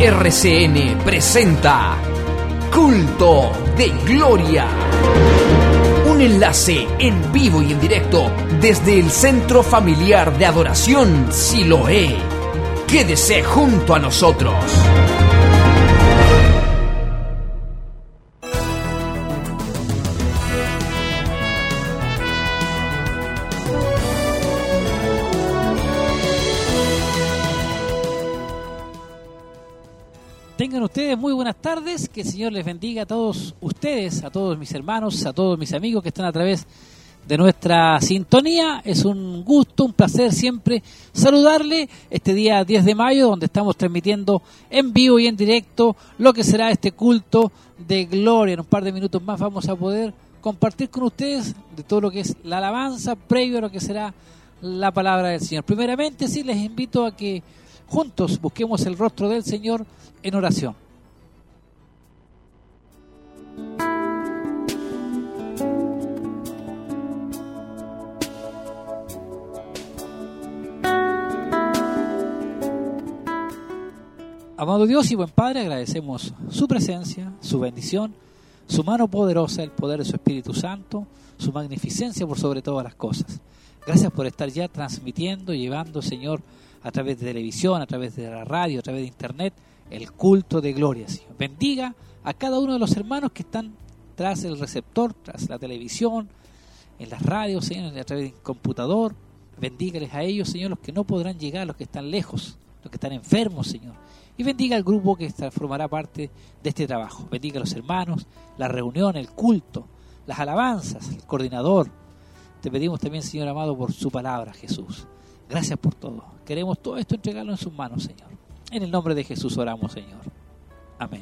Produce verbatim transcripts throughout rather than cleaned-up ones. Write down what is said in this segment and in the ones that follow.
R C N presenta Culto de Gloria. Un enlace en vivo y en directo desde el Centro Familiar de Adoración Siloé. Quédese junto a nosotros. Tengan ustedes muy buenas tardes, que el Señor les bendiga a todos ustedes, a todos mis hermanos, a todos mis amigos que están a través de nuestra sintonía. Es un gusto, un placer siempre saludarle este día diez de mayo, donde estamos transmitiendo en vivo y en directo lo que será este culto de gloria. En un par de minutos más vamos a poder compartir con ustedes de todo lo que es la alabanza previo a lo que será la palabra del Señor. Primeramente, sí, les invito a que juntos busquemos el rostro del Señor en oración. Amado Dios y buen Padre, agradecemos su presencia, su bendición, su mano poderosa, el poder de su Espíritu Santo, su magnificencia por sobre todas las cosas. Gracias por estar ya transmitiendo, llevando, Señor, a través de televisión, a través de la radio, a través de internet, el culto de gloria, Señor. Bendiga a cada uno de los hermanos que están tras el receptor, tras la televisión, en las radios, Señor, a través del computador. Bendígales a ellos, Señor, los que no podrán llegar, los que están lejos, los que están enfermos, Señor. Y bendiga al grupo que formará parte de este trabajo. Bendiga a los hermanos, la reunión, el culto, las alabanzas, el coordinador. Te pedimos también, Señor amado, por su palabra, Jesús. Gracias por todo. Queremos todo esto entregarlo en sus manos, Señor. En el nombre de Jesús oramos, Señor. Amén.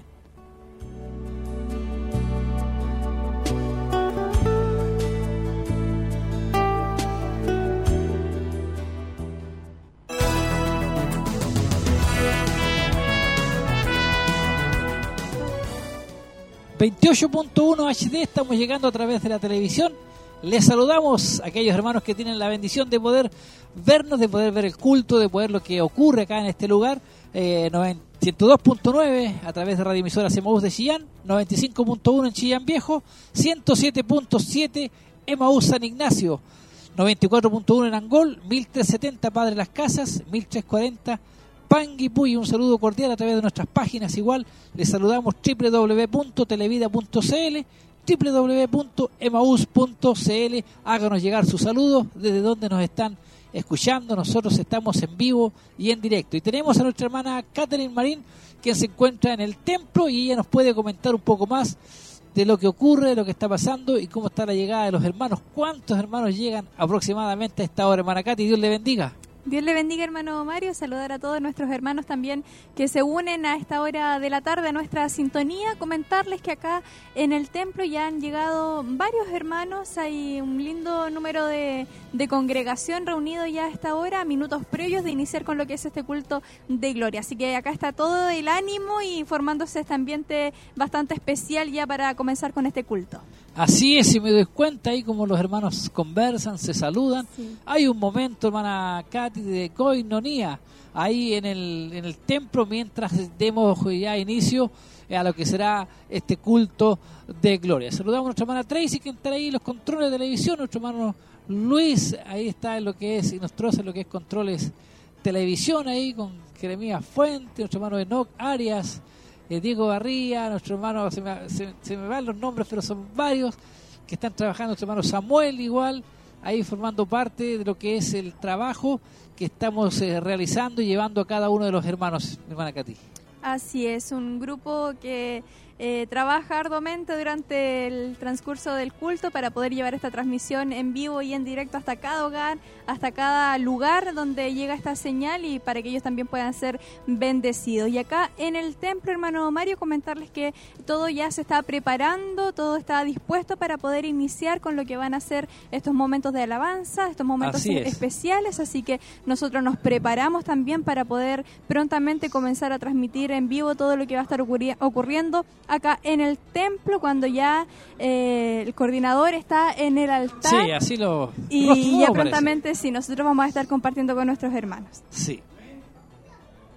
veintiocho punto uno H D, estamos llegando a través de la televisión. Les saludamos a aquellos hermanos que tienen la bendición de poder vernos, de poder ver el culto, de poder lo que ocurre acá en este lugar. Eh, ciento dos punto nueve a través de radioemisora Emaús de Chillán, noventa y cinco punto uno en Chillán Viejo, ciento siete punto siete Emaús San Ignacio, noventa y cuatro punto uno en Angol, mil trescientos setenta Padre Las Casas, mil trescientos cuarenta Panguipulli. Un saludo cordial a través de nuestras páginas. Igual les saludamos doble u doble u doble u punto televida punto c l, doble u doble u doble u punto emaús punto c l. Háganos llegar sus saludos desde donde nos están escuchando. Nosotros estamos en vivo y en directo. Y tenemos a nuestra hermana Catherine Marín, quien se encuentra en el templo, y ella nos puede comentar un poco más de lo que ocurre, de lo que está pasando y cómo está la llegada de los hermanos. ¿Cuántos hermanos llegan aproximadamente a esta hora, hermana Katy? Dios le bendiga. Dios le bendiga, hermano Mario. Saludar a todos nuestros hermanos también que se unen a esta hora de la tarde a nuestra sintonía. Comentarles que acá en el templo ya han llegado varios hermanos. Hay un lindo número de, de congregación reunido ya a esta hora, minutos previos de iniciar con lo que es este culto de gloria. Así que acá está todo el ánimo y formándose este ambiente bastante especial ya para comenzar con este culto. Así es, y me doy cuenta ahí como los hermanos conversan, se saludan. Sí. Hay un momento, hermana Katy, de coinonía ahí en el, en el templo mientras demos ya inicio a lo que será este culto de gloria. Saludamos a nuestra hermana Tracy, que está ahí en los controles de televisión, nuestro hermano Luis, ahí está en lo que es, y nosotros en lo que es controles televisión, ahí con Jeremías Fuente, nuestro hermano Enoch Arias, eh, Diego Barría, nuestro hermano, se me, se, se me van los nombres, pero son varios que están trabajando, nuestro hermano Samuel igual, ahí formando parte de lo que es el trabajo que estamos eh, realizando y llevando a cada uno de los hermanos, mi hermana Katy. Así es, un grupo que eh, trabaja arduamente durante el transcurso del culto para poder llevar esta transmisión en vivo y en directo hasta cada hogar, hasta cada lugar donde llega esta señal, y para que ellos también puedan ser bendecidos. Y acá en el templo, hermano Mario, comentarles que todo ya se está preparando, todo está dispuesto para poder iniciar con lo que van a ser estos momentos de alabanza, estos momentos así especiales, así que nosotros nos preparamos también para poder prontamente comenzar a transmitir en vivo todo lo que va a estar ocurri- ocurriendo acá en el templo, cuando ya eh, el coordinador está en el altar. Sí, así lo... Y lo ya prontamente, sí, nosotros vamos a estar compartiendo con nuestros hermanos. Sí.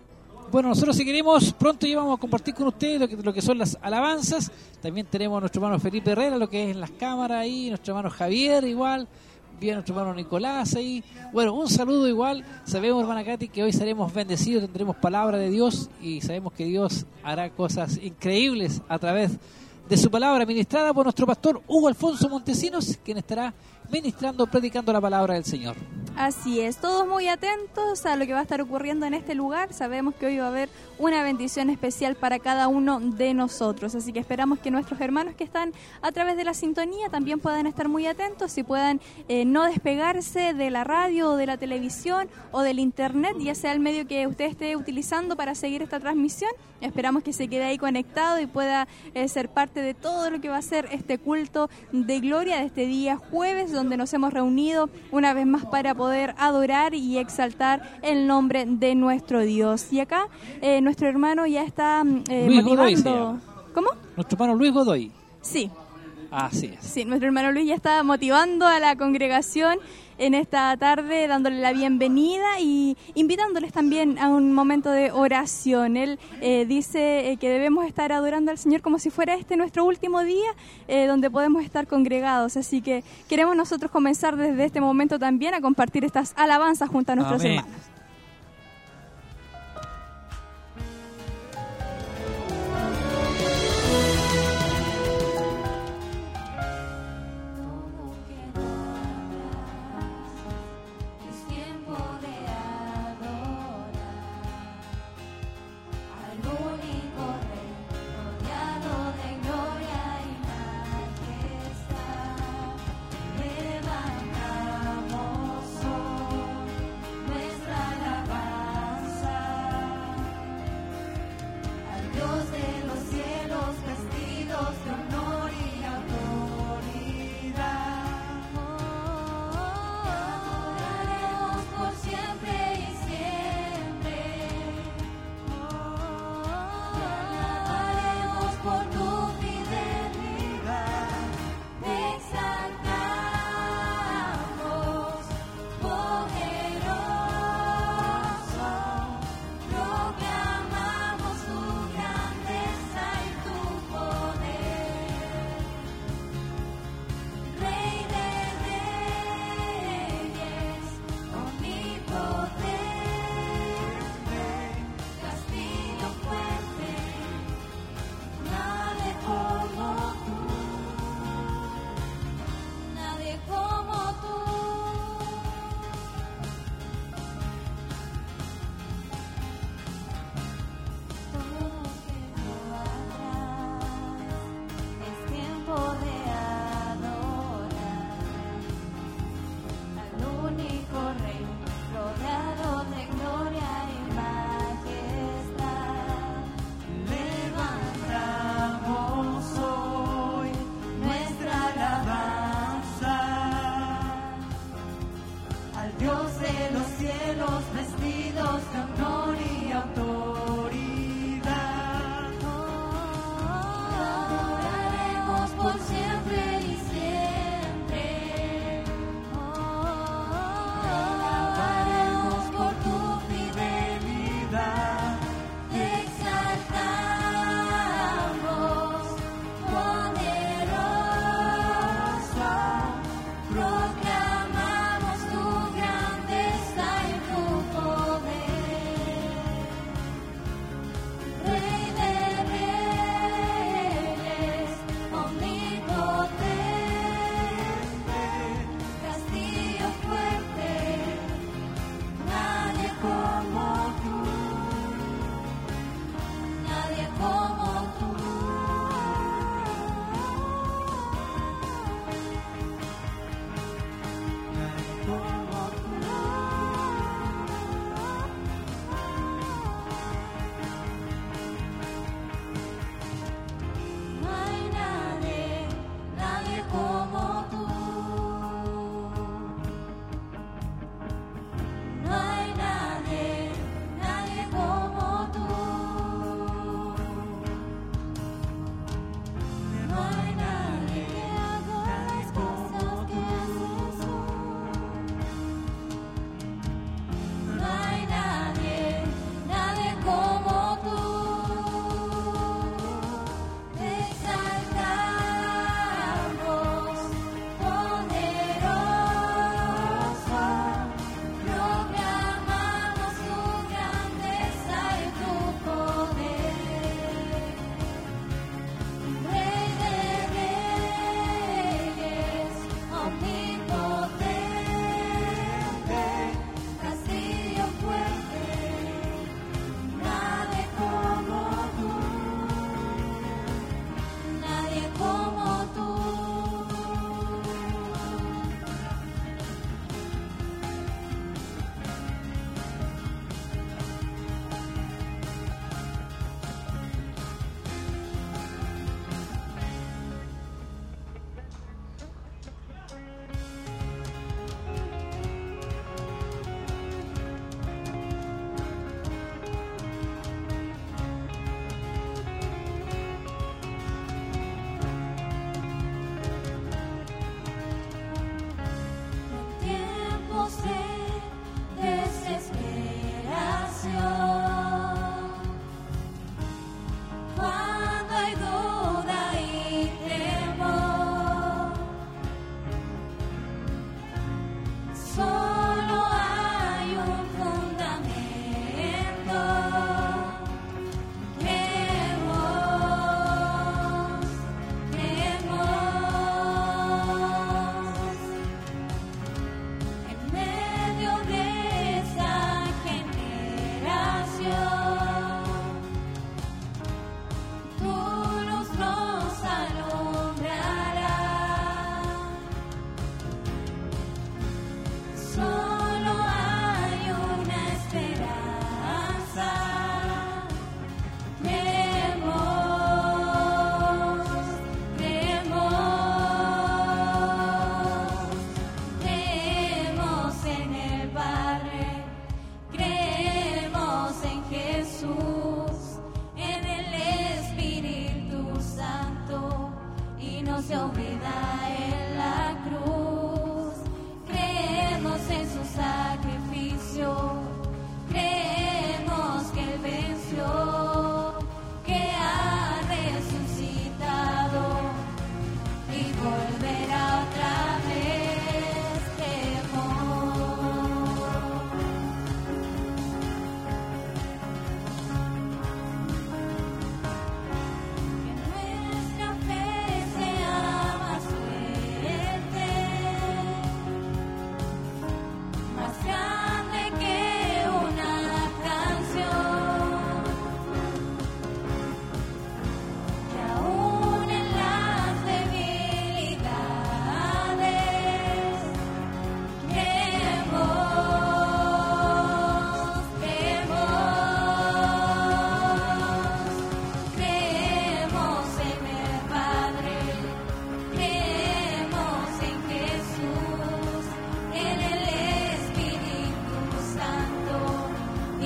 Bueno, nosotros si queremos, pronto ya vamos a compartir con ustedes lo que, lo que son las alabanzas. También tenemos a nuestro hermano Felipe Herrera, lo que es en las cámaras ahí, nuestro hermano Javier igual, bien nuestro hermano Nicolás ahí. Bueno, un saludo igual. Sabemos, hermana Katy, que hoy seremos bendecidos, tendremos palabra de Dios y sabemos que Dios hará cosas increíbles a través de su palabra, ministrada por nuestro pastor Hugo Alfonso Montesinos, quien estará ministrando, predicando la palabra del Señor. Así es, todos muy atentos a lo que va a estar ocurriendo en este lugar. Sabemos que hoy va a haber una bendición especial para cada uno de nosotros, así que esperamos que nuestros hermanos que están a través de la sintonía también puedan estar muy atentos y puedan eh, no despegarse de la radio o de la televisión o del internet, ya sea el medio que usted esté utilizando para seguir esta transmisión. Esperamos que se quede ahí conectado y pueda eh, ser parte de todo lo que va a ser este culto de gloria de este día jueves, donde nos hemos reunido una vez más para poder adorar y exaltar el nombre de nuestro Dios. Y acá eh, nuestro hermano ya está eh, Luis motivando. Godoy se llama. ¿Cómo? Nuestro hermano Luis Godoy. Sí. Así es. Sí, nuestro hermano Luis ya está motivando a la congregación en esta tarde, dándole la bienvenida y invitándoles también a un momento de oración. Él eh, dice eh, que debemos estar adorando al Señor como si fuera este nuestro último día, eh, donde podemos estar congregados. Así que queremos nosotros comenzar desde este momento también a compartir estas alabanzas junto a nuestros Amén. hermanos. Levantamos hoy nuestra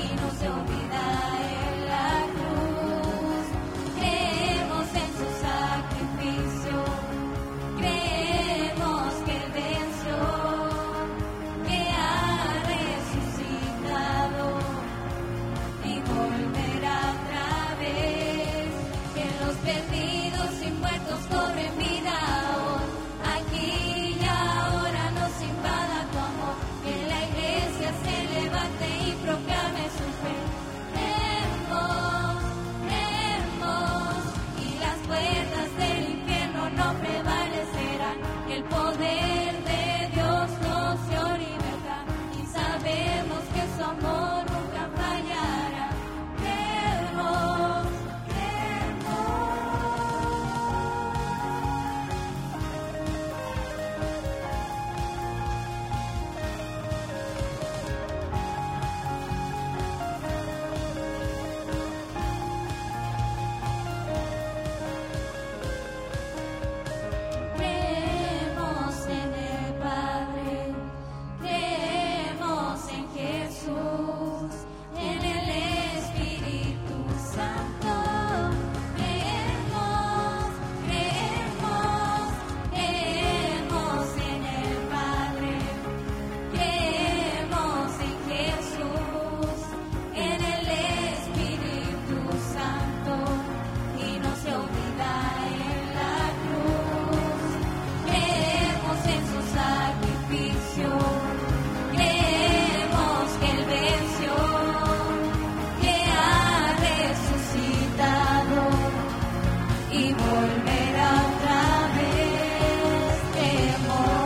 y no se olvida en la cruz. Creemos en su sacrificio, creemos que Él venció, que ha resucitado y volverá otra vez, que los perdidos y muertos cobren vida hoy, aquí y ahora nos invada tu amor, que la iglesia se levante y proclame su fe. Creemos, creemos, y las puertas del infierno no prevalecerán, que el poder de Dios nos dio libertad y sabemos que su amor nunca fallará. Creemos, creemos en el Padre, creemos en Jesús, en el Espíritu Santo. Creemos, creemos, creemos en el Padre, creemos en Jesús, en el Espíritu Santo, y no se olvida en la cruz. Creemos en su sacrificio, creemos que Él venció, que ha resucitado y volverá otra vez. Creemos.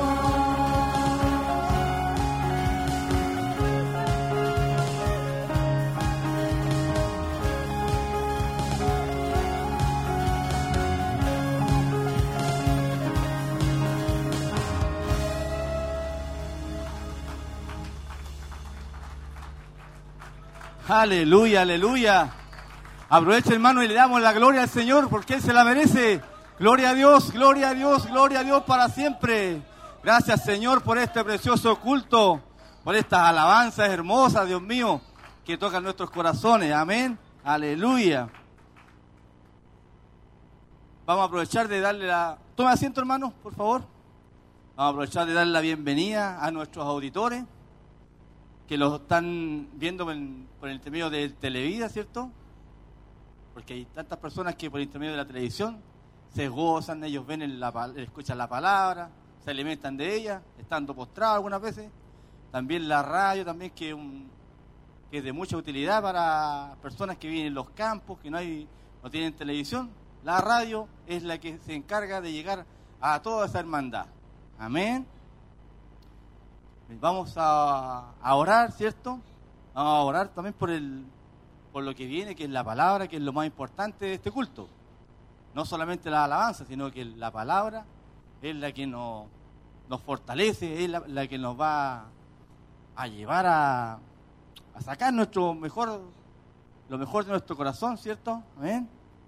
Aleluya, aleluya. Aprovecha, hermano, y le damos la gloria al Señor porque Él se la merece. Gloria a Dios, gloria a Dios, gloria a Dios para siempre. Gracias, Señor, por este precioso culto, por estas alabanzas hermosas, Dios mío, que tocan nuestros corazones. Amén. Aleluya. Vamos a aprovechar de darle la... Tome asiento, hermano, por favor. Vamos a aprovechar de darle la bienvenida a nuestros auditores que los están viendo por el, por el intermedio de Televida, ¿cierto? Porque hay tantas personas que por el intermedio de la televisión se gozan, ellos ven, en la, escuchan la palabra, se alimentan de ella, estando postrados algunas veces. También la radio, también que, es un, que es de mucha utilidad para personas que viven en los campos, que no hay no tienen televisión. La radio es la que se encarga de llegar a toda esa hermandad. Amén. Vamos a, a orar, ¿cierto? Vamos a orar también por el por lo que viene, que es la palabra, que es lo más importante de este culto. No solamente la alabanza, sino que la palabra es la que nos, nos fortalece, es la, la que nos va a llevar a, a sacar nuestro mejor, lo mejor de nuestro corazón, ¿cierto? Amén.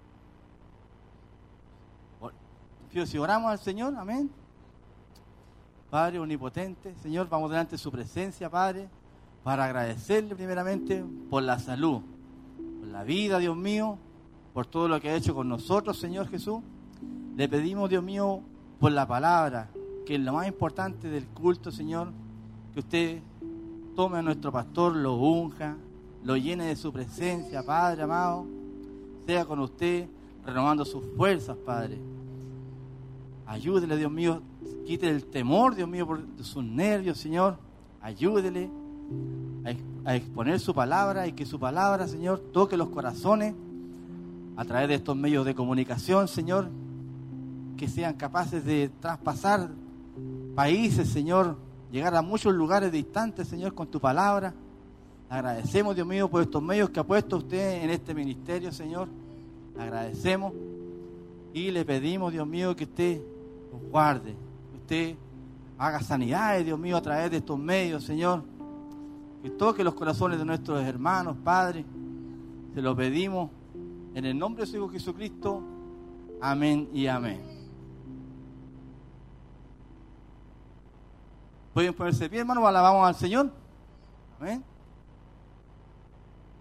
Si oramos al Señor, amén. Padre omnipotente, Señor, vamos delante de su presencia, Padre, para agradecerle primeramente por la salud, por la vida, Dios mío, por todo lo que ha hecho con nosotros, Señor Jesús. Le pedimos, Dios mío, por la palabra, que es lo más importante del culto, Señor, que usted tome a nuestro pastor, lo unja, lo llene de su presencia, Padre amado, sea con usted, renovando sus fuerzas, Padre. Ayúdele, Dios mío, quite el temor, Dios mío, por sus nervios, Señor. Ayúdele a, a exponer su palabra y que su palabra, Señor, toque los corazones a través de estos medios de comunicación, Señor, que sean capaces de traspasar países, Señor, llegar a muchos lugares distantes, Señor, con tu palabra. Agradecemos, Dios mío, por estos medios que ha puesto usted en este ministerio, Señor. Agradecemos y le pedimos, Dios mío, que usted nos guarde, que usted haga sanidades, Dios mío, a través de estos medios, Señor. Que toque los corazones de nuestros hermanos, Padre. Se lo pedimos en el nombre de su Hijo Jesucristo. Amén y amén. ¿Pueden ponerse de pie, hermanos? Alabamos al Señor. Amén.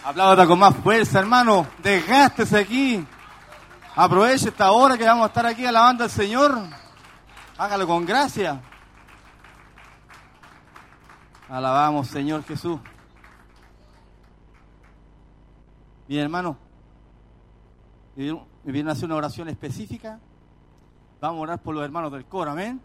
Aplauda con más fuerza, hermano. Desgástese aquí. Aproveche esta hora que vamos a estar aquí alabando al Señor. Hágalo con gracia. Alabamos, Señor Jesús. Bien, hermano. Me vienen a hacer una oración específica. Vamos a orar por los hermanos del coro, amén.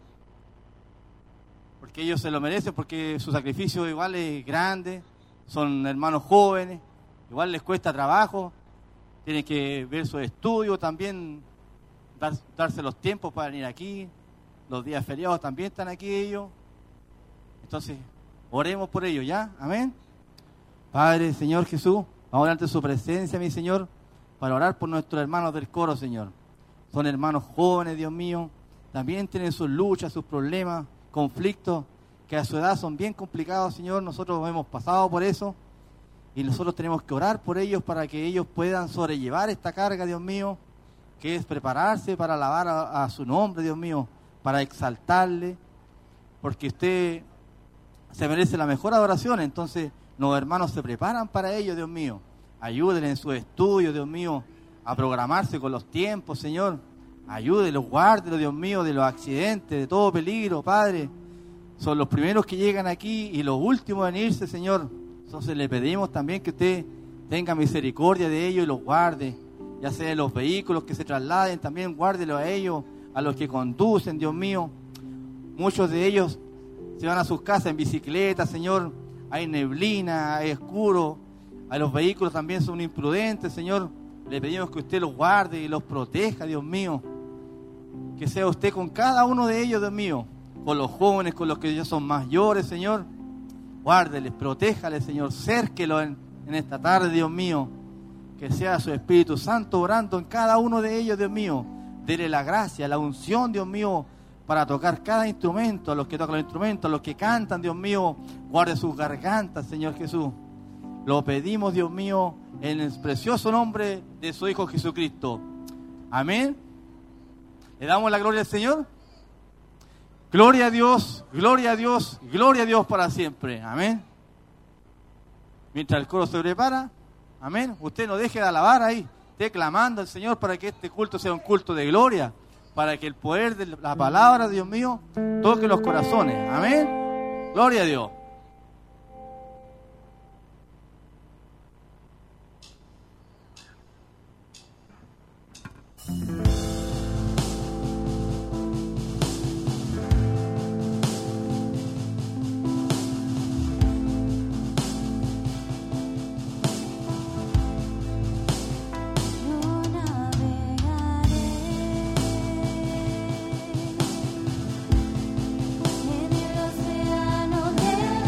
Porque ellos se lo merecen, porque su sacrificio igual es grande. Son hermanos jóvenes. Igual les cuesta trabajo. Tienen que ver sus estudios también. Dar, darse los tiempos para venir aquí. Los días feriados también están aquí ellos. Entonces, oremos por ellos, ¿ya? Amén. Padre, Señor Jesús, vamos delante de su presencia, mi Señor, para orar por nuestros hermanos del coro, Señor. Son hermanos jóvenes, Dios mío. También tienen sus luchas, sus problemas, conflictos, que a su edad son bien complicados, Señor. Nosotros hemos pasado por eso. Y nosotros tenemos que orar por ellos para que ellos puedan sobrellevar esta carga, Dios mío, que es prepararse para alabar a, a su nombre, Dios mío, para exaltarle, porque usted se merece la mejor adoración. Entonces los hermanos se preparan para ello, Dios mío. Ayúdenle en su estudio, Dios mío, a programarse con los tiempos, Señor. Ayúdenlos, guárdenlos, Dios mío, de los accidentes, de todo peligro, Padre. Son los primeros que llegan aquí y los últimos en irse, Señor. Entonces le pedimos también que usted tenga misericordia de ellos y los guarde, ya sea en los vehículos que se trasladen, también guárdelo a ellos, a los que conducen, Dios mío. Muchos de ellos se van a sus casas en bicicleta, Señor. Hay neblina, hay oscuro. A los vehículos también son imprudentes, Señor. Le pedimos que usted los guarde y los proteja, Dios mío. Que sea usted con cada uno de ellos, Dios mío. Con los jóvenes, con los que ya son mayores, Señor. Guárdeles, protéjales, Señor. Cérquelos en, en esta tarde, Dios mío. Que sea su Espíritu Santo orando en cada uno de ellos, Dios mío. Dele la gracia, la unción, Dios mío, para tocar cada instrumento. A los que tocan los instrumentos, a los que cantan, Dios mío. Guarde sus gargantas, Señor Jesús. Lo pedimos, Dios mío, en el precioso nombre de su Hijo Jesucristo. Amén. ¿Le damos la gloria al Señor? Gloria a Dios, gloria a Dios, gloria a Dios para siempre. Amén. Mientras el coro se prepara, amén. Usted no deje de alabar ahí. Esté clamando al Señor para que este culto sea un culto de gloria. Para que el poder de la palabra, Dios mío, toque los corazones. Amén. Gloria a Dios. En el océano de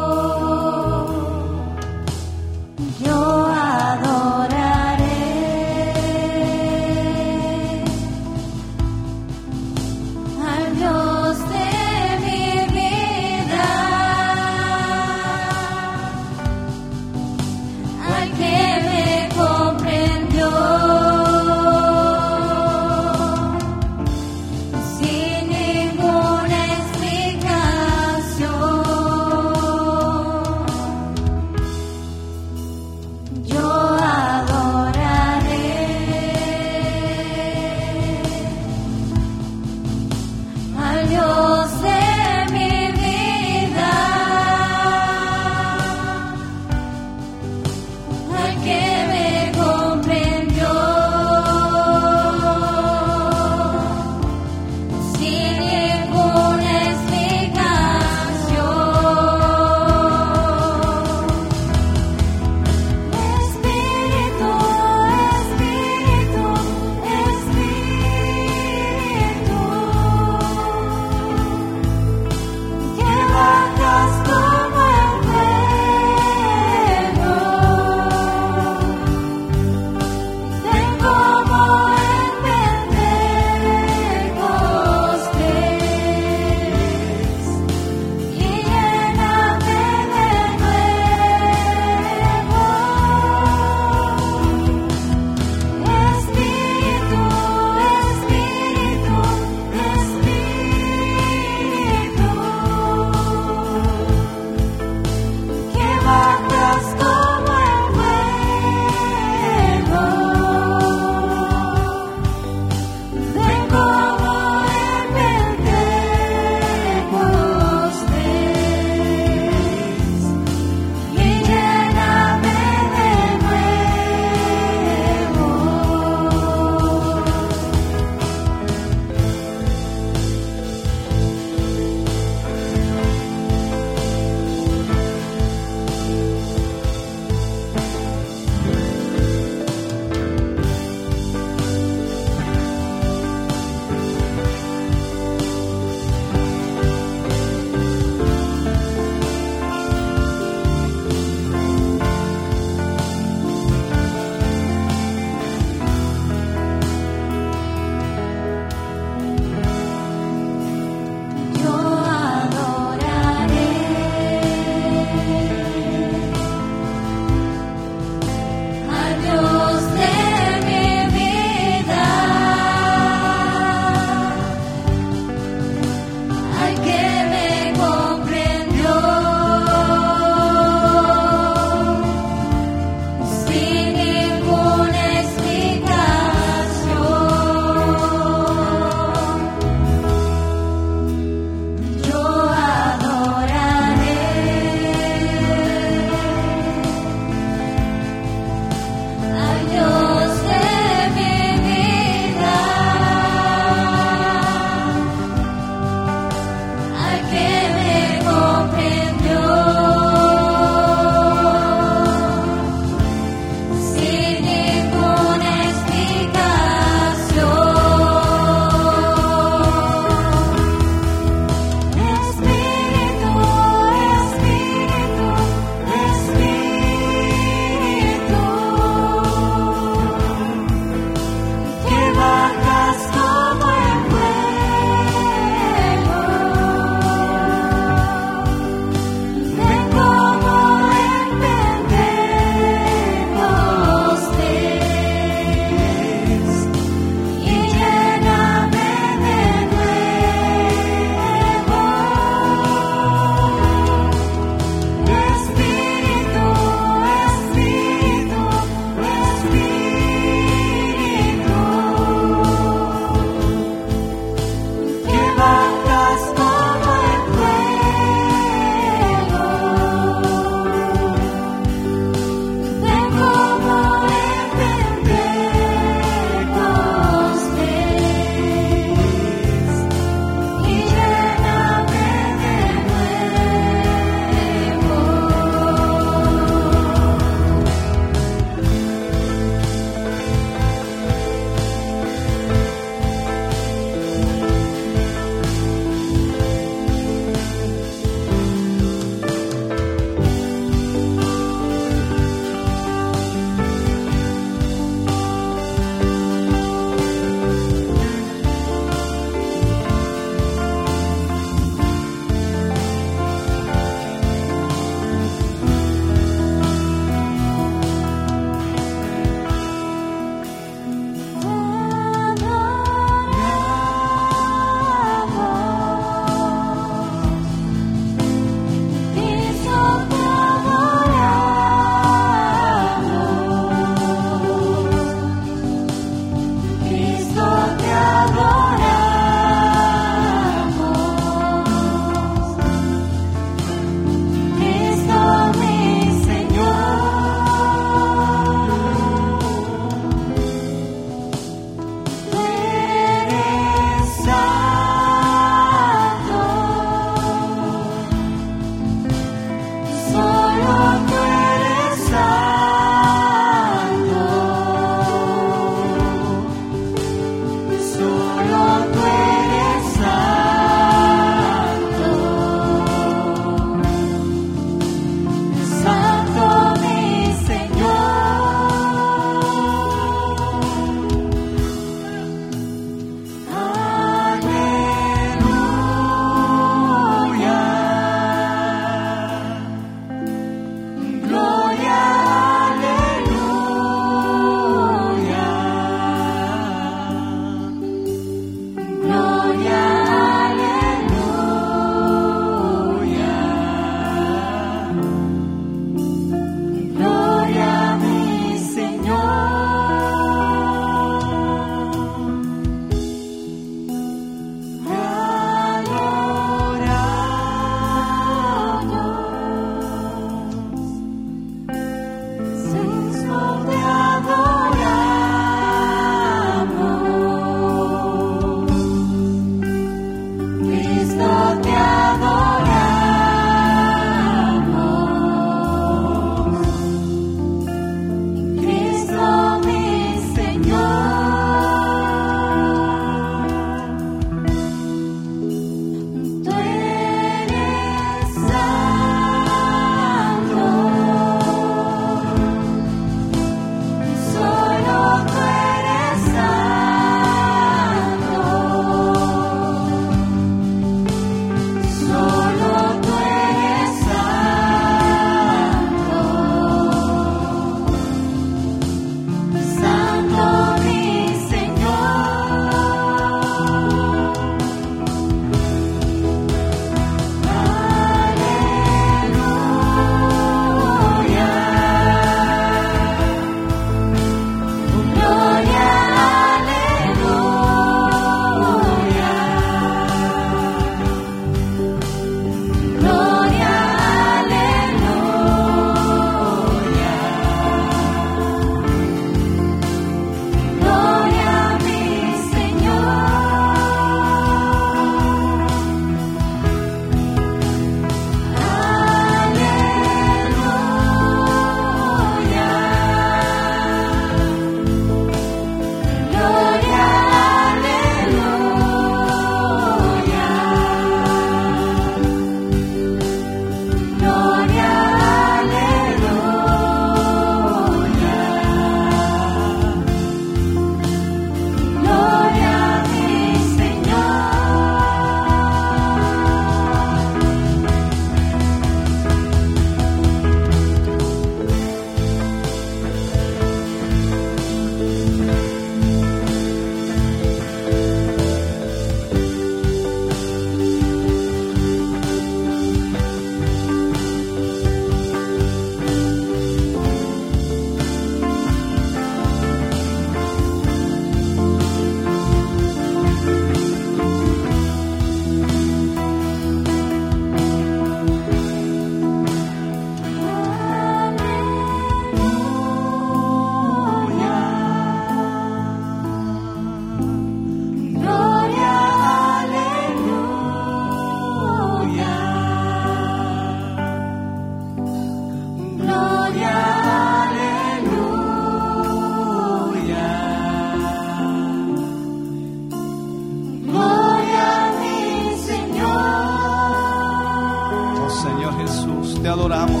te adoramos.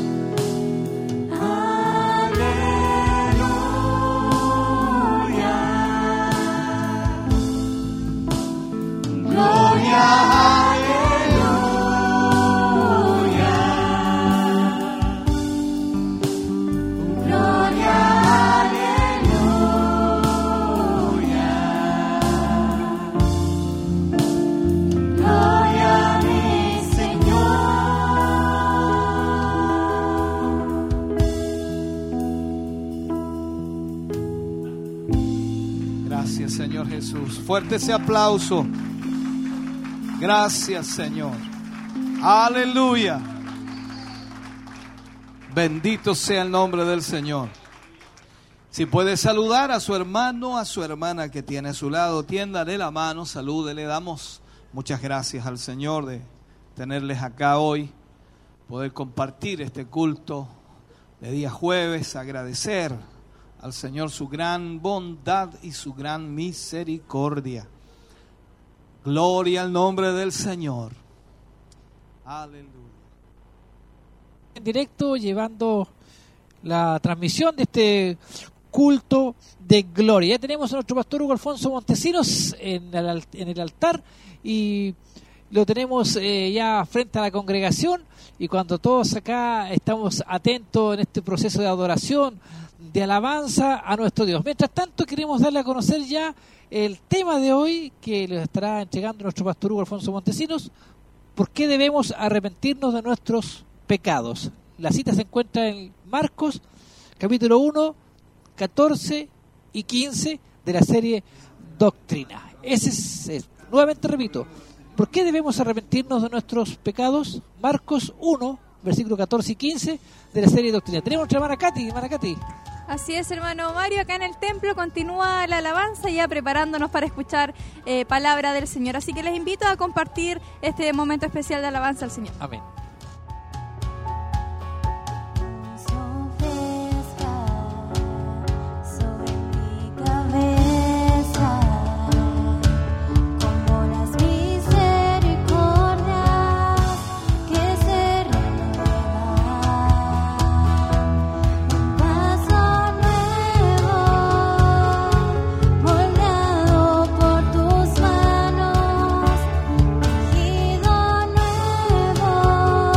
Gracias, Señor Jesús. Fuerte ese aplauso. Gracias, Señor. Aleluya. Bendito sea el nombre del Señor. Si puede saludar a su hermano, a su hermana que tiene a su lado, tiéndale la mano, salúdele. Damos muchas gracias al Señor de tenerles acá hoy, poder compartir este culto de día jueves, agradecer al Señor su gran bondad y su gran misericordia. Gloria al nombre del Señor. Aleluya. En directo, llevando la transmisión de este culto de gloria. Ya tenemos a nuestro pastor Hugo Alfonso Montesinos en el, en el altar y lo tenemos eh, ya frente a la congregación, y cuando todos acá estamos atentos en este proceso de adoración, de alabanza a nuestro Dios. Mientras tanto, queremos darle a conocer ya el tema de hoy que les estará entregando nuestro pastor Hugo Alfonso Montesinos: ¿por qué debemos arrepentirnos de nuestros pecados? La cita se encuentra en Marcos, capítulo uno, catorce y quince de la serie Doctrina. Ese es, es, nuevamente repito, ¿por qué debemos arrepentirnos de nuestros pecados? Marcos uno, versículo catorce y quince de la serie Doctrina. Tenemos nuestra hermana Katy, hermana Katy. Así es, hermano Mario, acá en el templo continúa la alabanza, ya preparándonos para escuchar eh, palabra del Señor. Así que les invito a compartir este momento especial de alabanza al Señor. Amén. Por tus manos, tejido nuevo.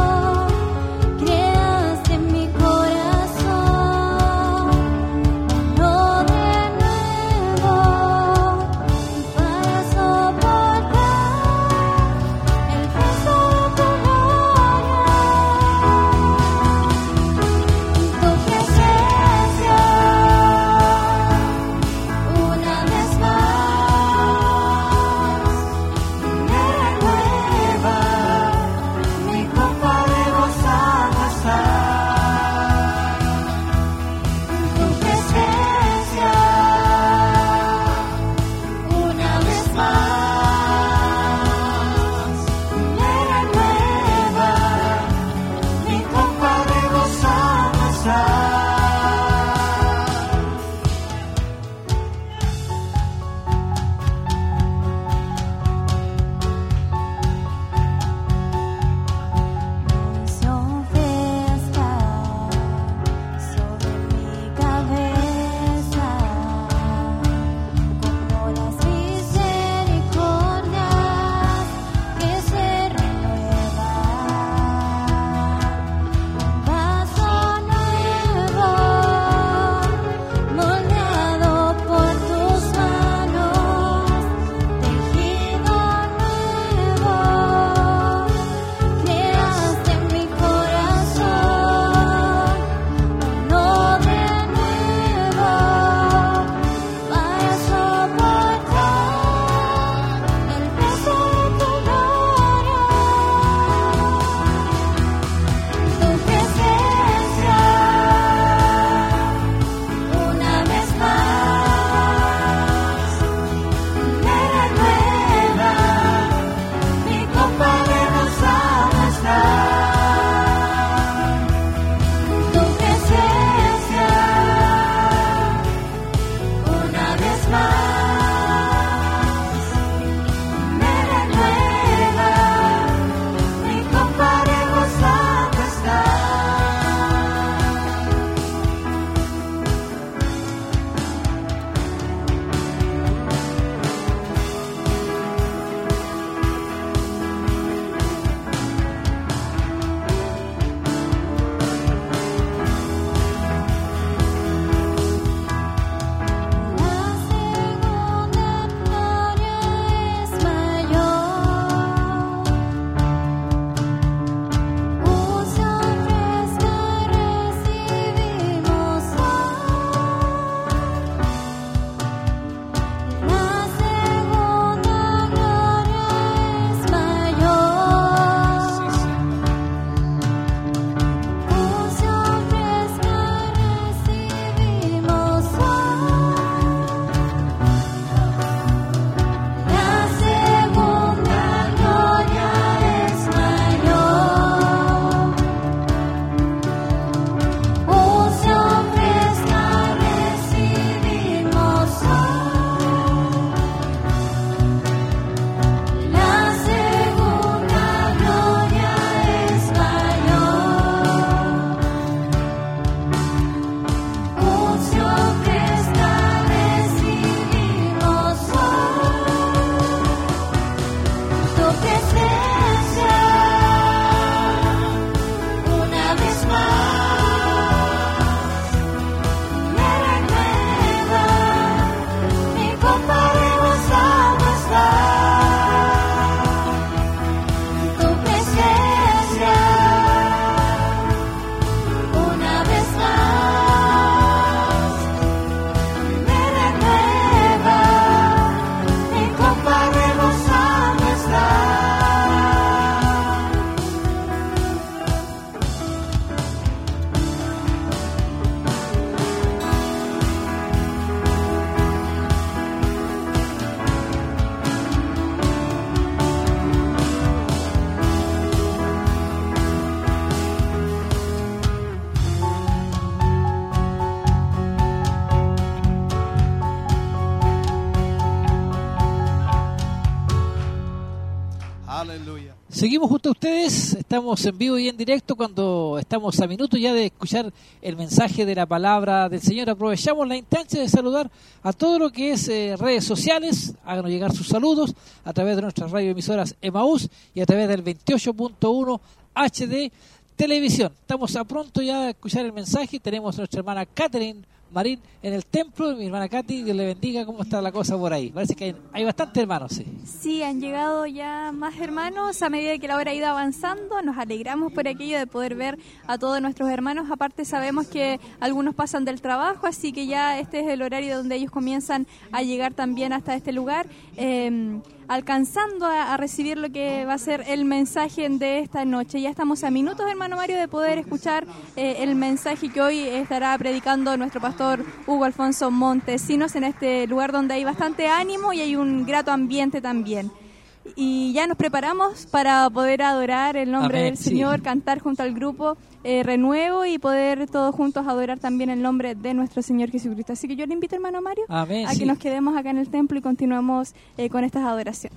Aleluya. Seguimos junto a ustedes, estamos en vivo y en directo cuando estamos a minutos ya de escuchar el mensaje de la palabra del Señor. Aprovechamos la instancia de saludar a todo lo que es eh, redes sociales, háganos llegar sus saludos a través de nuestras radioemisoras Emaús y a través del veintiocho punto uno H D Televisión. Estamos a pronto ya de escuchar el mensaje, tenemos a nuestra hermana Catherine Marín en el templo. Mi hermana Katy, Dios le bendiga. ¿Cómo está la cosa por ahí? Parece que hay, hay bastantes hermanos, sí. Sí, han llegado ya más hermanos a medida que la hora ha ido avanzando. Nos alegramos por aquello de poder ver a todos nuestros hermanos. Aparte sabemos que algunos pasan del trabajo, así que ya este es el horario donde ellos comienzan a llegar también hasta este lugar, eh, alcanzando a, a recibir lo que va a ser el mensaje de esta noche. Ya estamos a minutos, hermano Mario, de poder escuchar eh, el mensaje que hoy estará predicando nuestro pastor Hugo Alfonso Montesinos en este lugar donde hay bastante ánimo y hay un grato ambiente también. Y ya nos preparamos para poder adorar el nombre Amén, del Señor, sí. cantar junto al grupo eh, Renuevo y poder todos juntos adorar también el nombre de nuestro Señor Jesucristo. Así que yo le invito, hermano Mario, Amén, a sí. que nos quedemos acá en el templo y continuemos eh, con estas adoraciones.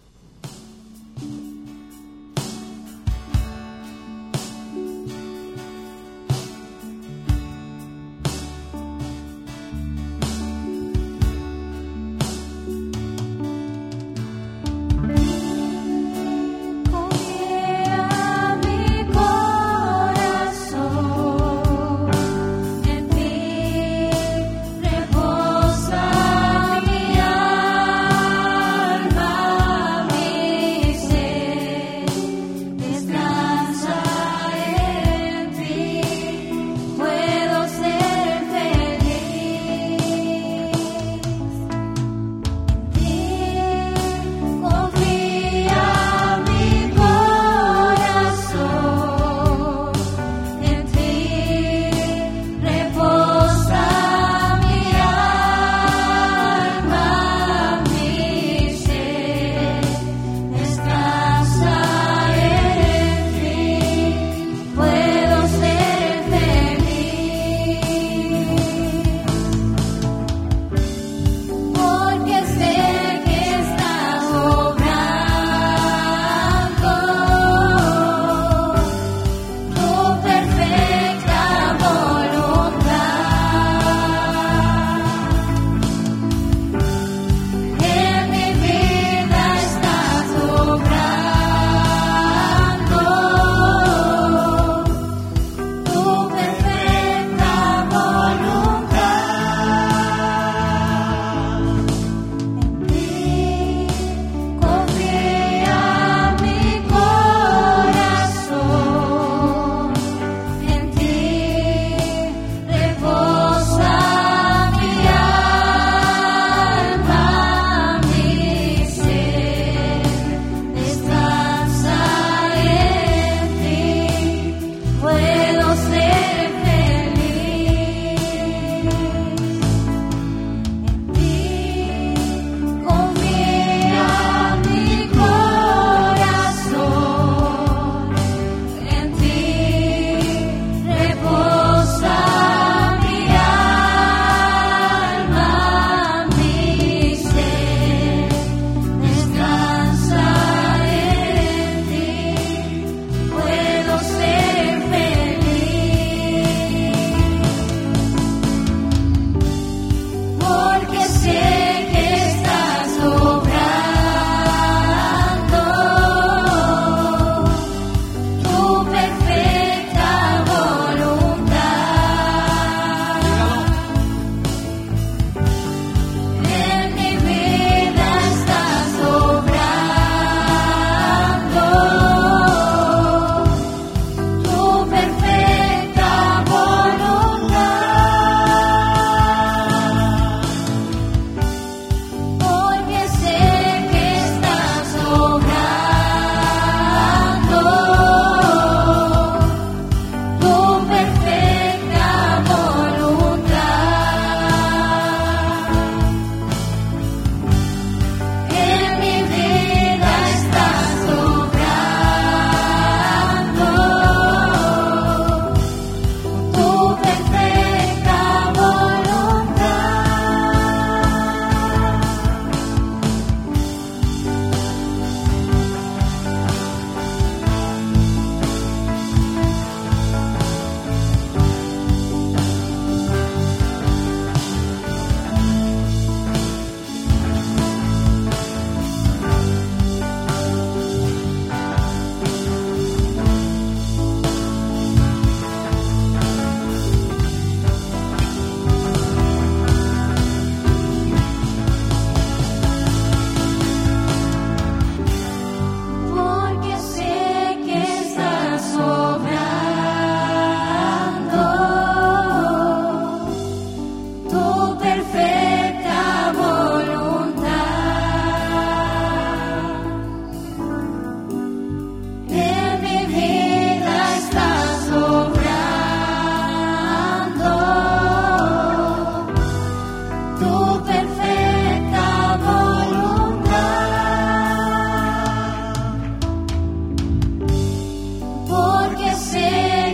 Confía mi corazón, en ti reposa mi alma.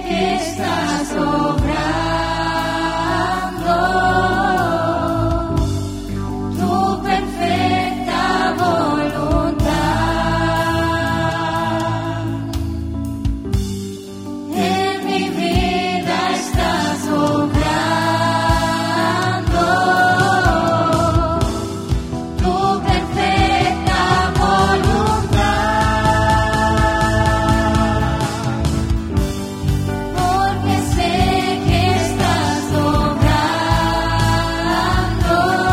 que estás obrando tu perfecta voluntad. En mi vida estás obrando tu perfecta voluntad. Porque sé que estás obrando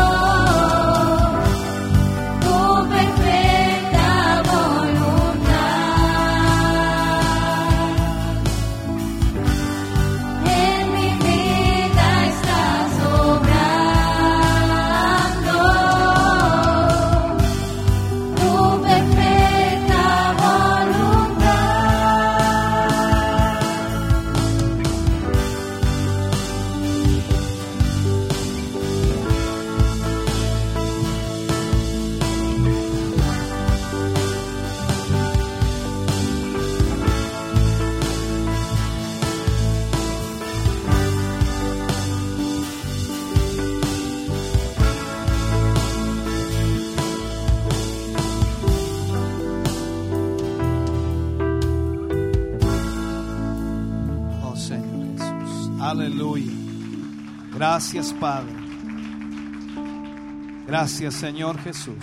tu perfecta voluntad. En mi vida estás obrando tu perfecta Oh Señor Jesús, aleluya. Gracias, Padre. Gracias, Señor Jesús.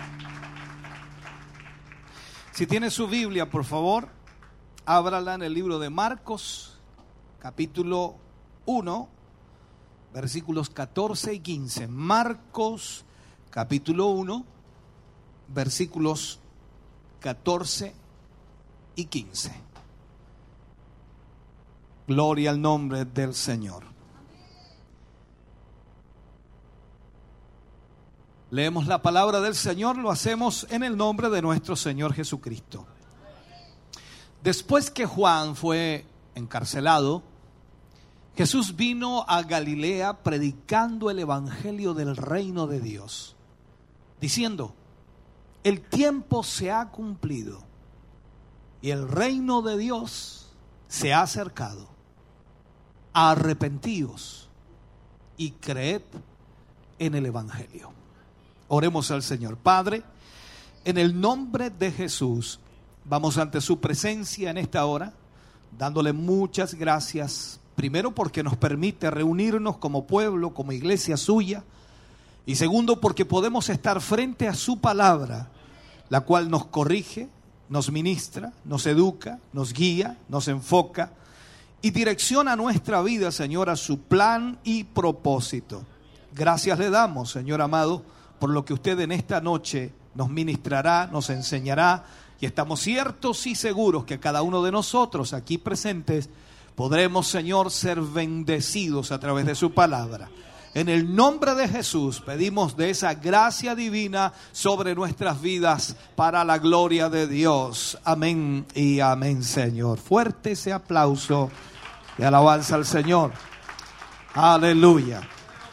Si tiene su Biblia, por favor, ábrala en el libro de Marcos, capítulo uno, versículos catorce y quince. Marcos, capítulo uno, versículos catorce y quince. Gloria al nombre del Señor. Leemos la palabra del Señor, lo hacemos en el nombre de nuestro Señor Jesucristo. Después que Juan fue encarcelado, Jesús vino a Galilea predicando el evangelio del reino de Dios, diciendo: el tiempo se ha cumplido y el reino de Dios se ha acercado. Arrepentíos y creed en el evangelio. Oremos al Señor. Padre, en el nombre de Jesús, vamos ante su presencia en esta hora, dándole muchas gracias, primero porque nos permite reunirnos como pueblo, como iglesia suya, y segundo porque podemos estar frente a su palabra, la cual nos corrige, nos ministra, nos educa, nos guía, nos enfoca y direcciona nuestra vida, Señor, a su plan y propósito. Gracias le damos, Señor amado, por lo que usted en esta noche nos ministrará, nos enseñará, y estamos ciertos y seguros que cada uno de nosotros aquí presentes podremos, Señor, ser bendecidos a través de su palabra. En el nombre de Jesús pedimos de esa gracia divina sobre nuestras vidas para la gloria de Dios. Amén y amén, Señor. Fuerte ese aplauso de alabanza al Señor. Aleluya.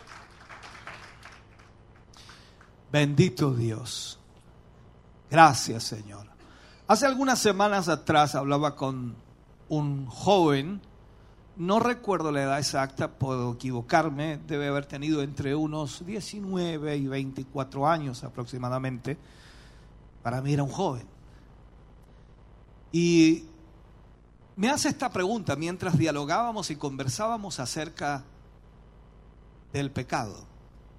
Bendito Dios. Gracias, Señor. Hace algunas semanas atrás hablaba con un joven, no recuerdo la edad exacta, puedo equivocarme, debe haber tenido entre unos diecinueve y veinticuatro años aproximadamente. Para mí era un joven. Y me hace esta pregunta mientras dialogábamos y conversábamos acerca del pecado.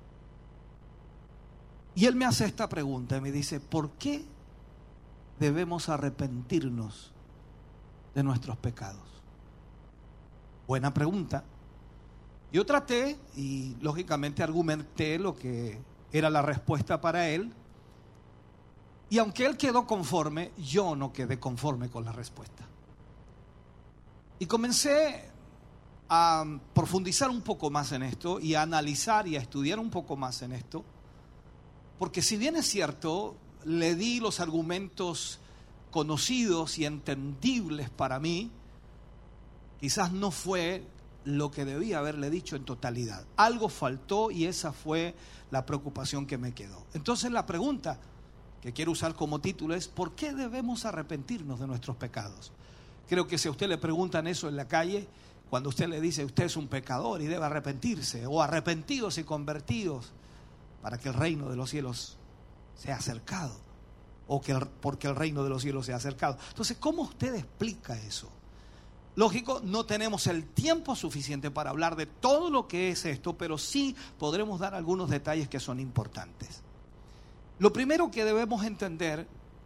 Y él me hace esta pregunta y me dice: ¿por qué debemos arrepentirnos de nuestros pecados? Buena pregunta. Yo traté y lógicamente argumenté lo que era la respuesta para él. Y aunque él quedó conforme, yo no quedé conforme con la respuesta. Y comencé a profundizar un poco más en esto y a analizar y a estudiar un poco más en esto. Porque si bien es cierto, le di los argumentos conocidos y entendibles para mí, quizás no fue lo que debía haberle dicho en totalidad. Algo faltó y esa fue la preocupación que me quedó. Entonces la pregunta que quiero usar como título es: ¿por qué debemos arrepentirnos de nuestros pecados? Creo que si a usted le preguntan eso en la calle, cuando usted le dice usted es un pecador y debe arrepentirse, o arrepentidos y convertidos para que el reino de los cielos sea acercado, o que el, porque el reino de los cielos sea acercado. Entonces, ¿cómo usted explica eso? Lógico, no tenemos el tiempo suficiente para hablar de todo lo que es esto, pero sí podremos dar algunos detalles que son importantes. Lo primero que debemos entender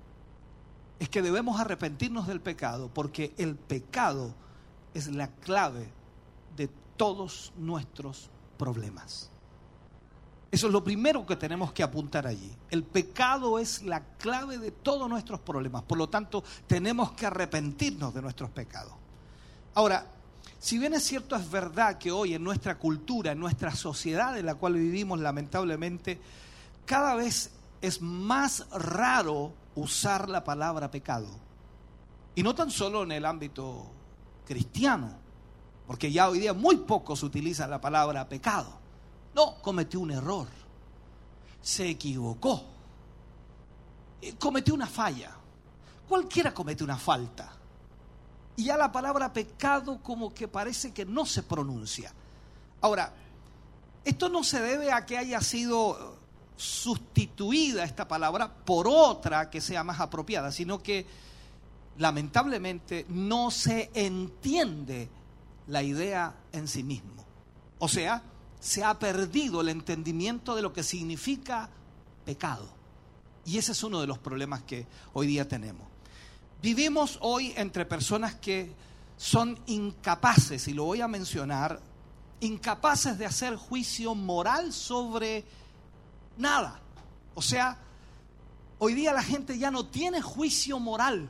es que debemos arrepentirnos del pecado, porque el pecado es la clave de todos nuestros problemas. Eso es lo primero que tenemos que apuntar allí. El pecado es la clave de todos nuestros problemas. Por lo tanto, tenemos que arrepentirnos de nuestros pecados. Ahora, si bien es cierto, es verdad que hoy en nuestra cultura, en nuestra sociedad en la cual vivimos, lamentablemente, cada vez es más raro usar la palabra pecado. Y no tan solo en el ámbito cristiano, porque ya hoy día muy pocos utilizan la palabra pecado. No, cometió un error, se equivocó, cometió una falla. Cualquiera comete una falta. Y ya la palabra pecado como que parece que no se pronuncia. Ahora, esto no se debe a que haya sido sustituida esta palabra por otra que sea más apropiada, sino que lamentablemente no se entiende la idea en sí mismo. O sea, se ha perdido el entendimiento de lo que significa pecado. Y ese es uno de los problemas que hoy día tenemos. Vivimos hoy entre personas que son incapaces, y lo voy a mencionar, incapaces de hacer juicio moral sobre nada. O sea, hoy día la gente ya no tiene juicio moral.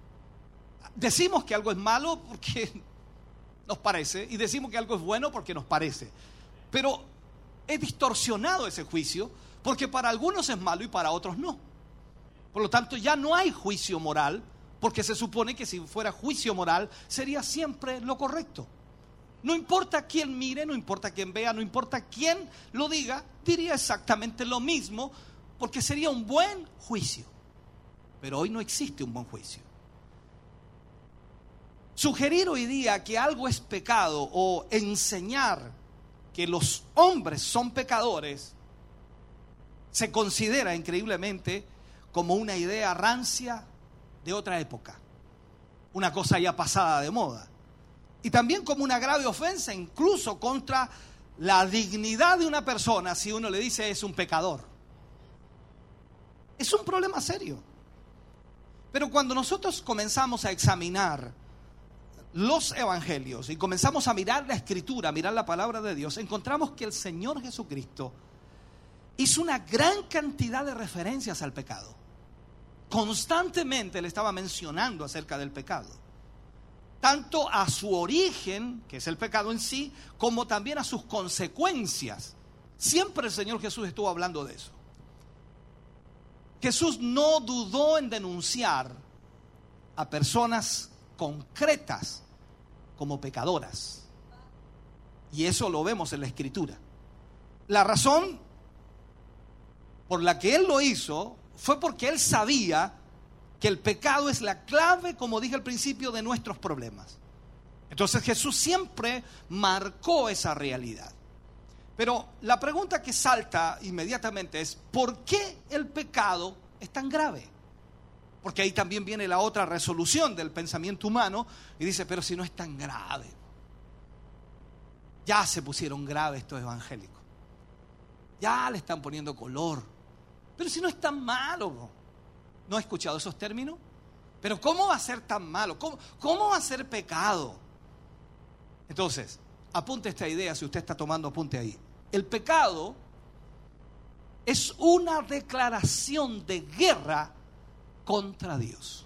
Decimos que algo es malo porque nos parece, y decimos que algo es bueno porque nos parece. Pero he distorsionado ese juicio porque para algunos es malo y para otros no. Por lo tanto, ya no hay juicio moral, porque se supone que si fuera juicio moral sería siempre lo correcto. No importa quién mire, no importa quién vea, no importa quién lo diga, diría exactamente lo mismo, porque sería un buen juicio. Pero hoy no existe un buen juicio. Sugerir hoy día que algo es pecado o enseñar que los hombres son pecadores se considera increíblemente como una idea rancia de otra época, una cosa ya pasada de moda, y también como una grave ofensa incluso contra la dignidad de una persona si uno le dice es un pecador. Es un problema serio. Pero cuando nosotros comenzamos a examinar los evangelios y comenzamos a mirar la escritura, a mirar la palabra de Dios, encontramos que el Señor Jesucristo hizo una gran cantidad de referencias al pecado. Constantemente le estaba mencionando acerca del pecado, tanto a su origen, que es el pecado en sí, como también a sus consecuencias. Siempre el Señor Jesús estuvo hablando de eso. Jesús no dudó en denunciar a personas concretas como pecadoras, y eso lo vemos en la escritura. La razón por la que él lo hizo fue porque él sabía que el pecado es la clave, como dije al principio, de nuestros problemas. Entonces Jesús siempre marcó esa realidad. Pero la pregunta que salta inmediatamente es: ¿por qué el pecado es tan grave? Porque ahí también viene la otra resolución del pensamiento humano y dice: pero si no es tan grave. Ya se pusieron graves estos evangélicos, ya le están poniendo color. Pero si no es tan malo. ¿No ha escuchado esos términos? Pero ¿cómo va a ser tan malo? ¿Cómo, cómo va a ser pecado? Entonces, apunte esta idea si usted está tomando apunte ahí. El pecado es una declaración de guerra contra Dios.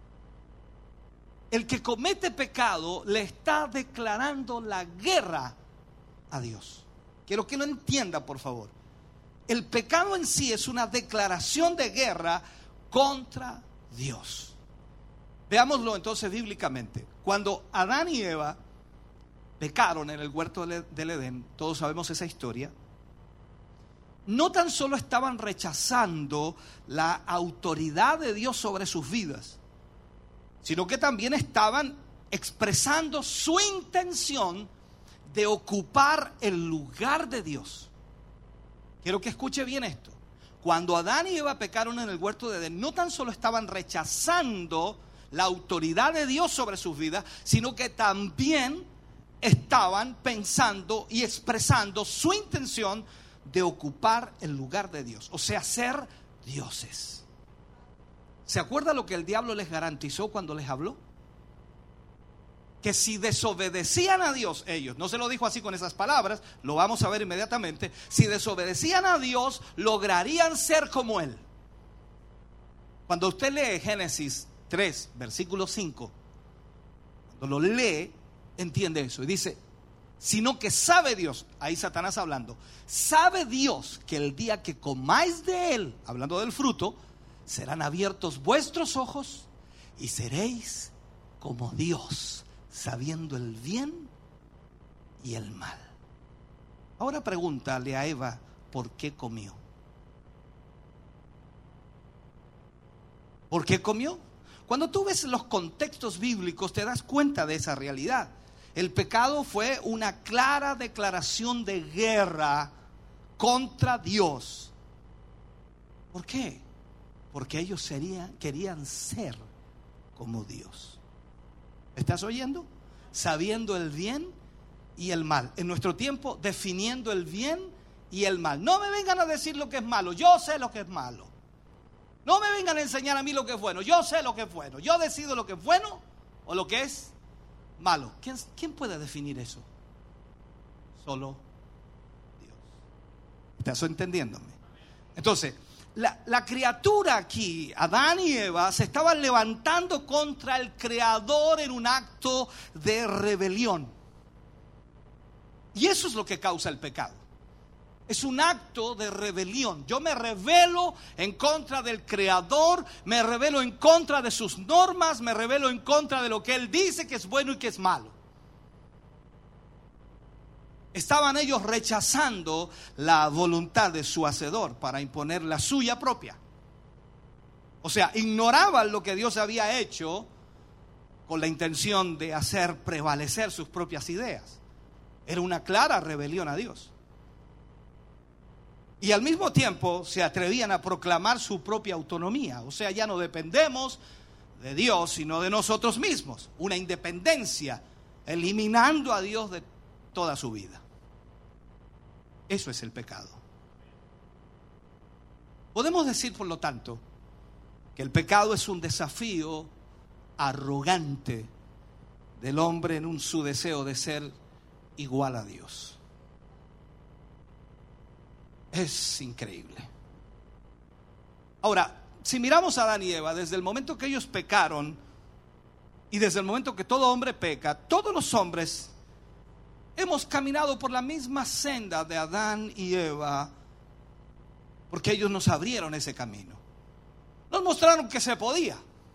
El que comete pecado le está declarando la guerra a Dios. Quiero que lo entienda, por favor. El pecado en sí es una declaración de guerra contra Dios. Veámoslo entonces bíblicamente. Cuando Adán y Eva pecaron en el huerto del Edén, todos sabemos esa historia, no tan solo estaban rechazando la autoridad de Dios sobre sus vidas, sino que también estaban expresando su intención de ocupar el lugar de Dios. Quiero que escuche bien esto. Cuando Adán y Eva pecaron en el huerto de Edén, no tan solo estaban rechazando la autoridad de Dios sobre sus vidas, sino que también estaban pensando y expresando su intención de ocupar el lugar de Dios, o sea, ser dioses. ¿Se acuerda lo que el diablo les garantizó cuando les habló? Que si desobedecían a Dios ellos, no se lo dijo así con esas palabras, lo vamos a ver inmediatamente, si desobedecían a Dios, lograrían ser como Él. Cuando usted lee Génesis tres, versículo cinco, cuando lo lee, entiende eso y dice, sino que sabe Dios, ahí Satanás hablando, sabe Dios que el día que comáis de él, hablando del fruto, serán abiertos vuestros ojos y seréis como Dios, sabiendo el bien y el mal. Ahora pregúntale a Eva, ¿por qué comió? ¿Por qué comió? Cuando tú ves los contextos bíblicos te das cuenta de esa realidad. El pecado fue una clara declaración de guerra contra Dios. ¿Por qué? Porque ellos serían, querían ser como Dios. ¿Estás oyendo? Sabiendo el bien y el mal. En nuestro tiempo, definiendo el bien y el mal. No me vengan a decir lo que es malo. Yo sé lo que es malo. No me vengan a enseñar a mí lo que es bueno. Yo sé lo que es bueno. Yo decido lo que es bueno o lo que es malo. ¿Quién, quién puede definir eso? Solo Dios. ¿Estás entendiéndome? Entonces, la, la criatura aquí, Adán y Eva, se estaban levantando contra el Creador en un acto de rebelión. Y eso es lo que causa el pecado. Es un acto de rebelión. Yo me rebelo en contra del Creador, me rebelo en contra de sus normas, me rebelo en contra de lo que Él dice que es bueno y que es malo. Estaban ellos rechazando la voluntad de su Hacedor para imponer la suya propia. O sea, ignoraban lo que Dios había hecho con la intención de hacer prevalecer sus propias ideas. Era una clara rebelión a Dios. Y al mismo tiempo se atrevían a proclamar su propia autonomía. O sea, ya no dependemos de Dios, sino de nosotros mismos. Una independencia, eliminando a Dios de toda su vida. Eso es el pecado. Podemos decir, por lo tanto, que el pecado es un desafío arrogante del hombre en un su deseo de ser igual a Dios. Es increíble. Ahora, si miramos a Adán y Eva, desde el momento que ellos pecaron y desde el momento que todo hombre peca, todos los hombres hemos caminado por la misma senda de Adán y Eva, porque ellos nos abrieron ese camino. Nos mostraron que se podía.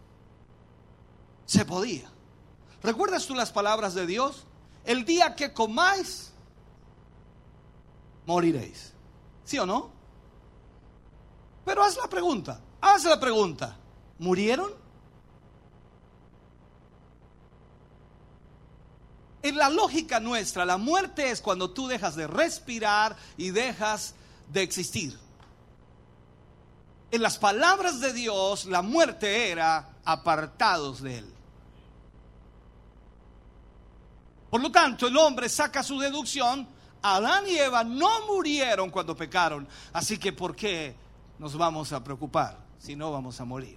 Se podía. ¿Recuerdas tú las palabras de Dios? El día que comáis, moriréis. ¿Sí o no? Pero haz la pregunta, haz la pregunta. ¿Murieron? En la lógica nuestra, la muerte es cuando tú dejas de respirar y dejas de existir. En las palabras de Dios, la muerte era apartados de Él. Por lo tanto, el hombre saca su deducción. Adán y Eva no murieron cuando pecaron, así que ¿por qué nos vamos a preocupar si no vamos a morir?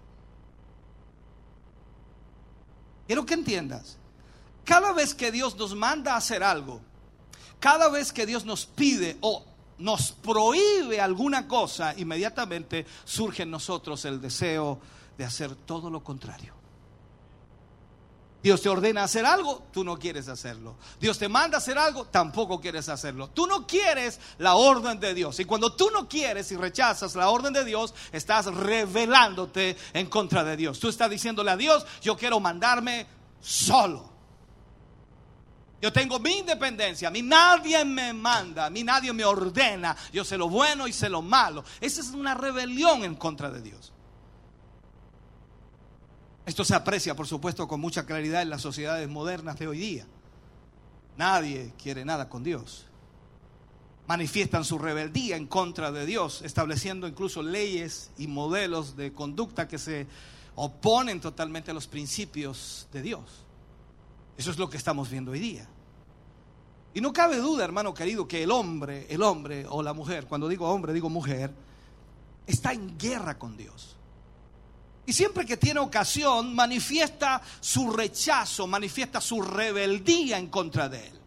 Quiero que entiendas, cada vez que Dios nos manda a hacer algo, cada vez que Dios nos pide o nos prohíbe alguna cosa, inmediatamente surge en nosotros el deseo de hacer todo lo contrario. Dios te ordena hacer algo, tú no quieres hacerlo. Dios te manda a hacer algo, tampoco quieres hacerlo. Tú no quieres la orden de Dios. Y cuando tú no quieres y rechazas la orden de Dios, estás rebelándote en contra de Dios. Tú estás diciéndole a Dios, yo quiero mandarme solo. Yo tengo mi independencia, a mí nadie me manda, a mí nadie me ordena. Yo sé lo bueno y sé lo malo. Esa es una rebelión en contra de Dios. Esto se aprecia, por supuesto, con mucha claridad en las sociedades modernas de hoy día. Nadie quiere nada con Dios. Manifiestan su rebeldía en contra de Dios, estableciendo incluso leyes y modelos de conducta que se oponen totalmente a los principios de Dios. Eso es lo que estamos viendo hoy día. Y no cabe duda, hermano querido, que el hombre, el hombre o la mujer, cuando digo hombre, digo mujer, está en guerra con Dios. Y siempre que tiene ocasión, manifiesta su rechazo, manifiesta su rebeldía en contra de Él.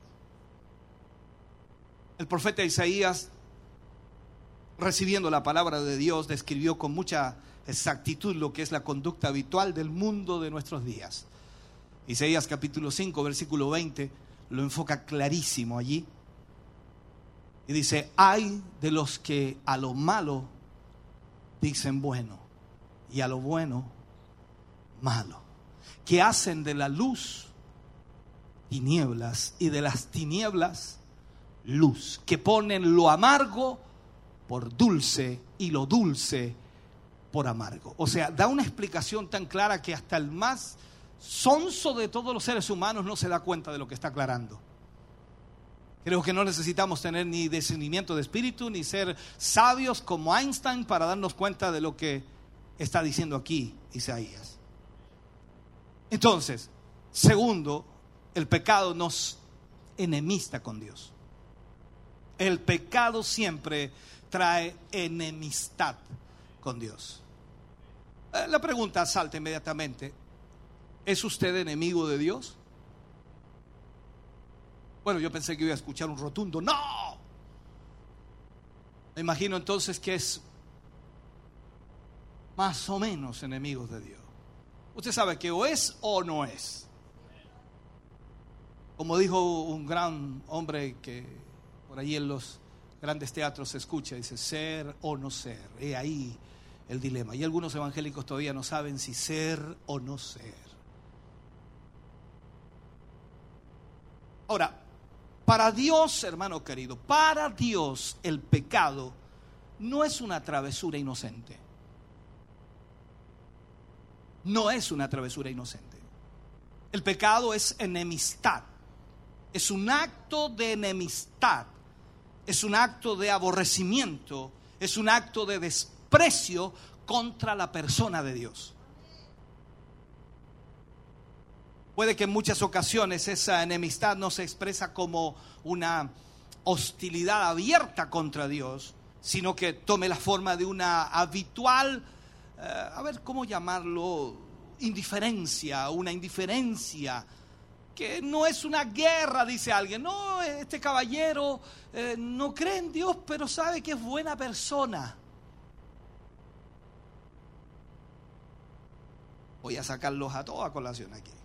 El profeta Isaías, recibiendo la palabra de Dios, describió con mucha exactitud lo que es la conducta habitual del mundo de nuestros días. Isaías capítulo cinco, versículo veinte, lo enfoca clarísimo allí. Y dice: ay de los que a lo malo dicen bueno, y a lo bueno malo, que hacen de la luz tinieblas y de las tinieblas luz, que ponen lo amargo por dulce y lo dulce por amargo. O sea, da una explicación tan clara que hasta el más sonso de todos los seres humanos no se da cuenta de lo que está aclarando. Creo que no necesitamos tener ni discernimiento de espíritu ni ser sabios como Einstein para darnos cuenta de lo que está diciendo aquí Isaías. Entonces, segundo, el pecado nos enemista con Dios. El pecado siempre trae enemistad con Dios. La pregunta salta inmediatamente: ¿es usted enemigo de Dios? Bueno, yo pensé que iba a escuchar un rotundo ¡no! Me imagino entonces que es más o menos enemigos de Dios. Usted sabe que o es o no es. Como dijo un gran hombre que por ahí en los grandes teatros se escucha, dice: ser o no ser. He ahí el dilema. Y algunos evangélicos todavía no saben si ser o no ser. Ahora, para Dios, hermano querido, para Dios el pecado no es una travesura inocente. No es una travesura inocente. El pecado es enemistad. Es un acto de enemistad. Es un acto de aborrecimiento. Es un acto de desprecio contra la persona de Dios. Puede que en muchas ocasiones esa enemistad no se expresa como una hostilidad abierta contra Dios, sino que tome la forma de una habitual, eh, a ver cómo llamarlo, indiferencia, una indiferencia, que no es una guerra, dice alguien. No, este caballero eh, no cree en Dios, pero sabe que es buena persona. Voy a sacarlos a toda colación aquí.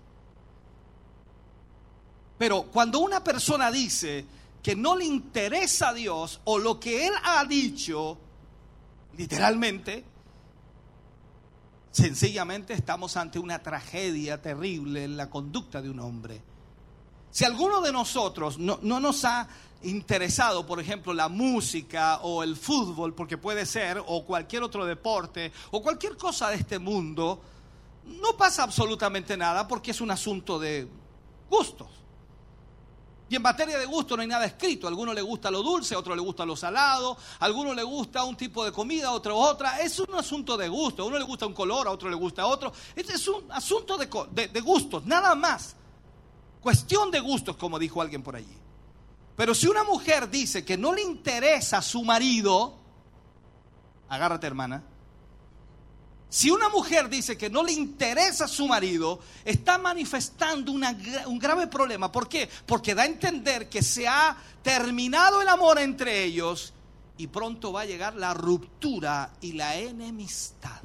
Pero cuando una persona dice que no le interesa a Dios o lo que Él ha dicho, literalmente, sencillamente estamos ante una tragedia terrible en la conducta de un hombre. Si alguno de nosotros no, no nos ha interesado, por ejemplo, la música o el fútbol, porque puede ser, o cualquier otro deporte, o cualquier cosa de este mundo, no pasa absolutamente nada porque es un asunto de gustos. Y en materia de gusto no hay nada escrito. A alguno le gusta lo dulce, a otro le gusta lo salado, a alguno le gusta un tipo de comida, a otro otra. Es un asunto de gusto. A uno le gusta un color, a otro le gusta otro. Este es un asunto de, de, de gustos, nada más. Cuestión de gustos, como dijo alguien por allí. Pero si una mujer dice que no le interesa a su marido, agárrate, hermana. Si una mujer dice que no le interesa a su marido, está manifestando una, un grave problema. ¿Por qué? Porque da a entender que se ha terminado el amor entre ellos y pronto va a llegar la ruptura y la enemistad.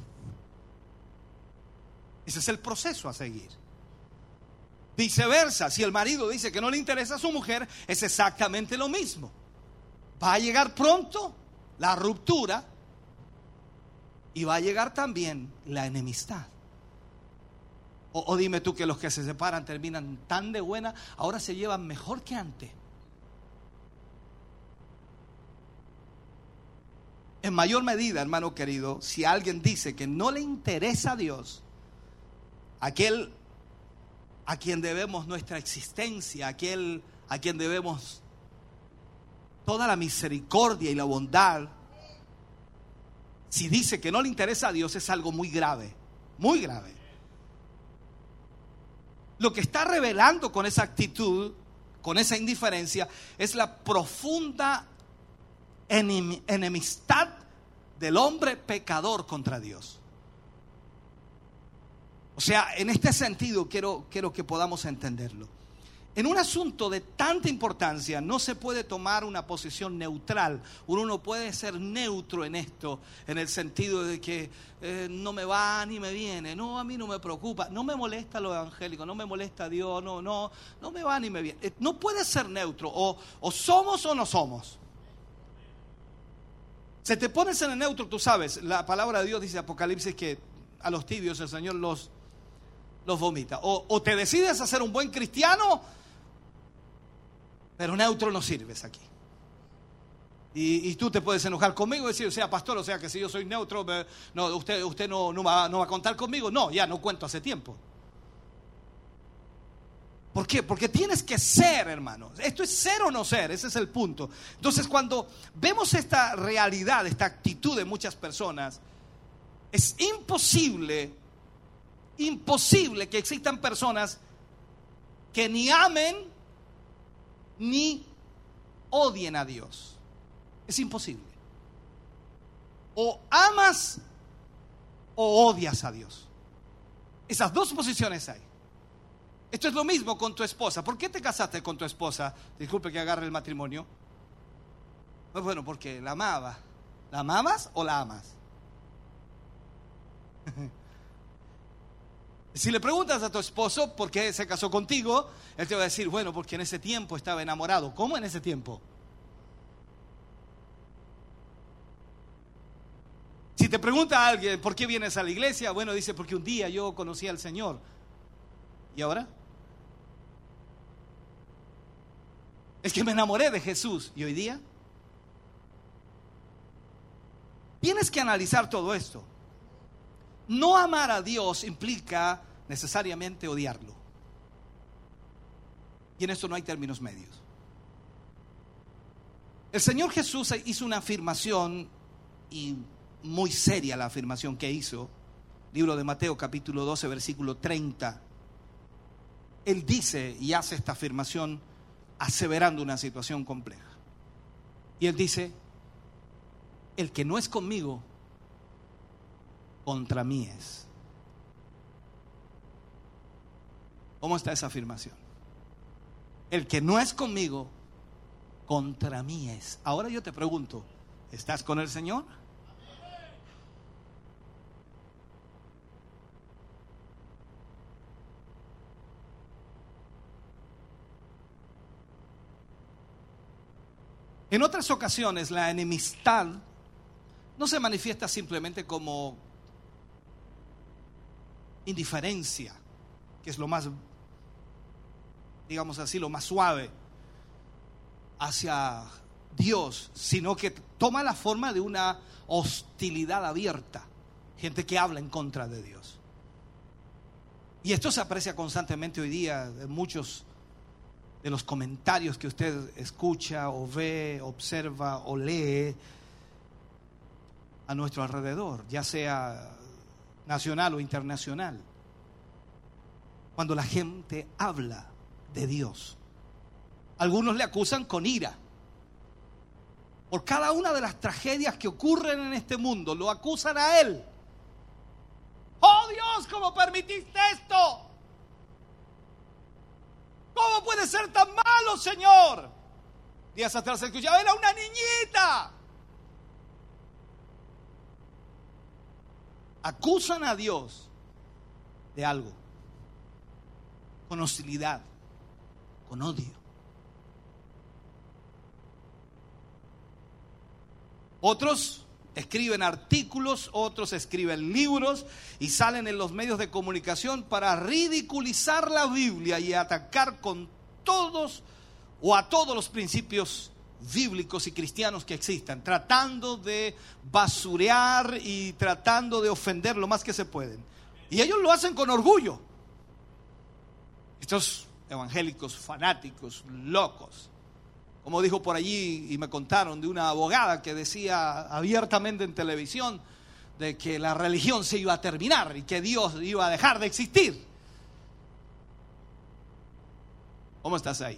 Ese es el proceso a seguir. Viceversa, si el marido dice que no le interesa a su mujer, es exactamente lo mismo. Va a llegar pronto la ruptura y va a llegar también la enemistad. O, o dime tú que los que se separan terminan tan de buena, ahora se llevan mejor que antes. En mayor medida, hermano querido, si alguien dice que no le interesa a Dios, aquel a quien debemos nuestra existencia, aquel a quien debemos toda la misericordia y la bondad, si dice que no le interesa a Dios, es algo muy grave, muy grave. Lo que está revelando con esa actitud, con esa indiferencia, es la profunda enemistad del hombre pecador contra Dios. O sea, en este sentido quiero, quiero que podamos entenderlo. En un asunto de tanta importancia no se puede tomar una posición neutral. Uno no puede ser neutro en esto, en el sentido de que eh, no me va ni me viene. No, a mí no me preocupa, no me molesta lo evangélico, no me molesta Dios, no, no, no me va ni me viene. Eh, no puede ser neutro, o, o somos o no somos. Se te pones en el neutro, tú sabes, la palabra de Dios dice Apocalipsis que a los tibios el Señor los, los vomita. O, o te decides a ser un buen cristiano, pero neutro no sirves aquí. Y, y tú te puedes enojar conmigo y decir, o sea, pastor, o sea, que si yo soy neutro, me, no, usted, usted no, no, va, no va a contar conmigo. No, ya no cuento hace tiempo. ¿Por qué? Porque tienes que ser, hermano. Esto es ser o no ser, ese es el punto. Entonces, cuando vemos esta realidad, esta actitud de muchas personas, es imposible, imposible que existan personas que ni amen ni odien a Dios. Es imposible. O amas o odias a Dios. Esas dos posiciones hay. Esto es lo mismo con tu esposa. ¿Por qué te casaste con tu esposa? Disculpe que agarre el matrimonio. Pues bueno, porque la amaba. ¿La amabas o la amas? Si le preguntas a tu esposo por qué se casó contigo, él te va a decir, bueno, porque en ese tiempo estaba enamorado. ¿Cómo en ese tiempo? Si te pregunta a alguien, ¿por qué vienes a la iglesia? Bueno, dice, porque un día yo conocí al Señor. ¿Y ahora? Es que me enamoré de Jesús. ¿Y hoy día? Tienes que analizar todo esto. No amar a Dios implica necesariamente odiarlo. Y en esto no hay términos medios. El Señor Jesús hizo una afirmación, y muy seria la afirmación que hizo. Libro de Mateo capítulo doce versículo treinta. Él dice y hace esta afirmación aseverando una situación compleja. Y él dice, el que no es conmigo, contra mí es. ¿Cómo está esa afirmación? El que no es conmigo, contra mí es. Ahora yo te pregunto, ¿estás con el Señor? En otras ocasiones la enemistad no se manifiesta simplemente como indiferencia, que es lo más, digamos así, lo más suave hacia Dios, sino que toma la forma de una hostilidad abierta, gente que habla en contra de Dios. Y esto se aprecia constantemente hoy día en muchos de los comentarios que usted escucha o ve, observa o lee a nuestro alrededor, ya sea nacional o internacional. Cuando la gente habla de Dios, algunos le acusan con ira. Por cada una de las tragedias que ocurren en este mundo, lo acusan a Él. ¡Oh Dios, cómo permitiste esto! ¿Cómo puede ser tan malo, Señor? Días atrás se escuchaba, era una niñita. Acusan a Dios de algo, con hostilidad, con odio. Otros escriben artículos, otros escriben libros y salen en los medios de comunicación para ridiculizar la Biblia y atacar con todos o a todos los principios bíblicos y cristianos que existan, tratando de basurear y tratando de ofender lo más que se pueden. Y ellos lo hacen con orgullo, Estos evangélicos fanáticos, locos. Como dijo por allí, y me contaron de una abogada que decía abiertamente en televisión de que la religión se iba a terminar y que Dios iba a dejar de existir. ¿Cómo estás ahí?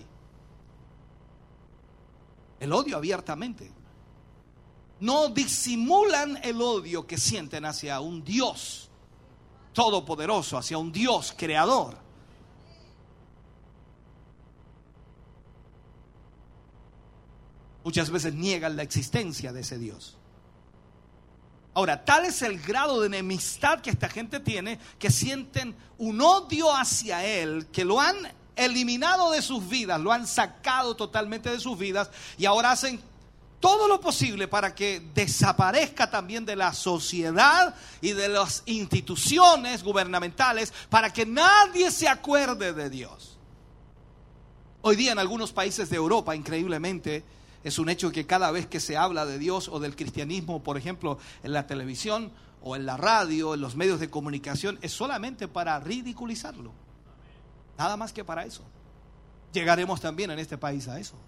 El odio abiertamente. No disimulan el odio que sienten hacia un Dios todopoderoso, hacia un Dios creador. Muchas veces niegan la existencia de ese Dios. Ahora, tal es el grado de enemistad que esta gente tiene, que sienten un odio hacia Él, que lo han eliminado de sus vidas, lo han sacado totalmente de sus vidas, y ahora hacen todo lo posible para que desaparezca también de la sociedad y de las instituciones gubernamentales, para que nadie se acuerde de Dios. Hoy día en algunos países de Europa, increíblemente, es un hecho que cada vez que se habla de Dios o del cristianismo, por ejemplo, en la televisión o en la radio, en los medios de comunicación, es solamente para ridiculizarlo. Nada más que para eso. Llegaremos también en este país a eso.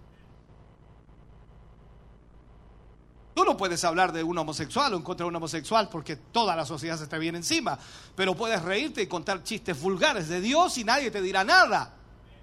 Tú no puedes hablar de un homosexual o en contra de un homosexual porque toda la sociedad se te viene encima. Pero puedes reírte y contar chistes vulgares de Dios y nadie te dirá nada.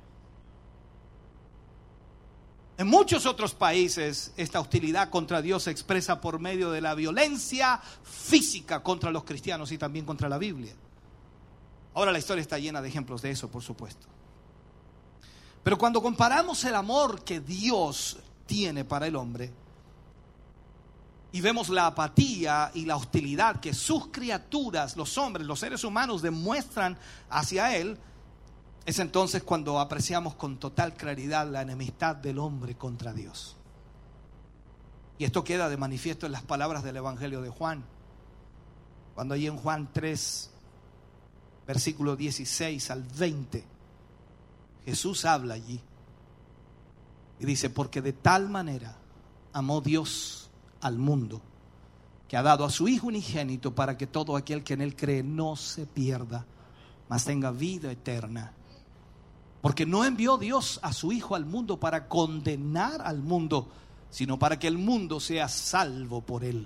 En muchos otros países esta hostilidad contra Dios se expresa por medio de la violencia física contra los cristianos y también contra la Biblia. Ahora la historia está llena de ejemplos de eso, por supuesto. Pero cuando comparamos el amor que Dios tiene para el hombre y vemos la apatía y la hostilidad que sus criaturas, los hombres, los seres humanos demuestran hacia Él, es entonces cuando apreciamos con total claridad la enemistad del hombre contra Dios. Y esto queda de manifiesto en las palabras del Evangelio de Juan. Cuando allí en Juan tres, versículo dieciséis al veinte, Jesús habla allí y dice: porque de tal manera amó Dios al mundo, que ha dado a su Hijo unigénito, para que todo aquel que en Él cree no se pierda, mas tenga vida eterna. Porque no envió Dios a su Hijo al mundo para condenar al mundo, sino para que el mundo sea salvo por Él.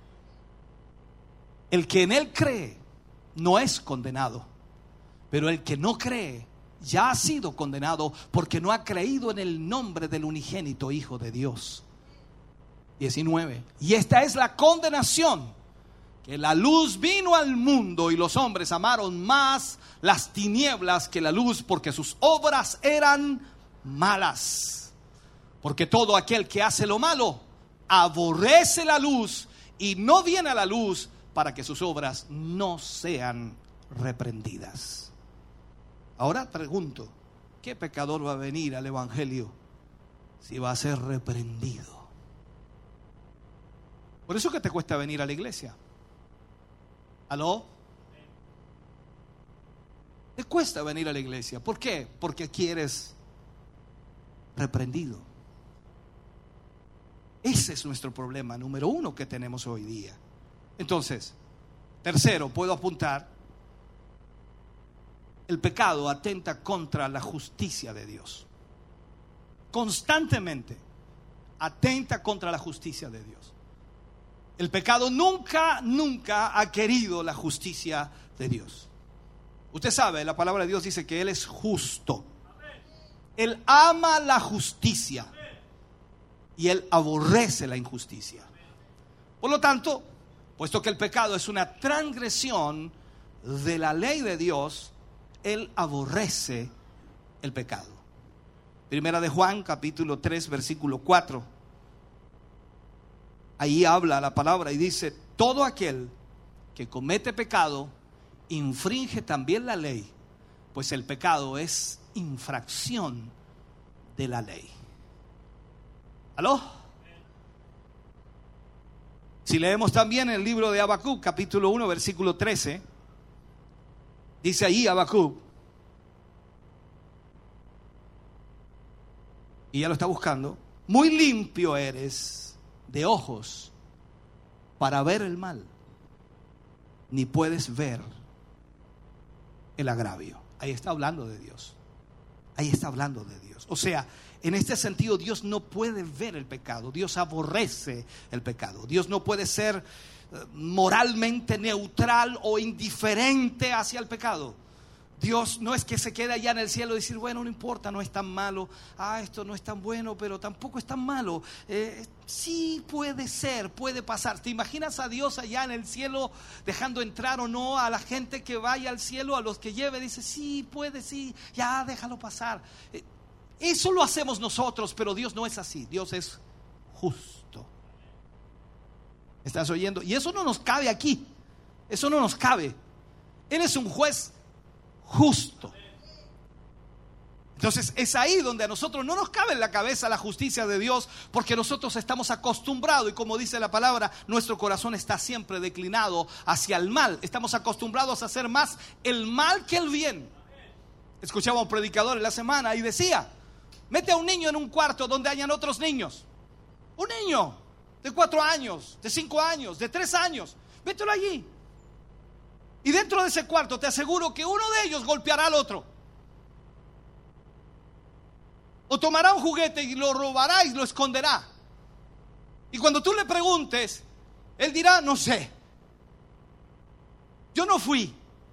El que en Él cree no es condenado, pero el que no cree ya ha sido condenado, porque no ha creído en el nombre del unigénito Hijo de Dios. diecinueve. Y esta es la condenación, que la luz vino al mundo y los hombres amaron más las tinieblas que la luz, porque sus obras eran malas. Porque todo aquel que hace lo malo aborrece la luz y no viene a la luz, para que sus obras no sean reprendidas. Ahora pregunto, ¿qué pecador va a venir al Evangelio si va a ser reprendido? Por eso que te cuesta venir a la iglesia. ¿Aló? Te cuesta venir a la iglesia. ¿Por qué? Porque aquí eres reprendido. Ese es nuestro problema número uno que tenemos hoy día. Entonces, tercero, puedo apuntar: el pecado atenta contra la justicia de Dios. Constantemente atenta contra la justicia de Dios. El pecado nunca, nunca ha querido la justicia de Dios. Usted sabe, la palabra de Dios dice que Él es justo. Él ama la justicia y Él aborrece la injusticia. Por lo tanto, puesto que el pecado es una transgresión de la ley de Dios, Él aborrece el pecado. Primera de Juan, capítulo tres, versículo cuatro. Ahí habla la palabra y dice: todo aquel que comete pecado infringe también la ley, pues el pecado es infracción de la ley. ¿Aló? Si leemos también el libro de Habacuc, capítulo uno, versículo trece, dice ahí Habacuc, y ya lo está buscando: muy limpio eres de ojos para ver el mal, ni puedes ver el agravio. ahí está hablando de Dios. Ahí está hablando de Dios. O sea, en este sentido Dios no puede ver el pecado. Dios aborrece el pecado. Dios no puede ser moralmente neutral o indiferente hacia el pecado. Dios no es que se quede allá en el cielo y decir, bueno, no importa, no es tan malo. Ah, esto no es tan bueno, pero tampoco es tan malo. Eh, sí puede ser, puede pasar. ¿Te imaginas a Dios allá en el cielo dejando entrar o no a la gente que vaya al cielo, a los que lleve? Dice, sí, puede, sí, ya déjalo pasar. Eh, eso lo hacemos nosotros, pero Dios no es así. Dios es justo. ¿Estás oyendo? Y eso no nos cabe aquí. Eso no nos cabe. Él es un juez justo. Entonces es ahí donde a nosotros no nos cabe en la cabeza la justicia de Dios, porque nosotros estamos acostumbrados, y como dice la palabra, nuestro corazón está siempre declinado hacia el mal. Estamos acostumbrados a hacer más el mal que el bien. Escuchaba a un predicador en la semana y decía, mete a un niño en un cuarto donde hayan otros niños. Un niño de cuatro años, de cinco años, de tres años, mételo allí. Y dentro de ese cuarto te aseguro que uno de ellos golpeará al otro. O tomará un juguete y lo robará y lo esconderá. Y cuando tú le preguntes, él dirá, no sé. Yo no fui.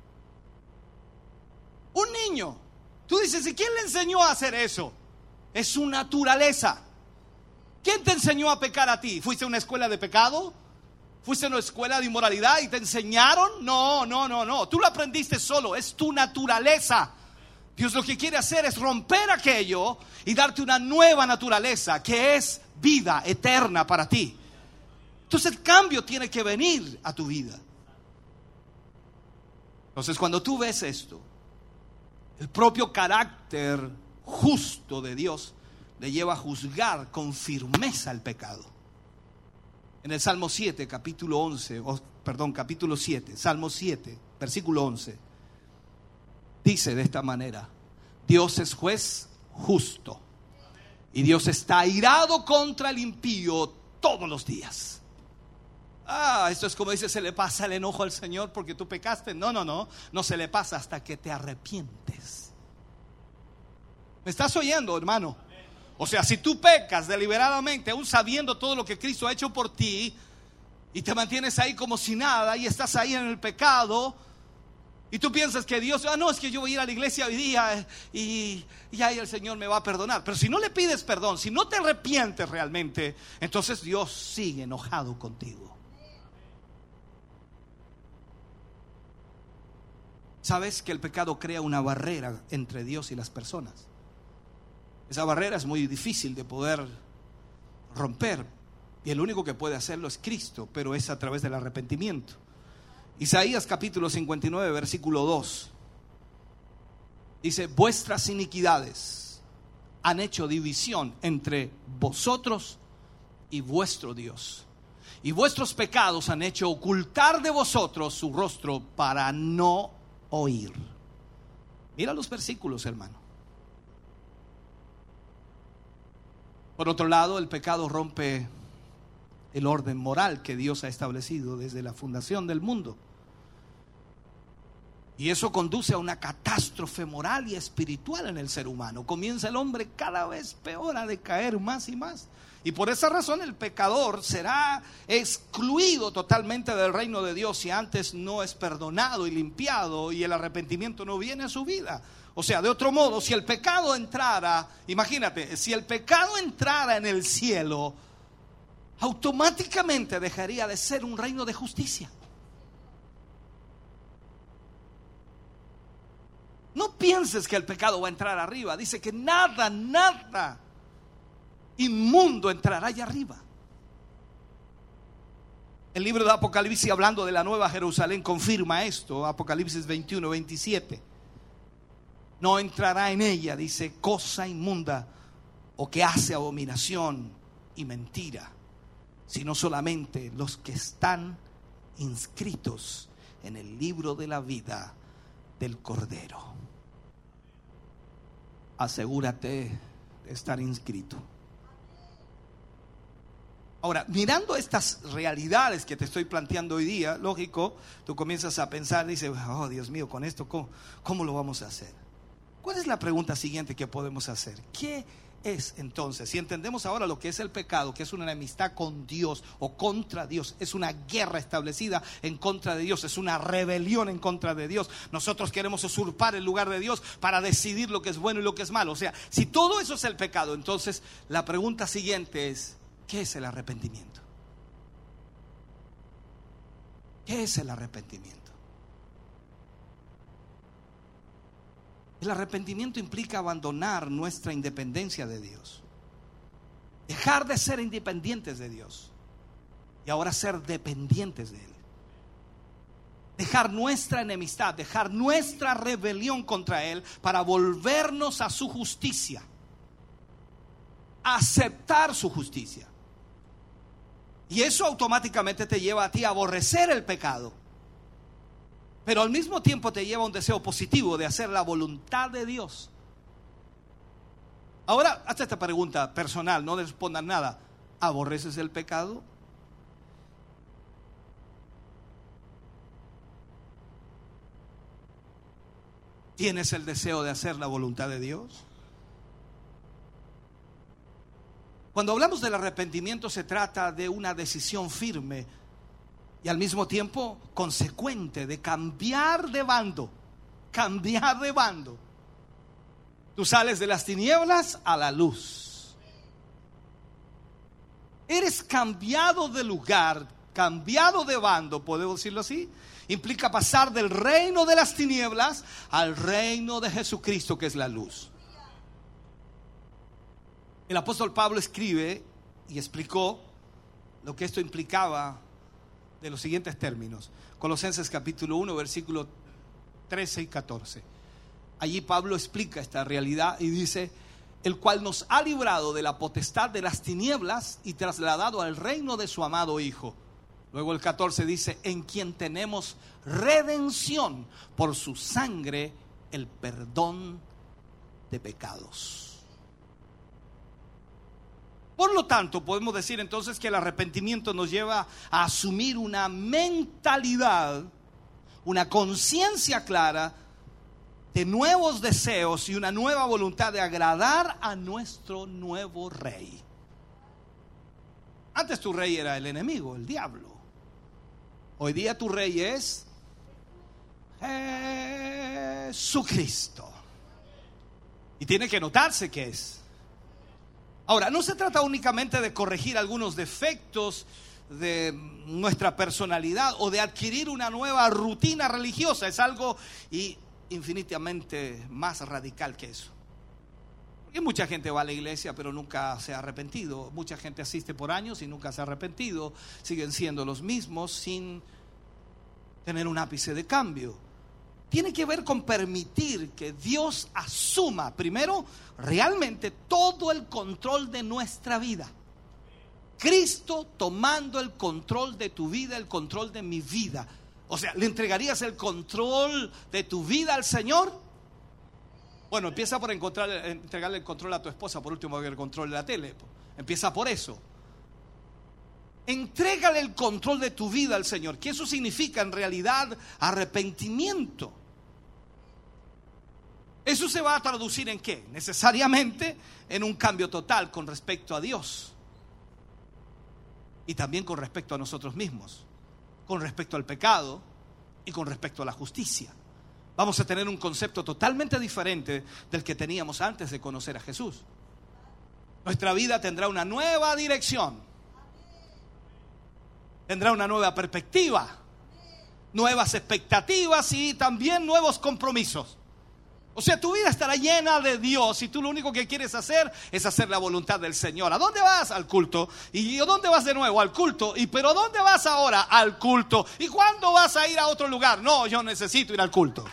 Un niño. Tú dices, ¿y quién le enseñó a hacer eso? Es su naturaleza. ¿Quién te enseñó a pecar a ti? ¿Fuiste a una escuela de pecado? ¿Fuiste a una escuela de inmoralidad y te enseñaron? No, no, no, no. Tú lo aprendiste solo, es tu naturaleza. Dios lo que quiere hacer es romper aquello y darte una nueva naturaleza que es vida eterna para ti. Entonces el cambio tiene que venir a tu vida. Entonces cuando tú ves esto, el propio carácter justo de Dios le lleva a juzgar con firmeza el pecado. En el Salmo siete, capítulo once, oh, perdón, capítulo siete, Salmo siete, versículo once, dice de esta manera: Dios es juez justo y Dios está airado contra el impío todos los días. Ah, esto es como dice, se le pasa el enojo al Señor porque tú pecaste. No, no, no, no se le pasa hasta que te arrepientes. ¿Me estás oyendo, hermano? O sea, si tú pecas deliberadamente, aún sabiendo todo lo que Cristo ha hecho por ti, y te mantienes ahí como si nada, y estás ahí en el pecado, y tú piensas que Dios, ah, no, es que yo voy a ir a la iglesia hoy día y, y ahí el Señor me va a perdonar. Pero si no le pides perdón, si no te arrepientes realmente, entonces Dios sigue enojado contigo. ¿Sabes que el pecado crea una barrera entre Dios y las personas? Esa barrera es muy difícil de poder romper, y el único que puede hacerlo es Cristo, pero es a través del arrepentimiento. Isaías capítulo cincuenta y nueve, versículo dos, dice: vuestras iniquidades han hecho división entre vosotros y vuestro Dios, y vuestros pecados han hecho ocultar de vosotros su rostro para no oír. Mira los versículos, hermano. Por otro lado, el pecado rompe el orden moral que Dios ha establecido desde la fundación del mundo. Y eso conduce a una catástrofe moral y espiritual en el ser humano. Comienza el hombre cada vez peor a decaer más y más. Y por esa razón el pecador será excluido totalmente del reino de Dios si antes no es perdonado y limpiado y el arrepentimiento no viene a su vida. O sea, de otro modo, si el pecado entrara, imagínate, si el pecado entrara en el cielo, automáticamente dejaría de ser un reino de justicia. No pienses que el pecado va a entrar arriba. Dice que nada, nada inmundo entrará allá arriba. El libro de Apocalipsis, hablando de la nueva Jerusalén, confirma esto. Apocalipsis veintiuno, veintisiete. No entrará en ella, dice, cosa inmunda o que hace abominación y mentira, sino solamente los que están inscritos en el libro de la vida del Cordero. Asegúrate de estar inscrito. Ahora, mirando estas realidades que te estoy planteando hoy día, lógico, tú comienzas a pensar, dices, oh Dios mío, con esto, ¿cómo, cómo lo vamos a hacer? ¿Cuál es la pregunta siguiente que podemos hacer? ¿Qué es entonces? Si entendemos ahora lo que es el pecado, que es una enemistad con Dios o contra Dios, es una guerra establecida en contra de Dios, es una rebelión en contra de Dios. Nosotros queremos usurpar el lugar de Dios para decidir lo que es bueno y lo que es malo. O sea, si todo eso es el pecado, entonces la pregunta siguiente es, ¿qué es el arrepentimiento? ¿Qué es el arrepentimiento? El arrepentimiento implica abandonar nuestra independencia de Dios, dejar de ser independientes de Dios y ahora ser dependientes de Él. Dejar nuestra enemistad, dejar nuestra rebelión contra Él para volvernos a su justicia, aceptar su justicia. Y eso automáticamente te lleva a ti a aborrecer el pecado, pero al mismo tiempo te lleva a un deseo positivo de hacer la voluntad de Dios. Ahora, hazte esta pregunta personal, no le respondas nada. ¿Aborreces el pecado? ¿Tienes el deseo de hacer la voluntad de Dios? Cuando hablamos del arrepentimiento se trata de una decisión firme y al mismo tiempo consecuente de cambiar de bando, cambiar de bando. Tú sales de las tinieblas a la luz. Eres cambiado de lugar, cambiado de bando, ¿podemos decirlo así? Implica pasar del reino de las tinieblas al reino de Jesucristo, que es la luz. El apóstol Pablo escribe y explicó lo que esto implicaba de los siguientes términos. Colosenses capítulo uno, versículos trece y catorce. Allí Pablo explica esta realidad y dice: el cual nos ha librado de la potestad de las tinieblas y trasladado al reino de su amado Hijo. Luego el catorce dice: en quien tenemos redención por su sangre, el perdón de pecados. Por lo tanto, podemos decir entonces que el arrepentimiento nos lleva a asumir una mentalidad, una conciencia clara de nuevos deseos y una nueva voluntad de agradar a nuestro nuevo rey. Antes tu rey era el enemigo, el diablo. Hoy día tu rey es Jesucristo. Y tiene que notarse que es. Ahora, no se trata únicamente de corregir algunos defectos de nuestra personalidad o de adquirir una nueva rutina religiosa. Es algo y infinitamente más radical que eso. Porque mucha gente va a la iglesia pero nunca se ha arrepentido. Mucha gente asiste por años y nunca se ha arrepentido. Siguen siendo los mismos sin tener un ápice de cambio. Tiene que ver con permitir que Dios asuma primero realmente todo el control de nuestra vida. Cristo tomando el control de tu vida, el control de mi vida. O sea, ¿le entregarías el control de tu vida al Señor? Bueno, empieza por encontrar, entregarle el control a tu esposa, por último el control de la tele. Empieza por eso. Entrégale el control de tu vida al Señor, que eso significa en realidad arrepentimiento. Eso se va a traducir en ¿qué? Necesariamente en un cambio total con respecto a Dios y también con respecto a nosotros mismos, con respecto al pecado y con respecto a la justicia. Vamos a tener un concepto totalmente diferente del que teníamos antes de conocer a Jesús. Nuestra vida tendrá una nueva dirección, tendrá una nueva perspectiva, nuevas expectativas y también nuevos compromisos. O sea, tu vida estará llena de Dios y tú lo único que quieres hacer es hacer la voluntad del Señor. ¿A dónde vas? Al culto. ¿Y a dónde vas de nuevo? Al culto. ¿Y pero dónde vas ahora? Al culto. ¿Y cuándo vas a ir a otro lugar? No, yo necesito ir al culto.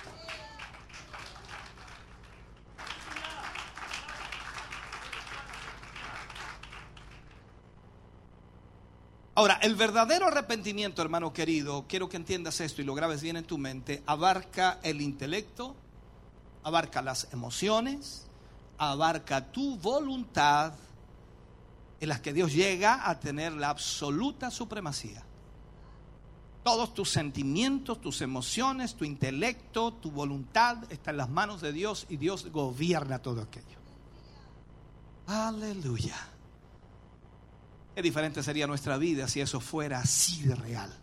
Ahora, el verdadero arrepentimiento, hermano querido, quiero que entiendas esto y lo grabes bien en tu mente, abarca el intelecto, abarca las emociones, abarca tu voluntad en las que Dios llega a tener la absoluta supremacía. Todos tus sentimientos, tus emociones, tu intelecto, tu voluntad está en las manos de Dios y Dios gobierna todo aquello. Aleluya. Qué diferente sería nuestra vida si eso fuera así de real.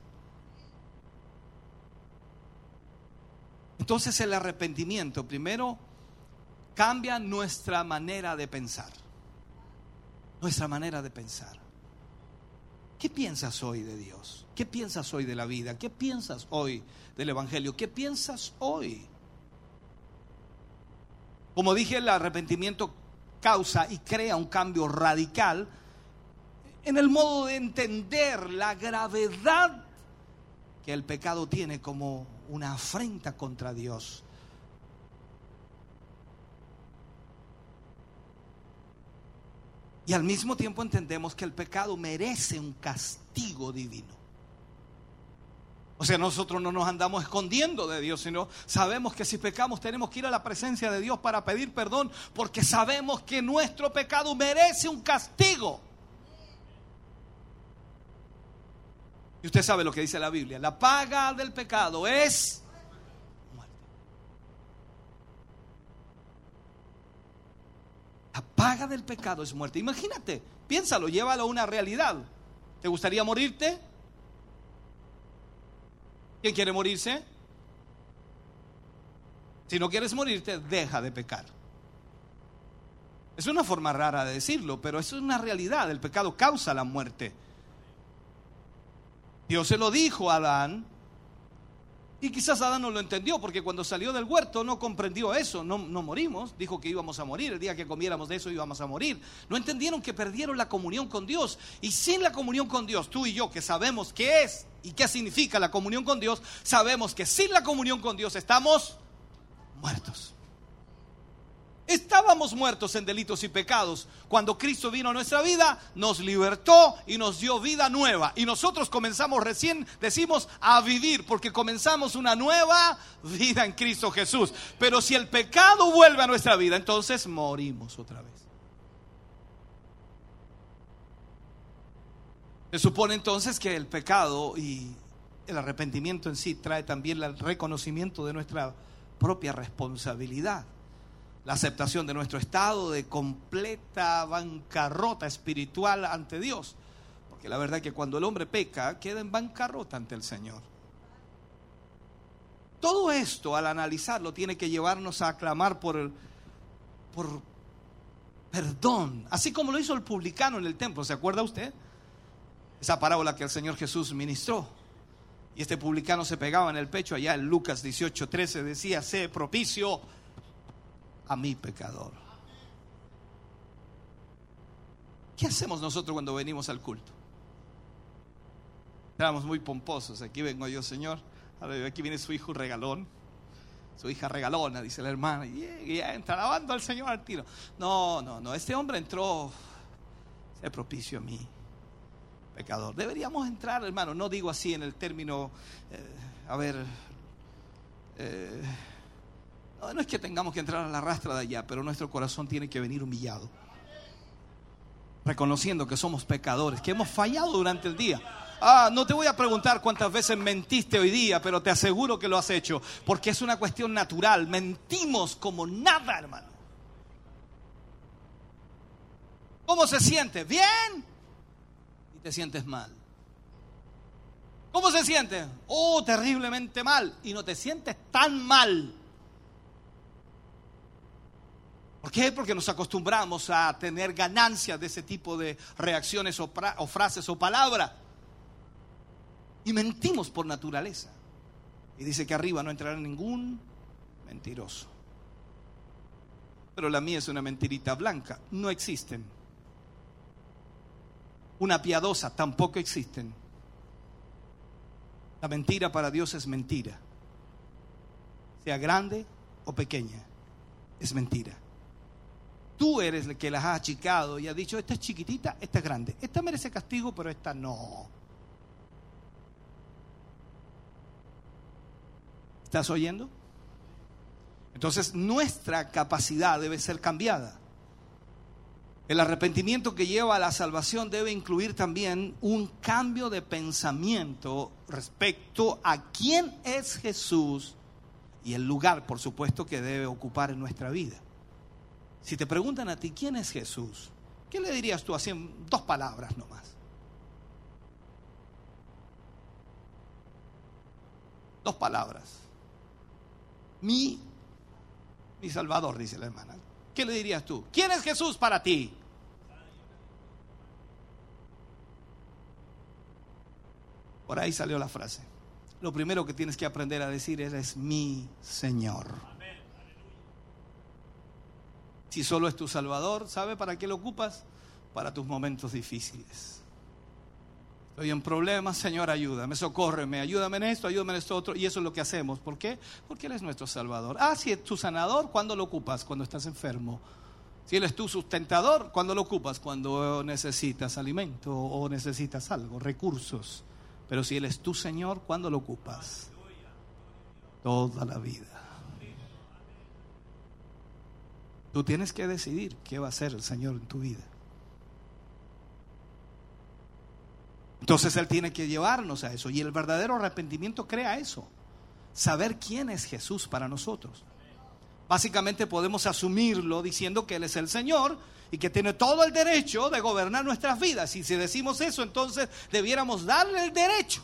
Entonces el arrepentimiento primero cambia nuestra manera de pensar. Nuestra manera de pensar. ¿Qué piensas hoy de Dios? ¿Qué piensas hoy de la vida? ¿Qué piensas hoy del Evangelio? ¿Qué piensas hoy? Como dije, el arrepentimiento causa y crea un cambio radical en el modo de entender la gravedad que el pecado tiene como una afrenta contra Dios. Y al mismo tiempo entendemos que el pecado merece un castigo divino. O sea, nosotros no nos andamos escondiendo de Dios, sino sabemos que si pecamos tenemos que ir a la presencia de Dios para pedir perdón, porque sabemos que nuestro pecado merece un castigo. Y usted sabe lo que dice la Biblia: la paga del pecado es muerte. La paga del pecado es muerte. Imagínate, piénsalo, llévalo a una realidad. ¿Te gustaría morirte? ¿Quién quiere morirse? Si no quieres morirte, deja de pecar. Es una forma rara de decirlo, pero es una realidad. El pecado causa la muerte. Dios se lo dijo a Adán, y quizás Adán no lo entendió, porque cuando salió del huerto no comprendió eso. No, no morimos, dijo que íbamos a morir, el día que comiéramos de eso íbamos a morir. No entendieron que perdieron la comunión con Dios. Y sin la comunión con Dios, tú y yo que sabemos qué es y qué significa la comunión con Dios, sabemos que sin la comunión con Dios estamos muertos. Estábamos muertos en delitos y pecados. Cuando Cristo vino a nuestra vida, nos libertó y nos dio vida nueva. Y nosotros comenzamos recién, decimos, a vivir, porque comenzamos una nueva vida en Cristo Jesús. Pero si el pecado vuelve a nuestra vida, entonces morimos otra vez. Se supone entonces que el pecado y el arrepentimiento en sí trae también el reconocimiento de nuestra propia responsabilidad. La aceptación de nuestro estado de completa bancarrota espiritual ante Dios. Porque la verdad es que cuando el hombre peca, queda en bancarrota ante el Señor. Todo esto, al analizarlo, tiene que llevarnos a clamar por, el, por perdón. Así como lo hizo el publicano en el templo. ¿Se acuerda usted? Esa parábola que el Señor Jesús ministró. Y este publicano se pegaba en el pecho allá en Lucas dieciocho trece. Decía: sé propicio a mi pecador. ¿Qué hacemos nosotros cuando venimos al culto? Éramos muy pomposos. Aquí vengo yo, Señor. Aquí viene su hijo regalón, su hija regalona, dice la hermana, y ya entra alabando al Señor al tiro. No, no, no. Este hombre entró, sé propicio a mí, pecador. Deberíamos entrar, hermano. No digo así en el término, eh, a ver, eh, no, no es que tengamos que entrar a la rastra de allá, pero nuestro corazón tiene que venir humillado, reconociendo que somos pecadores, que hemos fallado durante el día. Ah, no te voy a preguntar cuántas veces mentiste hoy día, pero te aseguro que lo has hecho, porque es una cuestión natural. Mentimos como nada, hermano. ¿Cómo se siente? ¿Bien? Y te sientes mal. ¿Cómo se siente? Oh, terriblemente mal. Y no te sientes tan mal. ¿Por qué? Porque nos acostumbramos a tener ganancias de ese tipo de reacciones o, pra- o frases o palabras. Y mentimos por naturaleza. Y dice que arriba no entrará ningún mentiroso. Pero la mía es una mentirita blanca. No existen. Una piadosa tampoco existen. La mentira para Dios es mentira. Sea grande o pequeña, es mentira. Tú eres el que las has achicado y has dicho: esta es chiquitita, esta es grande. Esta merece castigo, pero esta no. ¿Estás oyendo? Entonces nuestra capacidad debe ser cambiada. El arrepentimiento que lleva a la salvación debe incluir también un cambio de pensamiento respecto a quién es Jesús y el lugar, por supuesto, que debe ocupar en nuestra vida. Si te preguntan a ti, ¿quién es Jesús? ¿Qué le dirías tú así en dos palabras nomás? Dos palabras. Mi, mi Salvador, dice la hermana. ¿Qué le dirías tú? ¿Quién es Jesús para ti? Por ahí salió la frase. Lo primero que tienes que aprender a decir es, es mi Señor. Si solo es tu Salvador, ¿sabe para qué lo ocupas? Para tus momentos difíciles. Estoy en problemas, Señor, ayúdame, socórreme, ayúdame en esto, ayúdame en esto otro. Y eso es lo que hacemos. ¿Por qué? Porque Él es nuestro Salvador. Ah, si es tu sanador, ¿cuándo lo ocupas? Cuando estás enfermo. Si Él es tu sustentador, ¿cuándo lo ocupas? Cuando necesitas alimento o necesitas algo, recursos. Pero si Él es tu Señor, ¿cuándo lo ocupas? Toda la vida. Tú tienes que decidir qué va a hacer el Señor en tu vida. Entonces Él tiene que llevarnos a eso. Y el verdadero arrepentimiento crea eso. Saber quién es Jesús para nosotros. Básicamente podemos asumirlo diciendo que Él es el Señor y que tiene todo el derecho de gobernar nuestras vidas. Y si decimos eso, entonces debiéramos darle el derecho.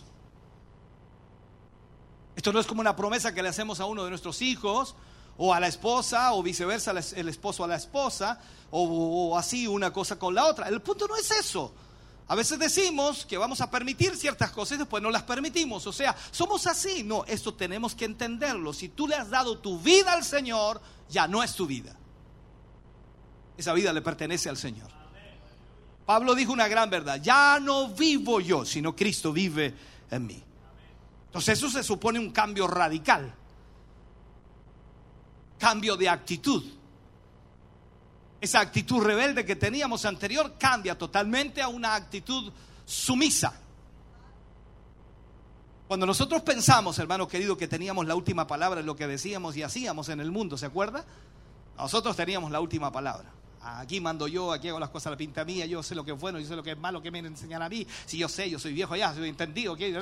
Esto no es como una promesa que le hacemos a uno de nuestros hijos, o a la esposa, o viceversa, el esposo a la esposa, o, o así una cosa con la otra. El punto no es eso. A veces decimos que vamos a permitir ciertas cosas y después no las permitimos. O sea, somos así. No, esto tenemos que entenderlo. Si tú le has dado tu vida al Señor, ya no es tu vida. Esa vida le pertenece al Señor. Pablo dijo una gran verdad: ya no vivo yo, sino Cristo vive en mí. Entonces eso se supone un cambio radical. Cambio de actitud. Esa actitud rebelde que teníamos anterior cambia totalmente a una actitud sumisa. Cuando nosotros pensamos, hermano querido, que teníamos la última palabra en lo que decíamos y hacíamos en el mundo, ¿se acuerda? Nosotros teníamos la última palabra. Aquí mando yo, aquí hago las cosas a la pinta mía, yo sé lo que es bueno, yo sé lo que es malo, que me enseñan a mí. Si yo sé, yo soy viejo ya, soy entendido. ¿Qué?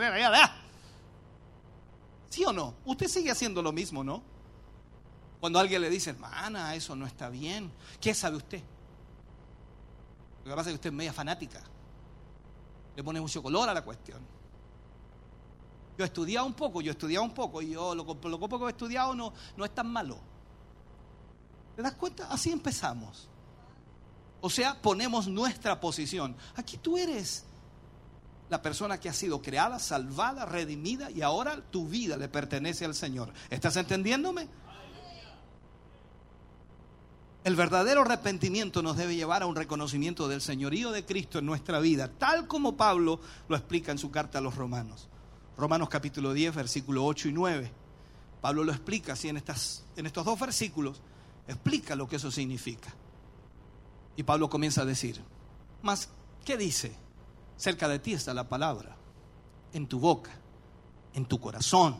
¿Sí o no? Usted sigue haciendo lo mismo, ¿no? Cuando alguien le dice, hermana, eso no está bien, ¿qué sabe usted? Lo que pasa es que usted es media fanática. Le pone mucho color a la cuestión. Yo he estudiado un poco, yo he estudiado un poco, y yo lo, lo poco que he estudiado no, no es tan malo. ¿Te das cuenta? Así empezamos. O sea, ponemos nuestra posición. Aquí tú eres la persona que ha sido creada, salvada, redimida, y ahora tu vida le pertenece al Señor. ¿Estás entendiéndome? El verdadero arrepentimiento nos debe llevar a un reconocimiento del señorío de Cristo en nuestra vida, tal como Pablo lo explica en su carta a los Romanos. Romanos capítulo diez, versículos ocho y nueve. Pablo lo explica así en, estas, en estos dos versículos, explica lo que eso significa. Y Pablo comienza a decir, mas, ¿qué dice? Cerca de ti está la palabra, en tu boca, en tu corazón.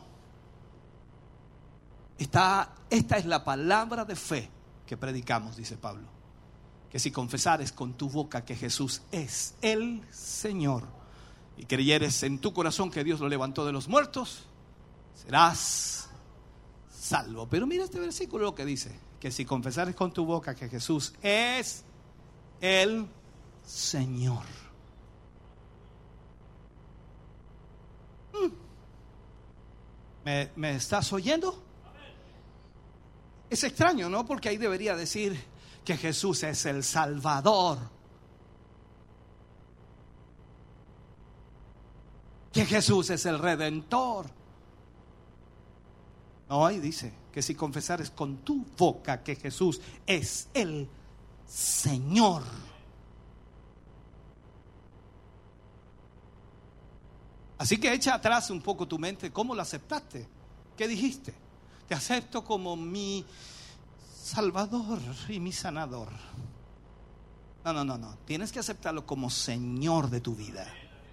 Está, esta es la palabra de fe que predicamos, dice Pablo, que si confesares con tu boca que Jesús es el Señor y creyeres en tu corazón que Dios lo levantó de los muertos, serás salvo. Pero mira este versículo lo que dice, que si confesares con tu boca que Jesús es el Señor. ¿Me, me estás oyendo? Es extraño, ¿no? Porque ahí debería decir que Jesús es el Salvador, que Jesús es el Redentor. No, ahí dice que si confesares con tu boca que Jesús es el Señor. Así que echa atrás un poco tu mente. ¿Cómo lo aceptaste? ¿Qué dijiste? Te acepto como mi Salvador y mi sanador. No, no, no, no. Tienes que aceptarlo como Señor de tu vida.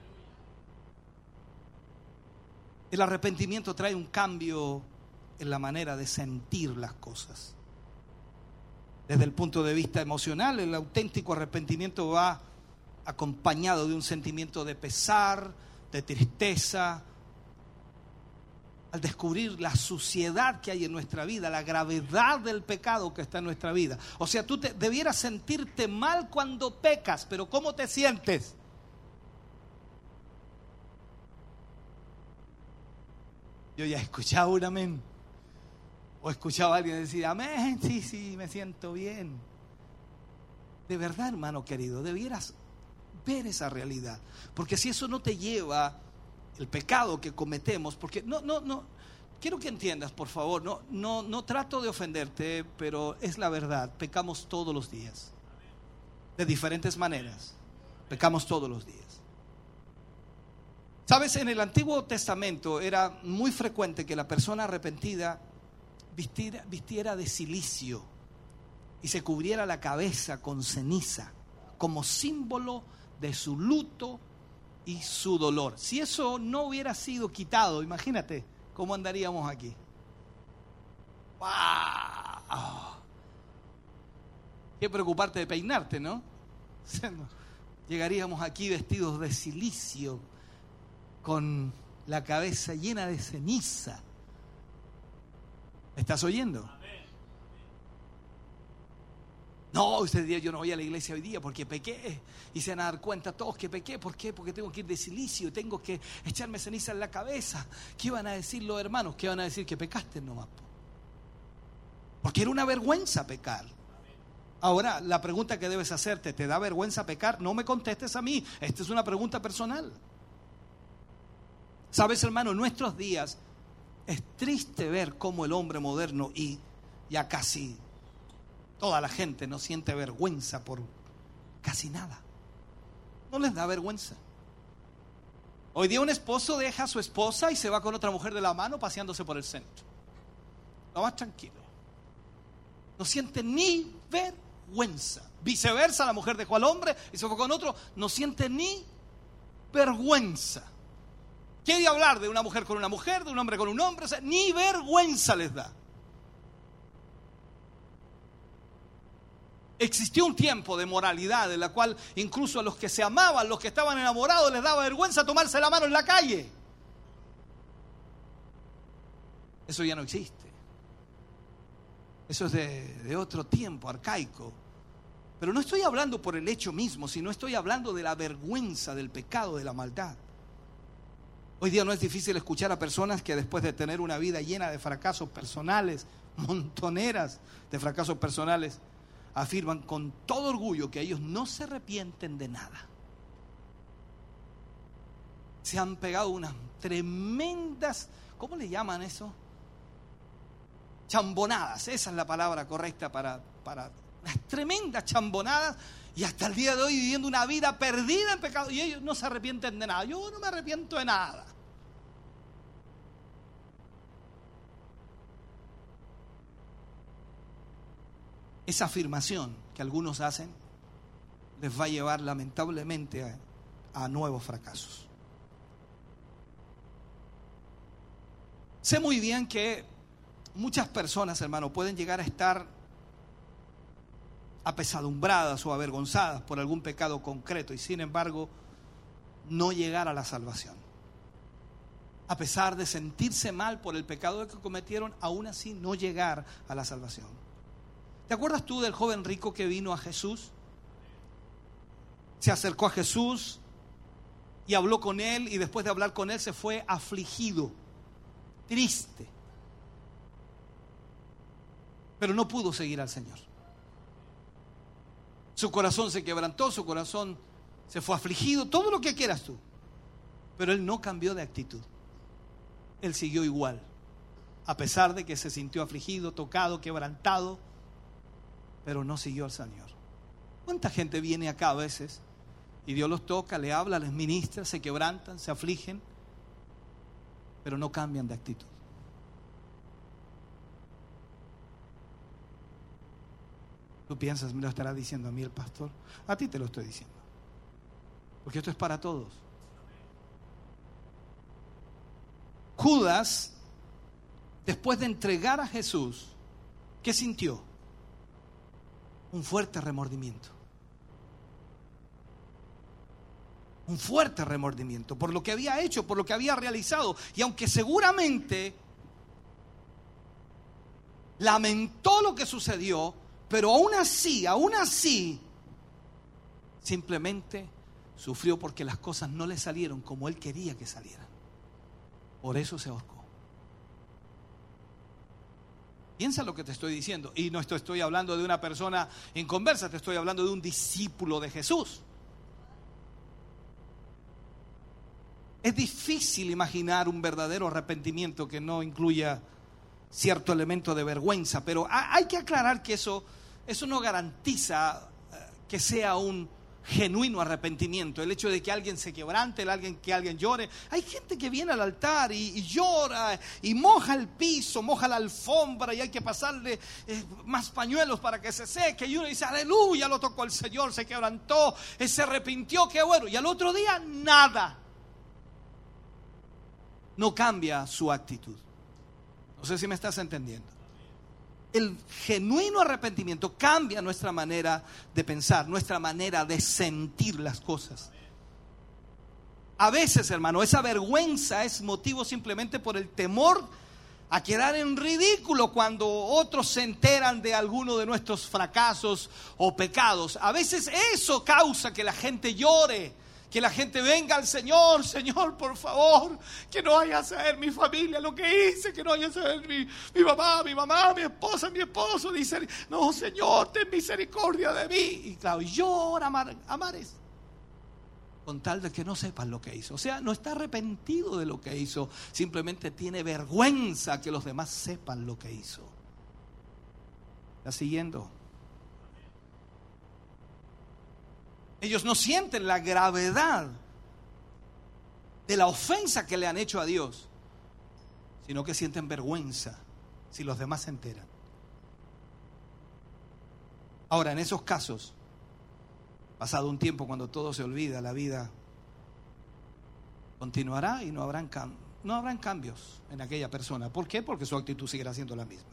El arrepentimiento trae un cambio en la manera de sentir las cosas. Desde el punto de vista emocional, el auténtico arrepentimiento va acompañado de un sentimiento de pesar, de tristeza, al descubrir la suciedad que hay en nuestra vida, la gravedad del pecado que está en nuestra vida. O sea, tú te, debieras sentirte mal cuando pecas, pero ¿cómo te sientes? Yo ya escuchaba un amén. O escuchaba a alguien decir, amén, sí, sí, me siento bien. De verdad, hermano querido, debieras ver esa realidad. Porque si eso no te lleva, el pecado que cometemos, porque no, no, no, quiero que entiendas, por favor, no, no, no trato de ofenderte, pero es la verdad, pecamos todos los días. De diferentes maneras, pecamos todos los días. Sabes, en el Antiguo Testamento era muy frecuente que la persona arrepentida vistiera, vistiera de cilicio y se cubriera la cabeza con ceniza como símbolo de su luto y su dolor. Si eso no hubiera sido quitado, imagínate cómo andaríamos aquí. ¡Wow! Qué preocuparte de peinarte, ¿no? Llegaríamos aquí vestidos de cilicio, con la cabeza llena de ceniza. ¿Me estás oyendo? No, usted diría, yo no voy a la iglesia hoy día porque pequé. Y se van a dar cuenta todos que pequé. ¿Por qué? Porque tengo que ir de silicio, tengo que echarme ceniza en la cabeza. ¿Qué van a decir los hermanos? ¿Qué van a decir? Que pecaste nomás. Porque era una vergüenza pecar. Ahora, la pregunta que debes hacerte, ¿te da vergüenza pecar? No me contestes a mí, esta es una pregunta personal. Sabes, hermano, en nuestros días es triste ver cómo el hombre moderno y ya casi toda la gente no siente vergüenza por casi nada. No les da vergüenza. Hoy día un esposo deja a su esposa y se va con otra mujer de la mano paseándose por el centro. Lo más tranquilo. No siente ni vergüenza. Viceversa, la mujer dejó al hombre y se fue con otro. No siente ni vergüenza. Quiere hablar de una mujer con una mujer, de un hombre con un hombre, o sea, ni vergüenza les da. Existió un tiempo de moralidad en la cual incluso a los que se amaban, los que estaban enamorados, les daba vergüenza tomarse la mano en la calle. Eso ya no existe. Eso es de, de otro tiempo, arcaico. Pero no estoy hablando por el hecho mismo, sino estoy hablando de la vergüenza, del pecado, de la maldad. Hoy día no es difícil escuchar a personas que después de tener una vida llena de fracasos personales, montoneras de fracasos personales, afirman con todo orgullo que ellos no se arrepienten de nada. Se han pegado unas tremendas, ¿cómo le llaman eso? Chambonadas, esa es la palabra correcta para, para unas tremendas chambonadas, y hasta el día de hoy viviendo una vida perdida en pecado, y ellos no se arrepienten de nada. Yo no me arrepiento de nada. Esa afirmación que algunos hacen les va a llevar lamentablemente a, a nuevos fracasos. Sé muy bien que muchas personas, hermano, pueden llegar a estar apesadumbradas o avergonzadas por algún pecado concreto y sin embargo no llegar a la salvación. A pesar de sentirse mal por el pecado que cometieron, aún así no llegar a la salvación. ¿Te acuerdas tú del joven rico que vino a Jesús? Se acercó a Jesús y habló con él, y después de hablar con él se fue afligido, triste. Pero no pudo seguir al Señor. Su corazón se quebrantó, su corazón se fue afligido, todo lo que quieras tú. Pero él no cambió de actitud. Él siguió igual, a pesar de que se sintió afligido, tocado, quebrantado, pero no siguió al Señor. ¿Cuánta gente viene acá a veces y Dios los toca, le habla, les ministra, se quebrantan, se afligen, pero no cambian de actitud? Tú piensas, me lo estará diciendo a mí el pastor. A ti te lo estoy diciendo, porque esto es para todos. Judas, después de entregar a Jesús, ¿qué sintió? un fuerte remordimiento. Un fuerte remordimiento por lo que había hecho, por lo que había realizado. Y aunque seguramente lamentó lo que sucedió, pero aún así, aún así, simplemente sufrió porque las cosas no le salieron como él quería que salieran. Por eso se ahorcó. Piensa lo que te estoy diciendo. Y no estoy, estoy hablando de una persona inconversa, te estoy hablando de un discípulo de Jesús. Es difícil imaginar un verdadero arrepentimiento que no incluya cierto elemento de vergüenza, pero hay que aclarar que eso, eso no garantiza que sea un genuino arrepentimiento. El hecho de que alguien se quebrante, el alguien, que alguien llore. Hay gente que viene al altar y, y llora y moja el piso, moja la alfombra y hay que pasarle eh, más pañuelos para que se seque. Y uno dice, aleluya, lo tocó el Señor, se quebrantó, eh, se arrepintió, qué bueno. Y al otro día, nada. No cambia su actitud. No sé si me estás entendiendo. El genuino arrepentimiento cambia nuestra manera de pensar, nuestra manera de sentir las cosas. A veces, hermano, esa vergüenza es motivo simplemente por el temor a quedar en ridículo cuando otros se enteran de alguno de nuestros fracasos o pecados. A veces eso causa que la gente llore, que la gente venga al Señor. Señor, por favor, que no vaya a saber mi familia lo que hice, que no vaya a saber mi, mi mamá, mi mamá, mi esposa, mi esposo. Dice, no, Señor, ten misericordia de mí. Y claro, llora a mares, con tal de que no sepan lo que hizo. O sea, no está arrepentido de lo que hizo, simplemente tiene vergüenza que los demás sepan lo que hizo. ¿Está siguiendo? Ellos no sienten la gravedad de la ofensa que le han hecho a Dios, sino que sienten vergüenza si los demás se enteran. Ahora, en esos casos, pasado un tiempo, cuando todo se olvida, la vida continuará y no habrán, cam- no habrán cambios en aquella persona. ¿Por qué? Porque su actitud seguirá siendo la misma.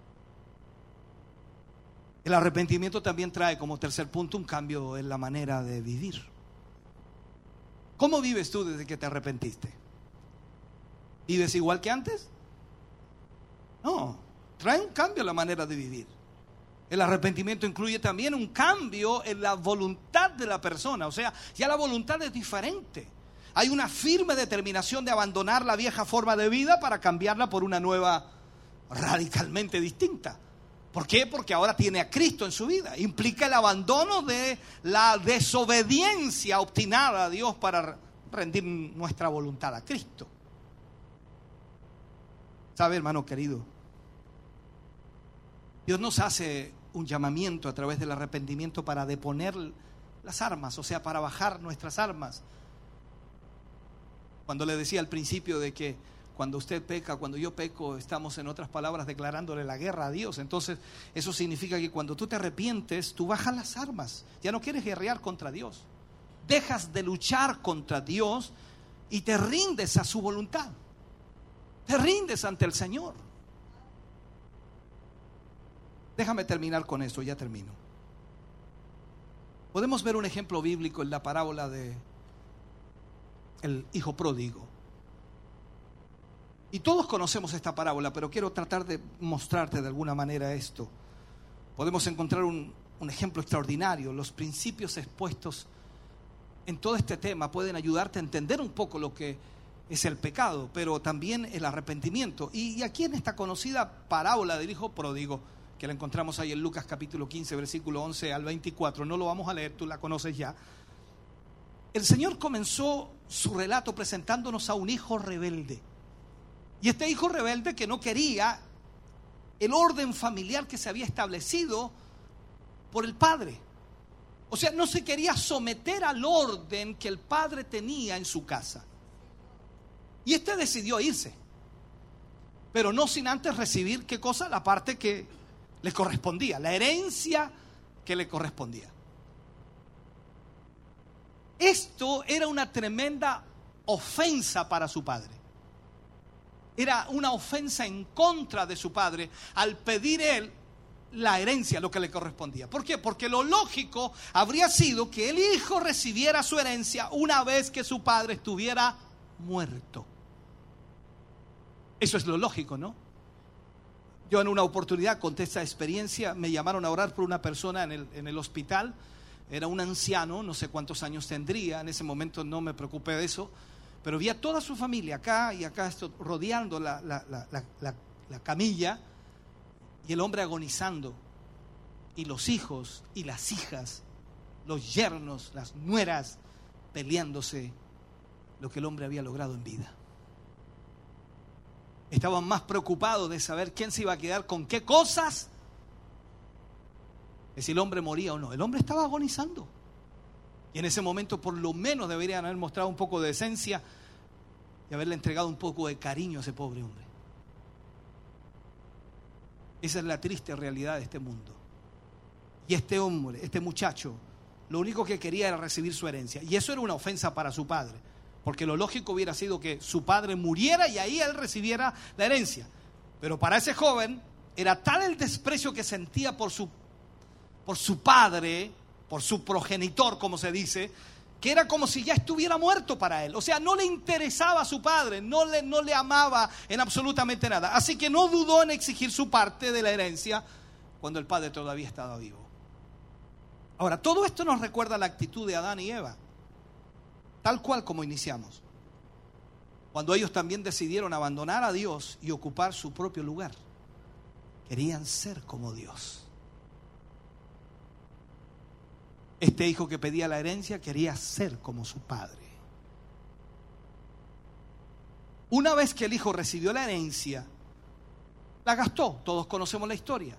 El arrepentimiento también trae como tercer punto un cambio en la manera de vivir. ¿Cómo vives tú desde que te arrepentiste? ¿Vives igual que antes? No, trae un cambio en la manera de vivir. El arrepentimiento incluye también un cambio en la voluntad de la persona. O sea, ya la voluntad es diferente. Hay una firme determinación de abandonar la vieja forma de vida para cambiarla por una nueva radicalmente distinta. ¿Por qué? Porque ahora tiene a Cristo en su vida. Implica el abandono de la desobediencia obstinada a Dios para rendir nuestra voluntad a Cristo. ¿Sabe, hermano querido? Dios nos hace un llamamiento a través del arrepentimiento para deponer las armas, o sea, para bajar nuestras armas. Cuando le decía al principio de que cuando usted peca, cuando yo peco, estamos, en otras palabras, declarándole la guerra a Dios. Entonces, eso significa que cuando tú te arrepientes, tú bajas las armas. Ya no quieres guerrear contra Dios. Dejas de luchar contra Dios y te rindes a su voluntad. Te rindes ante el Señor. Déjame terminar con esto, ya termino. Podemos ver un ejemplo bíblico en la parábola de el hijo pródigo. Y todos conocemos esta parábola, pero quiero tratar de mostrarte de alguna manera esto. Podemos encontrar un, un ejemplo extraordinario. Los principios expuestos en todo este tema pueden ayudarte a entender un poco lo que es el pecado, pero también el arrepentimiento. Y, y aquí en esta conocida parábola del hijo pródigo, que la encontramos ahí en Lucas capítulo quince, versículo once al veinticuatro, no lo vamos a leer, tú la conoces ya. El Señor comenzó su relato presentándonos a un hijo rebelde. Y este hijo rebelde que no quería el orden familiar que se había establecido por el padre. O sea, no se quería someter al orden que el padre tenía en su casa. Y este decidió irse. Pero no sin antes recibir, ¿qué cosa? La parte que le correspondía, la herencia que le correspondía. Esto era una tremenda ofensa para su padre. Era una ofensa en contra de su padre al pedir él la herencia, lo que le correspondía. ¿Por qué? Porque lo lógico habría sido que el hijo recibiera su herencia una vez que su padre estuviera muerto. Eso es lo lógico, ¿no? Yo en una oportunidad conté esta experiencia. Me llamaron a orar por una persona en el, en el hospital. Era un anciano, no sé cuántos años tendría. En ese momento no me preocupé de eso. Pero vi a toda su familia acá y acá esto, rodeando la, la, la, la, la, la camilla. Y el hombre agonizando, y los hijos y las hijas, los yernos, las nueras, peleándose lo que el hombre había logrado en vida. Estaban más preocupados de saber quién se iba a quedar con qué cosas, que si el hombre moría o no. El hombre estaba agonizando. Y en ese momento por lo menos deberían haber mostrado un poco de decencia y haberle entregado un poco de cariño a ese pobre hombre. Esa es la triste realidad de este mundo. Y este hombre, este muchacho, lo único que quería era recibir su herencia. Y eso era una ofensa para su padre, porque lo lógico hubiera sido que su padre muriera y ahí él recibiera la herencia. Pero para ese joven era tal el desprecio que sentía por su, por su padre, por su progenitor, como se dice, que era como si ya estuviera muerto para él. O sea, no le interesaba a su padre, no le, no le amaba en absolutamente nada. Así que no dudó en exigir su parte de la herencia cuando el padre todavía estaba vivo. Ahora, todo esto nos recuerda la actitud de Adán y Eva, tal cual como iniciamos, cuando ellos también decidieron abandonar a Dios y ocupar su propio lugar. Querían ser como Dios. Este hijo que pedía la herencia quería ser como su padre. Una vez que el hijo recibió la herencia, la gastó. Todos conocemos la historia.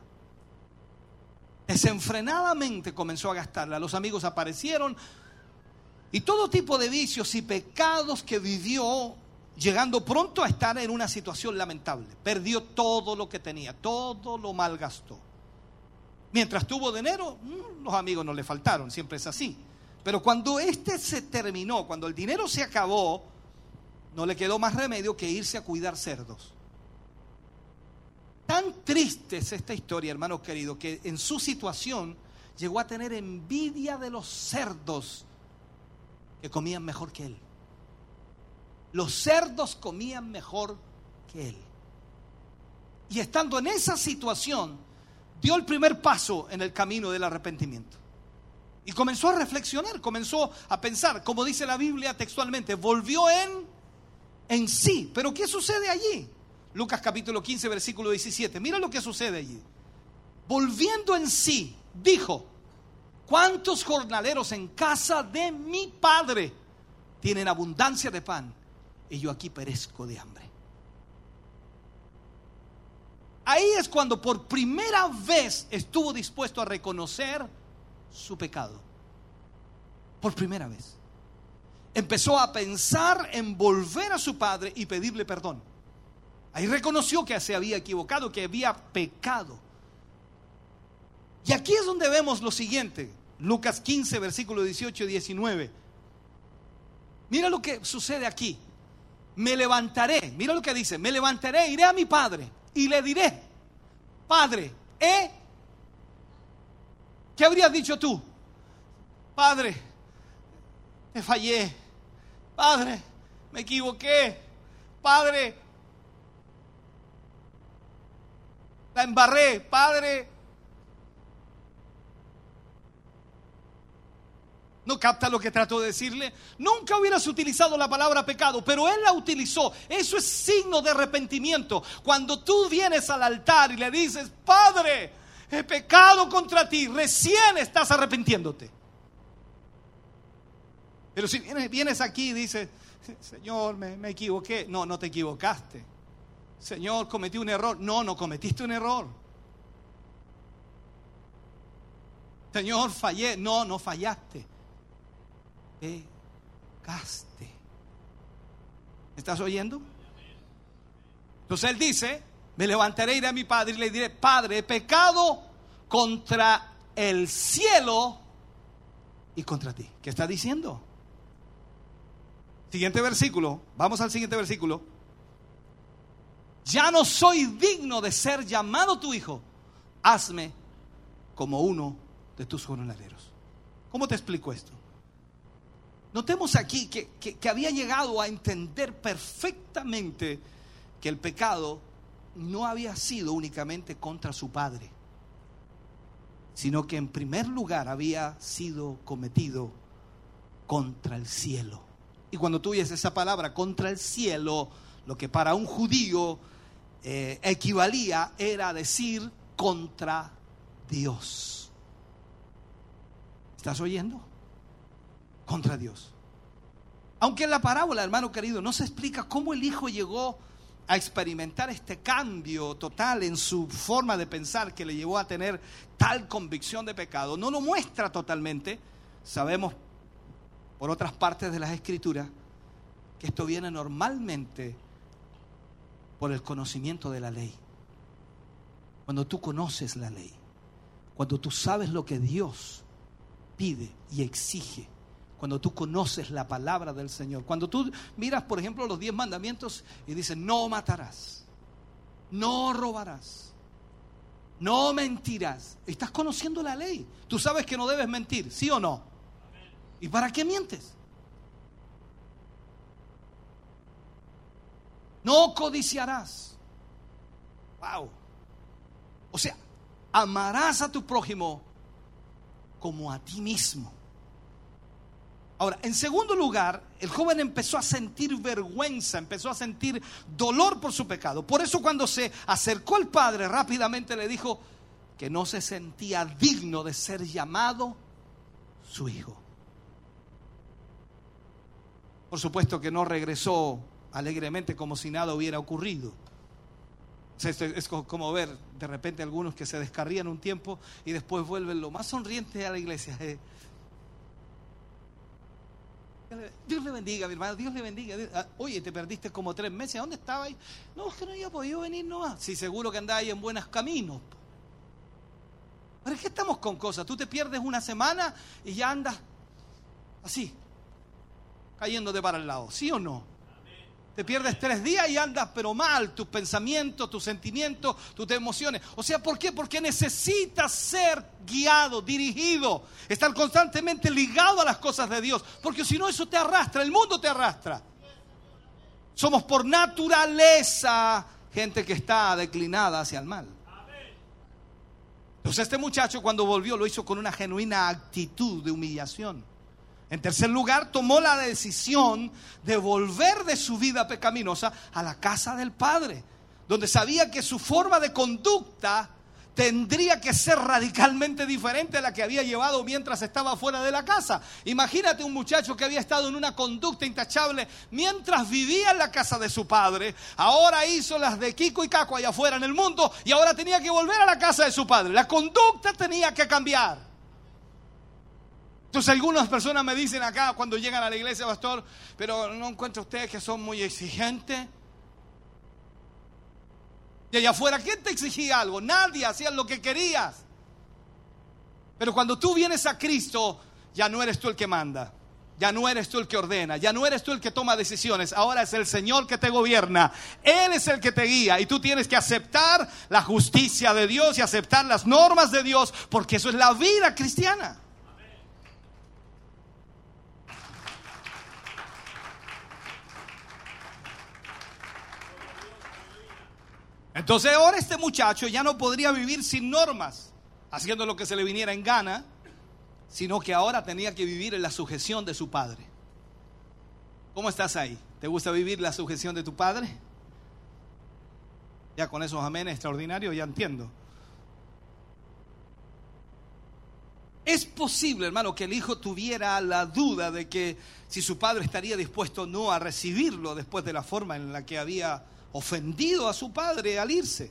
Desenfrenadamente comenzó a gastarla. Los amigos aparecieron y todo tipo de vicios y pecados que vivió, llegando pronto a estar en una situación lamentable. Perdió todo lo que tenía, todo lo malgastó. Mientras tuvo dinero, los amigos no le faltaron, siempre es así. Pero cuando este se terminó, cuando el dinero se acabó, no le quedó más remedio que irse a cuidar cerdos. Tan triste es esta historia, hermanos queridos, que en su situación llegó a tener envidia de los cerdos que comían mejor que él. Los cerdos comían mejor que él. Y estando en esa situación, dio el primer paso en el camino del arrepentimiento. Y comenzó a reflexionar, comenzó a pensar, como dice la Biblia textualmente, volvió en, en sí. Pero ¿qué sucede allí? Lucas capítulo quince, versículo diecisiete. Mira lo que sucede allí. Volviendo en sí, dijo: ¿cuántos jornaleros en casa de mi padre tienen abundancia de pan y yo aquí perezco de hambre? Ahí es cuando por primera vez estuvo dispuesto a reconocer su pecado. Por primera vez. Empezó a pensar en volver a su padre y pedirle perdón. Ahí reconoció que se había equivocado, que había pecado. Y aquí es donde vemos lo siguiente. Lucas quince, versículo dieciocho y diecinueve. Mira lo que sucede aquí. Me levantaré, mira lo que dice, me levantaré, iré a mi padre y le diré: Padre, ¿eh? ¿Qué habrías dicho tú? Padre, te fallé. Padre, me equivoqué. Padre, la embarré. Padre, ¿no capta lo que trato de decirle? Nunca hubieras utilizado la palabra pecado, pero él la utilizó. Eso es signo de arrepentimiento. Cuando tú vienes al altar y le dices: Padre, he pecado contra ti, recién estás arrepintiéndote. Pero si vienes, vienes aquí y dices: Señor, me, me equivoqué. No, no te equivocaste. Señor, cometí un error. No, no cometiste un error. Señor, fallé. No, no fallaste. Pecaste. ¿Estás oyendo? Entonces él dice: me levantaré, iré a mi padre y le diré: Padre, he pecado contra el cielo y contra ti. ¿Qué está diciendo? Siguiente versículo. Vamos al siguiente versículo. Ya no soy digno de ser llamado tu hijo. Hazme como uno de tus jornaleros. ¿Cómo te explico esto? Notemos aquí que, que, que había llegado a entender perfectamente que el pecado no había sido únicamente contra su padre, sino que en primer lugar había sido cometido contra el cielo. Y cuando tú oyes esa palabra, contra el cielo, lo que para un judío eh, equivalía era decir contra Dios. ¿Estás oyendo? Contra Dios. Aunque en la parábola, hermano querido, no se explica cómo el hijo llegó a experimentar este cambio total en su forma de pensar que le llevó a tener tal convicción de pecado. No lo muestra totalmente. Sabemos por otras partes de las Escrituras que esto viene normalmente por el conocimiento de la ley. Cuando tú conoces la ley, cuando tú sabes lo que Dios pide y exige, cuando tú conoces la palabra del Señor, cuando tú miras, por ejemplo, los diez mandamientos y dices, no matarás, no robarás, no mentirás. Estás conociendo la ley. Tú sabes que no debes mentir, ¿sí o no? ¿Y para qué mientes? No codiciarás. Wow. O sea, amarás a tu prójimo como a ti mismo. Ahora, en segundo lugar, el joven empezó a sentir vergüenza, empezó a sentir dolor por su pecado. Por eso cuando se acercó al padre, rápidamente le dijo que no se sentía digno de ser llamado su hijo. Por supuesto que no regresó alegremente como si nada hubiera ocurrido. Es como ver de repente algunos que se descarrían un tiempo y después vuelven lo más sonrientes a la iglesia. Dios le bendiga, mi hermano, Dios le bendiga. Oye, te perdiste como tres meses, ¿a dónde estabas? No, es que no había podido venir nomás. Sí, seguro que andaba ahí en buenos caminos. ¿Para qué estamos con cosas? Tú te pierdes una semana y ya andas así, cayéndote para el lado, ¿sí o no? Te pierdes tres días y andas pero mal, tus pensamientos, tus sentimientos, tus emociones. O sea, ¿por qué? Porque necesitas ser guiado, dirigido, estar constantemente ligado a las cosas de Dios. Porque si no, eso te arrastra, el mundo te arrastra. Somos por naturaleza gente que está declinada hacia el mal. Entonces este muchacho cuando volvió lo hizo con una genuina actitud de humillación. En tercer lugar, tomó la decisión de volver de su vida pecaminosa a la casa del Padre, donde sabía que su forma de conducta tendría que ser radicalmente diferente a la que había llevado mientras estaba fuera de la casa. Imagínate un muchacho que había estado en una conducta intachable mientras vivía en la casa de su padre, ahora hizo las de Kiko y Caco allá afuera en el mundo y ahora tenía que volver a la casa de su padre. La conducta tenía que cambiar. Entonces algunas personas me dicen acá cuando llegan a la iglesia, pastor, pero ¿no encuentra ustedes que son muy exigentes? Y allá afuera, ¿quién te exigía algo? Nadie, hacías lo que querías. Pero cuando tú vienes a Cristo, ya no eres tú el que manda, ya no eres tú el que ordena, ya no eres tú el que toma decisiones, ahora es el Señor que te gobierna. Él es el que te guía y tú tienes que aceptar la justicia de Dios y aceptar las normas de Dios, porque eso es la vida cristiana. Entonces ahora este muchacho ya no podría vivir sin normas, haciendo lo que se le viniera en gana, sino que ahora tenía que vivir en la sujeción de su padre. ¿Cómo estás ahí? ¿Te gusta vivir la sujeción de tu padre? Ya con esos amenes extraordinarios ya entiendo. Es posible, hermano, que el hijo tuviera la duda de que si su padre estaría dispuesto o no a recibirlo después de la forma en la que había ofendido a su padre al irse.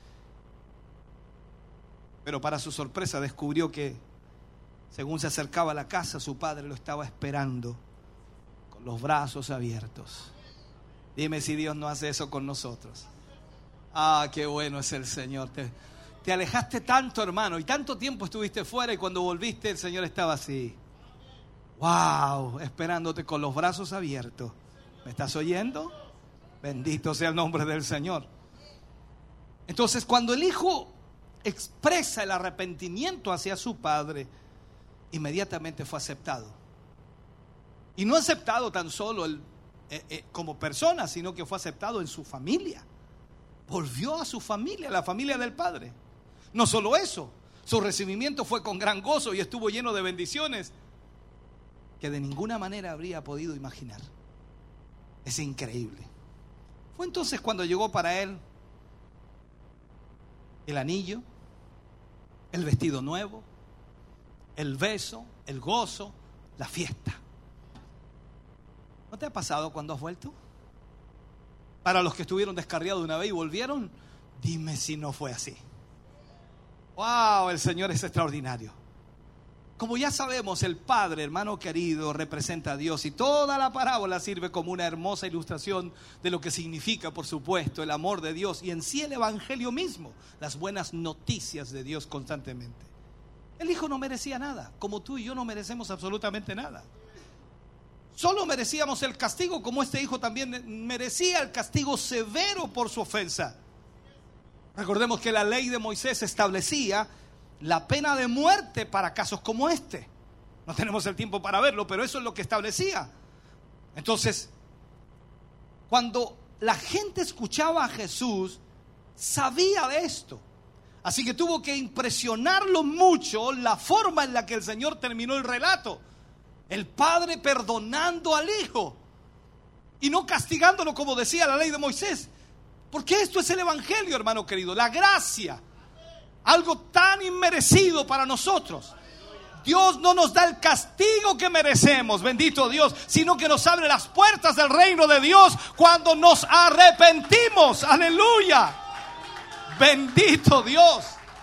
Pero para su sorpresa descubrió que según se acercaba a la casa, su padre lo estaba esperando con los brazos abiertos. Dime si Dios no hace eso con nosotros. Ah, qué bueno es el Señor. Te, te alejaste tanto, hermano, y tanto tiempo estuviste fuera y cuando volviste el Señor estaba así. Wow, esperándote con los brazos abiertos. ¿Me estás oyendo? Bendito sea el nombre del Señor. Entonces, cuando el hijo expresa el arrepentimiento hacia su padre, inmediatamente fue aceptado. Y no aceptado tan solo el, eh, eh, como persona, sino que fue aceptado en su familia. Volvió a su familia, a la familia del padre. No solo eso, su recibimiento fue con gran gozo y estuvo lleno de bendiciones que de ninguna manera habría podido imaginar. Es increíble. Fue entonces cuando llegó para él el anillo, el vestido nuevo, el beso, el gozo, la fiesta. ¿No te ha pasado cuando has vuelto? Para los que estuvieron descarriados una vez y volvieron, dime si no fue así. ¡Wow! El Señor es extraordinario. Como ya sabemos, el Padre, hermano querido, representa a Dios y toda la parábola sirve como una hermosa ilustración de lo que significa, por supuesto, el amor de Dios y en sí el Evangelio mismo, las buenas noticias de Dios constantemente. El Hijo no merecía nada, como tú y yo no merecemos absolutamente nada. Solo merecíamos el castigo, como este hijo también merecía el castigo severo por su ofensa. Recordemos que la ley de Moisés establecía la pena de muerte para casos como este. No tenemos el tiempo para verlo, pero eso es lo que establecía. Entonces, cuando la gente escuchaba a Jesús, sabía de esto. Así que tuvo que impresionarlo mucho la forma en la que el Señor terminó el relato. El Padre perdonando al Hijo y no castigándolo como decía la ley de Moisés. Porque esto es el Evangelio, hermano querido, la gracia. Algo tan inmerecido para nosotros. Dios no nos da el castigo que merecemos, bendito Dios, sino que nos abre las puertas del reino de Dios cuando nos arrepentimos. Aleluya. Bendito Dios.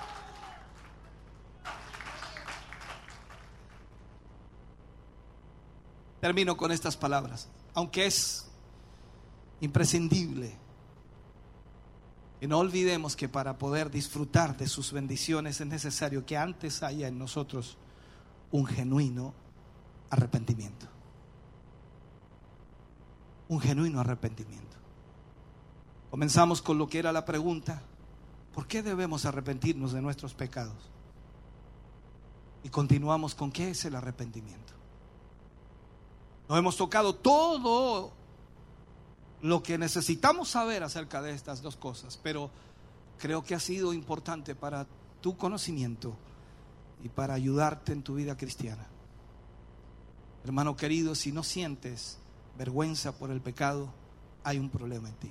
Termino con estas palabras. Aunque es imprescindible que no olvidemos que para poder disfrutar de sus bendiciones es necesario que antes haya en nosotros un genuino arrepentimiento. Un genuino arrepentimiento. Comenzamos con lo que era la pregunta: ¿por qué debemos arrepentirnos de nuestros pecados? Y continuamos con ¿qué es el arrepentimiento? Nos hemos tocado todo lo que necesitamos saber acerca de estas dos cosas, pero creo que ha sido importante para tu conocimiento y para ayudarte en tu vida cristiana. Hermano querido, si no sientes vergüenza por el pecado, hay un problema en ti.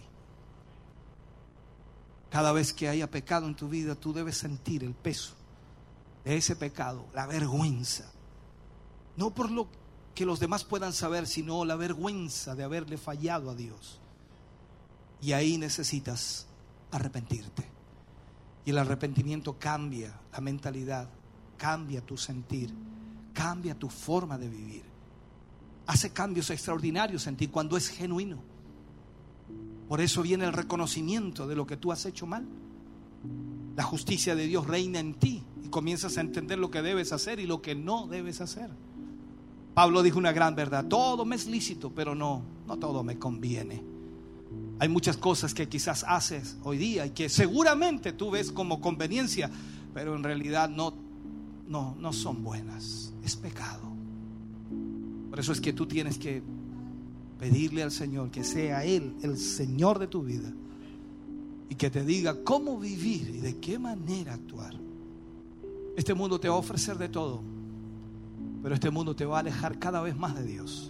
Cada vez que haya pecado en tu vida, tú debes sentir el peso de ese pecado, la vergüenza. No por lo que los demás puedan saber, sino la vergüenza de haberle fallado a Dios. Y ahí necesitas arrepentirte. Y el arrepentimiento cambia la mentalidad, cambia tu sentir, cambia tu forma de vivir. Hace cambios extraordinarios en ti cuando es genuino. Por eso viene el reconocimiento de lo que tú has hecho mal. La justicia de Dios reina en ti y comienzas a entender lo que debes hacer y lo que no debes hacer. Pablo dijo una gran verdad: todo me es lícito, pero no, no todo me conviene. Hay muchas cosas que quizás haces hoy día y que seguramente tú ves como conveniencia, pero en realidad no, no, no son buenas. Es pecado. Por eso es que tú tienes que pedirle al Señor que sea Él el Señor de tu vida y que te diga cómo vivir y de qué manera actuar. Este mundo te va a ofrecer de todo, pero este mundo te va a alejar cada vez más de Dios.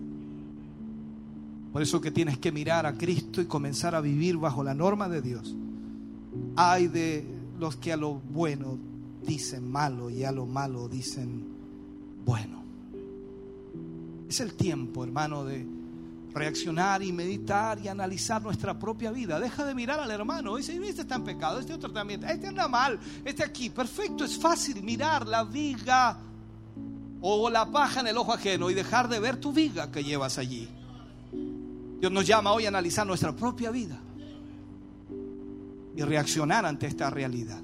Por eso que tienes que mirar a Cristo y comenzar a vivir bajo la norma de Dios. Ay de los que a lo bueno dicen malo y a lo malo dicen bueno. Es el tiempo, hermano, de reaccionar y meditar y analizar nuestra propia vida. Deja de mirar al hermano. Dice: este está en pecado, este otro también, este anda mal, este aquí. Perfecto, es fácil mirar la viga o la paja en el ojo ajeno y dejar de ver tu viga que llevas allí. Dios nos llama hoy a analizar nuestra propia vida y reaccionar ante esta realidad.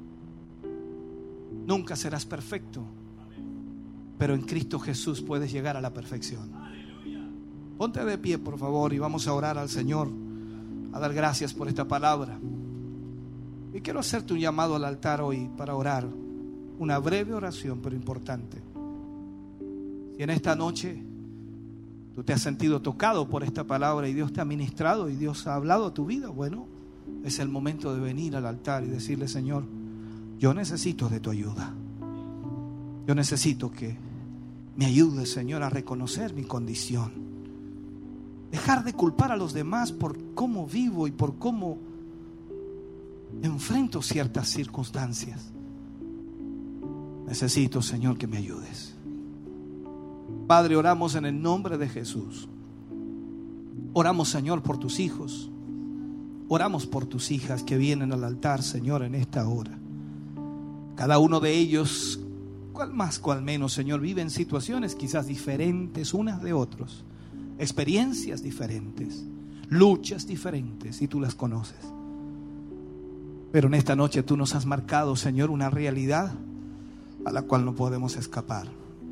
Nunca serás perfecto, pero en Cristo Jesús puedes llegar a la perfección. Ponte de pie, por favor, y vamos a orar al Señor, a dar gracias por esta palabra. Y quiero hacerte un llamado al altar hoy para orar. Una breve oración, pero importante. Si en esta noche tú te has sentido tocado por esta palabra y Dios te ha ministrado y Dios ha hablado a tu vida, bueno, es el momento de venir al altar y decirle: Señor, yo necesito de tu ayuda. Yo necesito que me ayudes, Señor, a reconocer mi condición. Dejar de culpar a los demás por cómo vivo y por cómo enfrento ciertas circunstancias. Necesito, Señor, que me ayudes. Padre, oramos en el nombre de Jesús. Oramos, Señor, por tus hijos. Oramos por tus hijas que vienen al altar, Señor, en esta hora. Cada uno de ellos, cual más, cual menos, Señor, viven situaciones quizás diferentes unas de otros, experiencias diferentes, luchas diferentes, y tú las conoces. Pero en esta noche tú nos has marcado, Señor, una realidad a la cual no podemos escapar.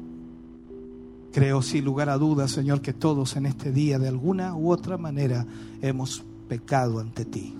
Creo sin lugar a dudas, Señor, que todos en este día de alguna u otra manera hemos pecado ante ti.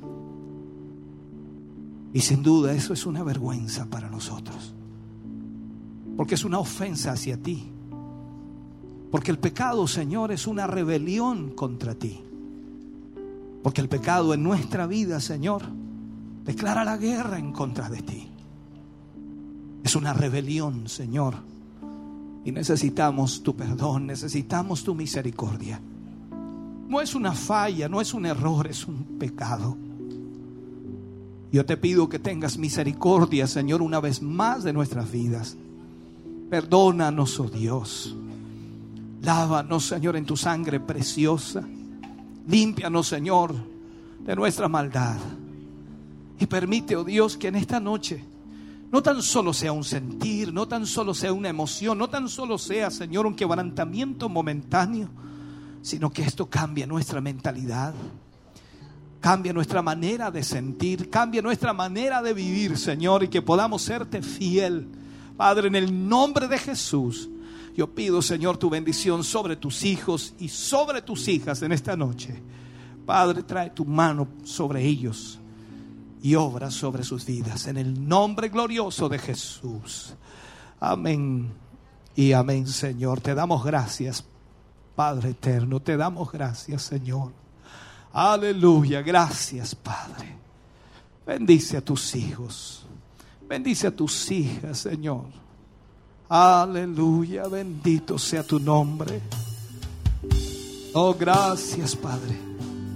Y sin duda eso es una vergüenza para nosotros, porque es una ofensa hacia ti. Porque el pecado, Señor, es una rebelión contra ti. Porque el pecado en nuestra vida, Señor, declara la guerra en contra de ti. Es una rebelión, Señor, y necesitamos tu perdón, necesitamos tu misericordia. No es una falla, no es un error, es un pecado. Yo te pido que tengas misericordia, Señor, una vez más de nuestras vidas. Perdónanos, oh Dios. Lávanos, Señor, en tu sangre preciosa. Límpianos, Señor, de nuestra maldad. Y permite, oh Dios, que en esta noche no tan solo sea un sentir, no tan solo sea una emoción, no tan solo sea, Señor, un quebrantamiento momentáneo, sino que esto cambie nuestra mentalidad, cambie nuestra manera de sentir, cambie nuestra manera de vivir, Señor, y que podamos serte fiel. Padre, en el nombre de Jesús, yo pido, Señor, tu bendición sobre tus hijos y sobre tus hijas en esta noche. Padre, trae tu mano sobre ellos y obra sobre sus vidas, en el nombre glorioso de Jesús. Amén y amén, Señor. Te damos gracias, Padre eterno, te damos gracias, Señor. Aleluya, gracias, Padre. Bendice a tus hijos, bendice a tus hijas, Señor. Aleluya, bendito sea tu nombre. Oh, gracias, Padre.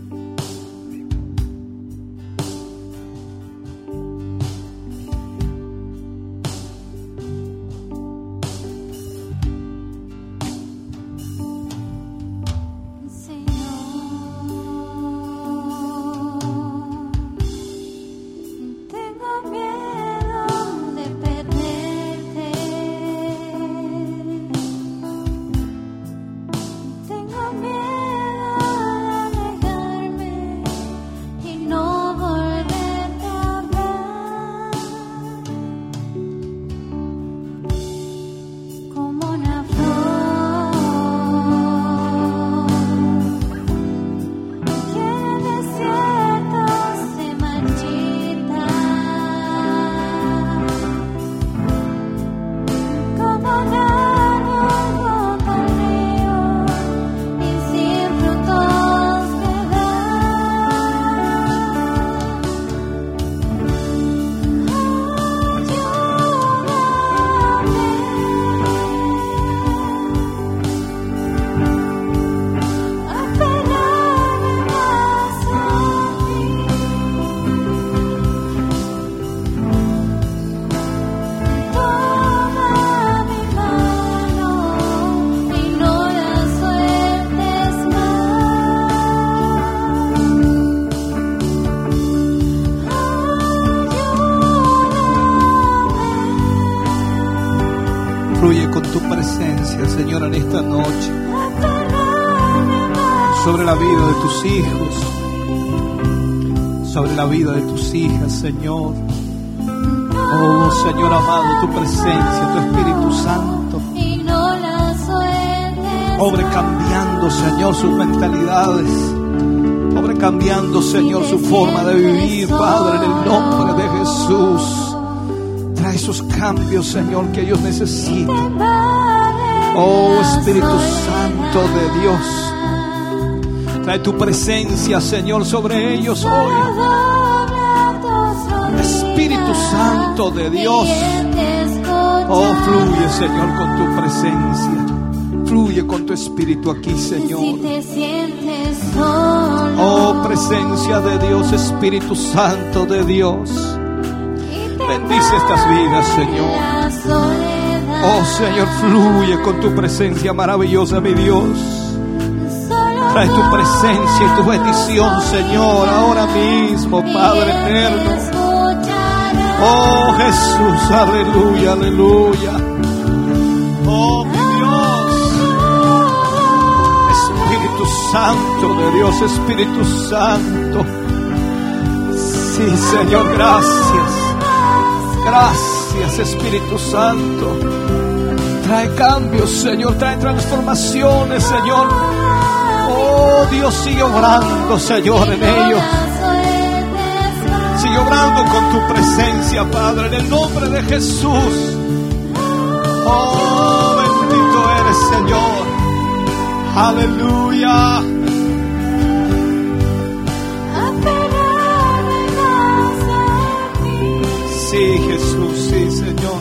Fluye con tu presencia, Señor, en esta noche, sobre la vida de tus hijos, sobre la vida de tus hijas, Señor. Oh, Señor amado, tu presencia, tu Espíritu Santo, obre cambiando, Señor, sus mentalidades, sobrecambiando, Señor, su forma de vivir, Padre, en el nombre de Jesús. Trae esos cambios, Señor, que ellos necesitan. Oh, Espíritu Santo de Dios, trae tu presencia, Señor, sobre ellos hoy. Espíritu Santo de Dios, oh, fluye, Señor, con tu presencia. Fluye con tu espíritu aquí, Señor. Oh, presencia de Dios, Espíritu Santo de Dios. Bendice estas vidas, Señor. Oh, Señor, fluye con tu presencia maravillosa, mi Dios. Trae tu presencia y tu bendición, Señor, ahora mismo, Padre eterno. Oh, Jesús, aleluya, aleluya. Oh, mi Dios. Espíritu Santo de Dios, Espíritu Santo. Sí, Señor, gracias. Gracias, Espíritu Santo. Trae cambios, Señor, trae transformaciones, Señor. Oh, Dios, sigue obrando, Señor, en ellos. Sigue obrando con tu presencia, Padre, en el nombre de Jesús. Oh, bendito eres, Señor. Aleluya. Sí, Jesús, sí, Señor.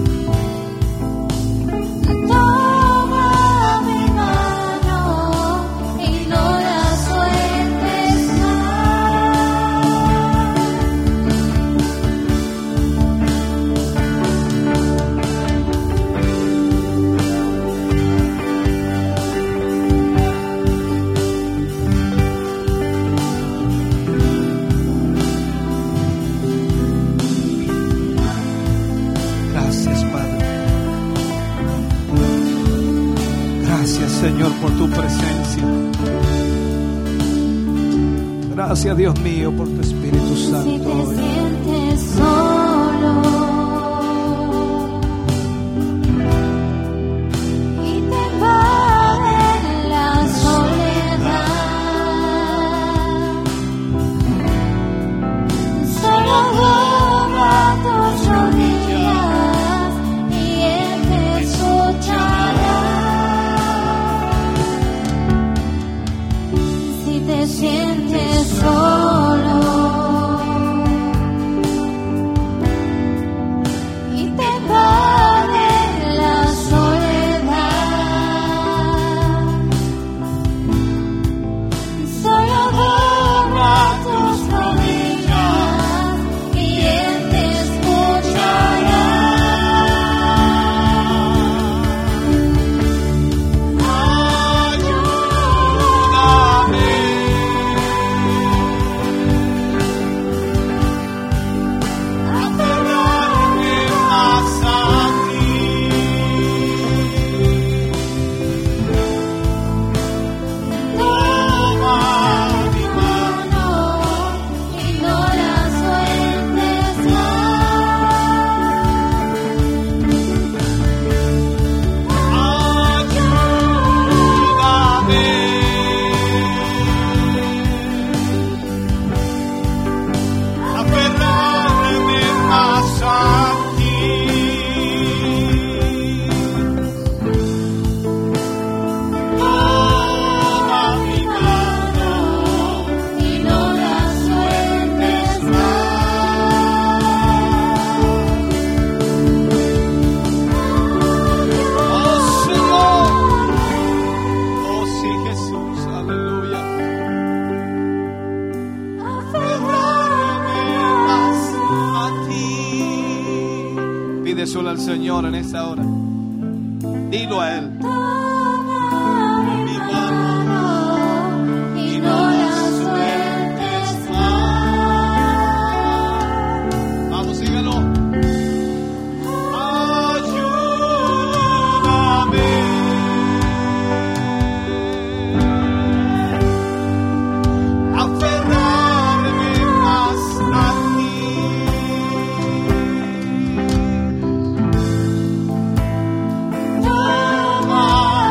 Toma mi mano y no la sueltes Señor, por tu presencia. Gracias, Dios mío, por tu Espíritu Santo. Si te sientes solo y te invade la soledad, solo dobla tus rodillas y Él te escuchará. Te sientes solo y te invade la soledad, solo dobla tus rodillas y Él te escuchará. Pídeselo al Señor en esta hora. Dilo a Él. Mi mano y no la sueltes más. Vamos, síguelo. Ayúdame. Aferrarme más a ti. Toma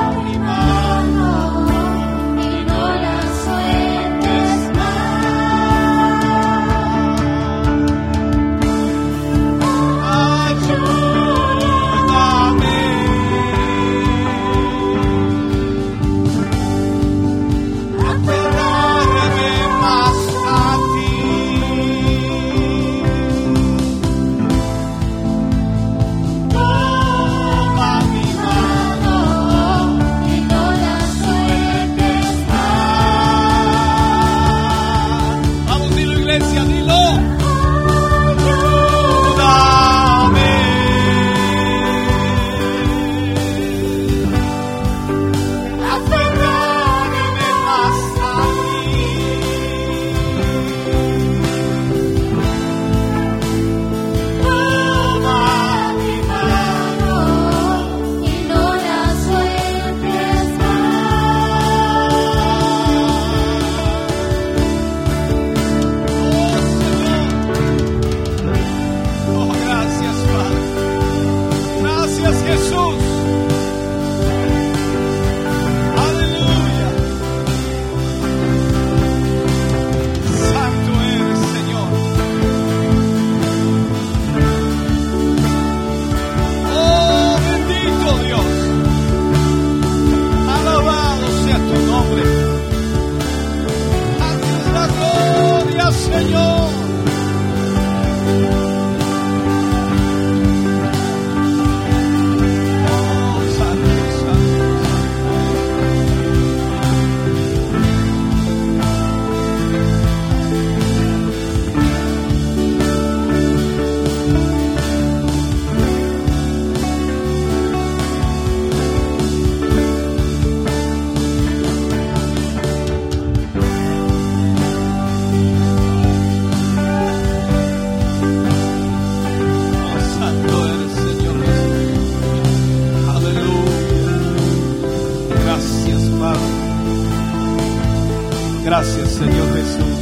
Gracias, Señor Jesús.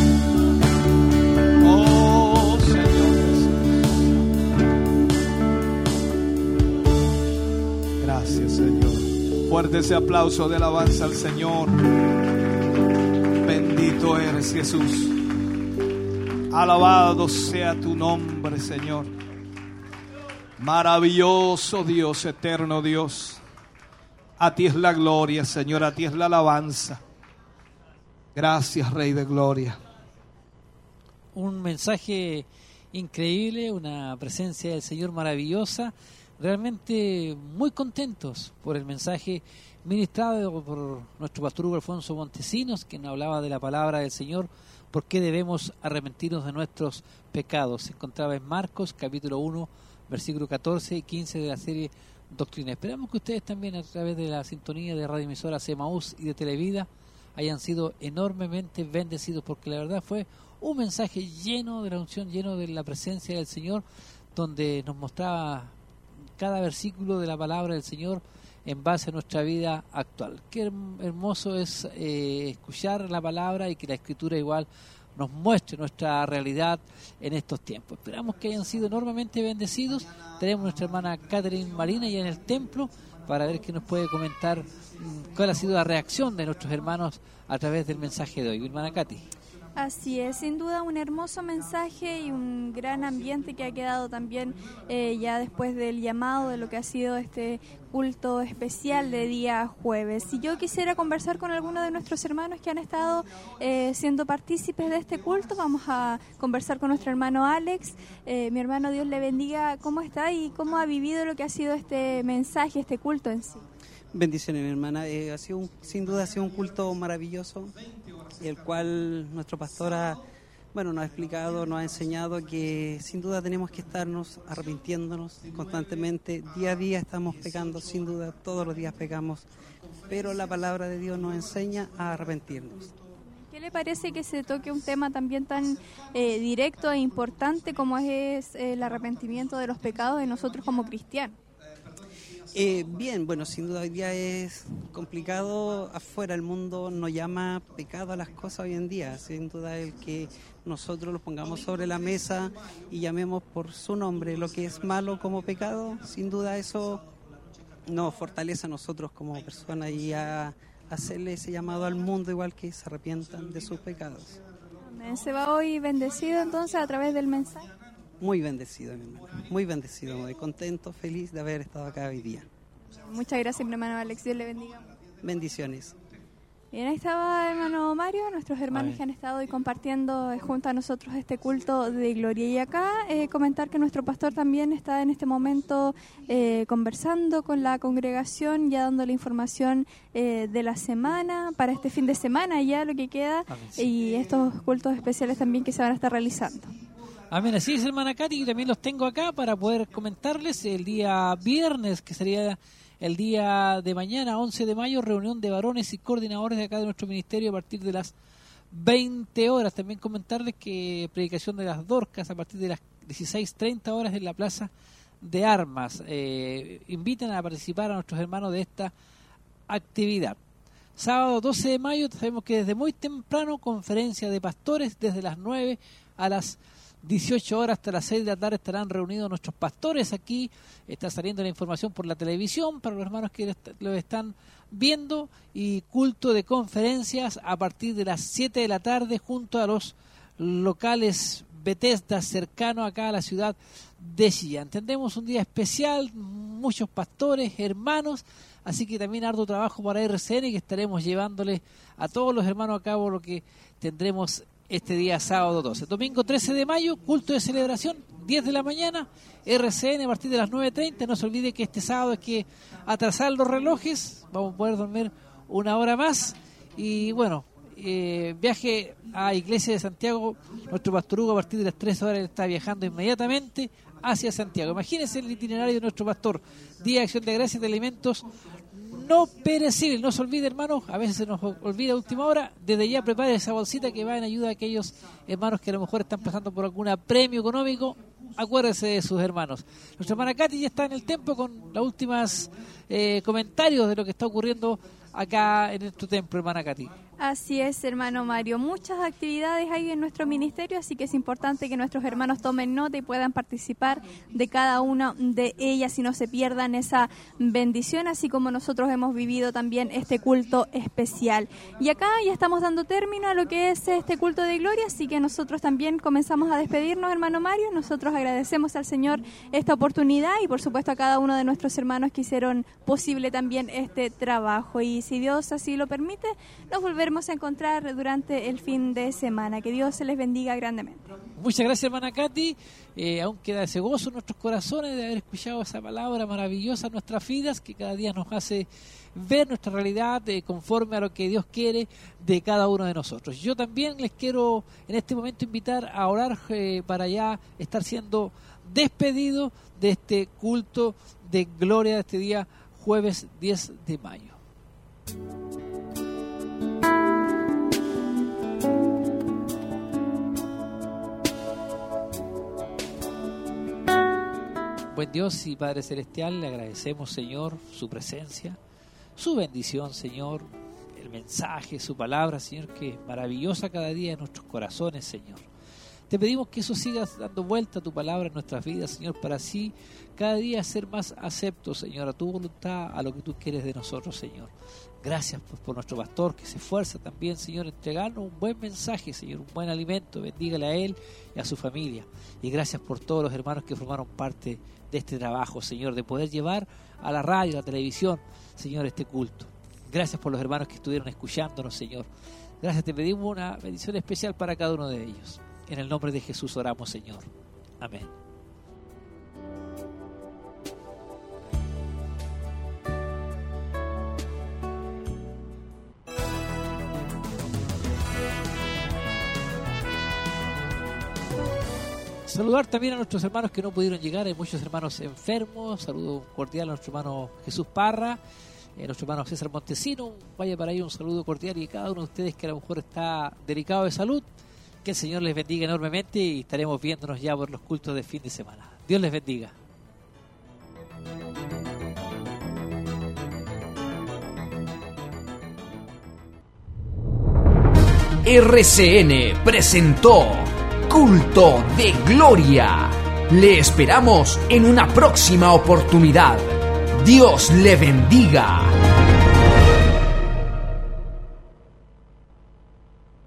Oh, Señor Jesús. Gracias, Señor. Fuerte ese aplauso de alabanza al Señor. Bendito eres, Jesús. Alabado sea tu nombre, Señor. Maravilloso Dios, eterno Dios. A ti es la gloria, Señor, a ti es la alabanza. Gracias, Rey de Gloria. Un mensaje increíble, una presencia del Señor maravillosa. Realmente muy contentos por el mensaje ministrado por nuestro pastor Hugo Alfonso Montesinos, quien hablaba de la palabra del Señor, por qué debemos arrepentirnos de nuestros pecados. Se encontraba en Marcos, capítulo uno, versículo catorce y quince de la serie Doctrina. Esperamos que ustedes también, a través de la sintonía de Radio Emisora Emaús y de Televida, hayan sido enormemente bendecidos, porque la verdad fue un mensaje lleno de la unción, lleno de la presencia del Señor, donde nos mostraba cada versículo de la palabra del Señor en base a nuestra vida actual. Qué hermoso es eh, escuchar la palabra y que la Escritura igual nos muestre nuestra realidad en estos tiempos. Esperamos que hayan sido enormemente bendecidos. Tenemos nuestra hermana Catherine Marina ya en el templo para ver qué nos puede comentar mmm, cuál ha sido la reacción de nuestros hermanos a través del mensaje de hoy. Mi hermana Katy. Así es, sin duda un hermoso mensaje y un gran ambiente que ha quedado también eh, ya después del llamado de lo que ha sido este culto especial de día jueves. Si yo quisiera conversar con alguno de nuestros hermanos que han estado eh, siendo partícipes de este culto, vamos a conversar con nuestro hermano Alex. Eh, mi hermano, Dios le bendiga, ¿cómo está y cómo ha vivido lo que ha sido este mensaje, este culto en sí? Bendiciones, mi hermana. Eh, ha sido un, sin duda ha sido un culto maravilloso, el cual nuestro pastor ha, bueno, nos ha explicado, nos ha enseñado que sin duda tenemos que estarnos arrepintiéndonos constantemente. Día a día estamos pecando, sin duda, todos los días pecamos, pero la palabra de Dios nos enseña a arrepentirnos. ¿Qué le parece que se toque un tema también tan eh, directo e importante como es eh, el arrepentimiento de los pecados de nosotros como cristianos? Eh, bien, bueno, sin duda hoy día es complicado. Afuera el mundo nos llama pecado a las cosas hoy en día. Sin duda el que nosotros los pongamos sobre la mesa y llamemos por su nombre lo que es malo como pecado, sin duda eso nos fortalece a nosotros como personas y a hacerle ese llamado al mundo igual que se arrepientan de sus pecados. Amén. ¿Se va hoy bendecido entonces a través del mensaje? Muy bendecido, mi hermano, muy bendecido, muy contento, feliz de haber estado acá hoy día. Muchas gracias, mi hermano Alex, Dios le bendiga. Bendiciones. Bien, ahí estaba hermano Mario, nuestros hermanos Amén. Que han estado hoy compartiendo eh, junto a nosotros este culto de gloria. Y acá eh, comentar que nuestro pastor también está en este momento eh, conversando con la congregación, ya dando la información eh, de la semana, para este fin de semana ya lo que queda, Amén, sí. y estos cultos especiales también que se van a estar realizando. Amén, así es, hermana Katy, y también los tengo acá para poder comentarles el día viernes, que sería el día de mañana, once de mayo, reunión de varones y coordinadores de acá de nuestro ministerio a partir de las veinte horas. También comentarles que predicación de las Dorcas a partir de las dieciséis treinta horas en la Plaza de Armas. Eh, invitan a participar a nuestros hermanos de esta actividad. Sábado doce de mayo, sabemos que desde muy temprano, conferencia de pastores, desde las nueve a las dieciocho horas hasta las seis de la tarde estarán reunidos nuestros pastores aquí. Está saliendo la información por la televisión para los hermanos que lo están viendo, y culto de conferencias a partir de las siete de la tarde junto a los locales Bethesda cercanos acá a la ciudad de Chillán. Tendremos un día especial, muchos pastores, hermanos, así que también arduo trabajo para R C N, que estaremos llevándole a todos los hermanos a cabo lo que tendremos este día sábado doce. Domingo trece de mayo, culto de celebración, diez de la mañana, R C N a partir de las nueve treinta. No se olvide que este sábado hay que atrasar los relojes, vamos a poder dormir una hora más. Y bueno, eh, viaje a Iglesia de Santiago, nuestro pastor Hugo a partir de las tres horas está viajando inmediatamente hacia Santiago. Imagínense el itinerario de nuestro pastor, Día de Acción de Gracias de Alimentos no perecibles. No se olvide, hermanos, a veces se nos olvida a última hora, desde ya prepare esa bolsita que va en ayuda a aquellos hermanos que a lo mejor están pasando por algún premio económico. Acuérdese de sus hermanos. Nuestra hermana Katy ya está en el templo con los últimos eh, comentarios de lo que está ocurriendo acá en nuestro templo, hermana Katy. Así es, hermano Mario. Muchas actividades hay en nuestro ministerio, así que es importante que nuestros hermanos tomen nota y puedan participar de cada una de ellas y no se pierdan esa bendición, así como nosotros hemos vivido también este culto especial. Y acá ya estamos dando término a lo que es este culto de gloria, así que nosotros también comenzamos a despedirnos, hermano Mario. Nosotros agradecemos al Señor esta oportunidad y por supuesto a cada uno de nuestros hermanos que hicieron posible también este trabajo. Y si Dios así lo permite, nos volveremos a encontrar durante el fin de semana. Que Dios se les bendiga grandemente. Muchas gracias, hermana Katy. Eh, aún queda ese gozo en nuestros corazones de haber escuchado esa palabra maravillosa en nuestras vidas, que cada día nos hace ver nuestra realidad eh, conforme a lo que Dios quiere de cada uno de nosotros. Yo también les quiero en este momento invitar a orar eh, para ya estar siendo despedido de este culto de gloria de este día jueves diez de mayo. Buen Dios y Padre Celestial, le agradecemos, Señor, su presencia, su bendición, Señor, el mensaje, su palabra, Señor, que es maravillosa cada día en nuestros corazones, Señor. Te pedimos que eso siga dando vuelta a tu palabra en nuestras vidas, Señor, para así cada día ser más aceptos, Señor, a tu voluntad, a lo que tú quieres de nosotros, Señor. Gracias pues, por nuestro pastor que se esfuerza también, Señor, en entregarnos un buen mensaje, Señor, un buen alimento. Bendígale a él y a su familia. Y gracias por todos los hermanos que formaron parte de este trabajo, Señor, de poder llevar a la radio, a la televisión, Señor, este culto. Gracias por los hermanos que estuvieron escuchándonos, Señor. Gracias, te pedimos una bendición especial para cada uno de ellos. En el nombre de Jesús oramos, Señor. Amén. Saludar también a nuestros hermanos que no pudieron llegar. Hay muchos hermanos enfermos. Saludo cordial a nuestro hermano Jesús Parra, a nuestro hermano César Montesino. Vaya para ahí un saludo cordial y a cada uno de ustedes que a lo mejor está delicado de salud. Que el Señor les bendiga enormemente y estaremos viéndonos ya por los cultos de fin de semana. Dios les bendiga. R C N presentó Culto de Gloria. Le esperamos en una próxima oportunidad. Dios le bendiga.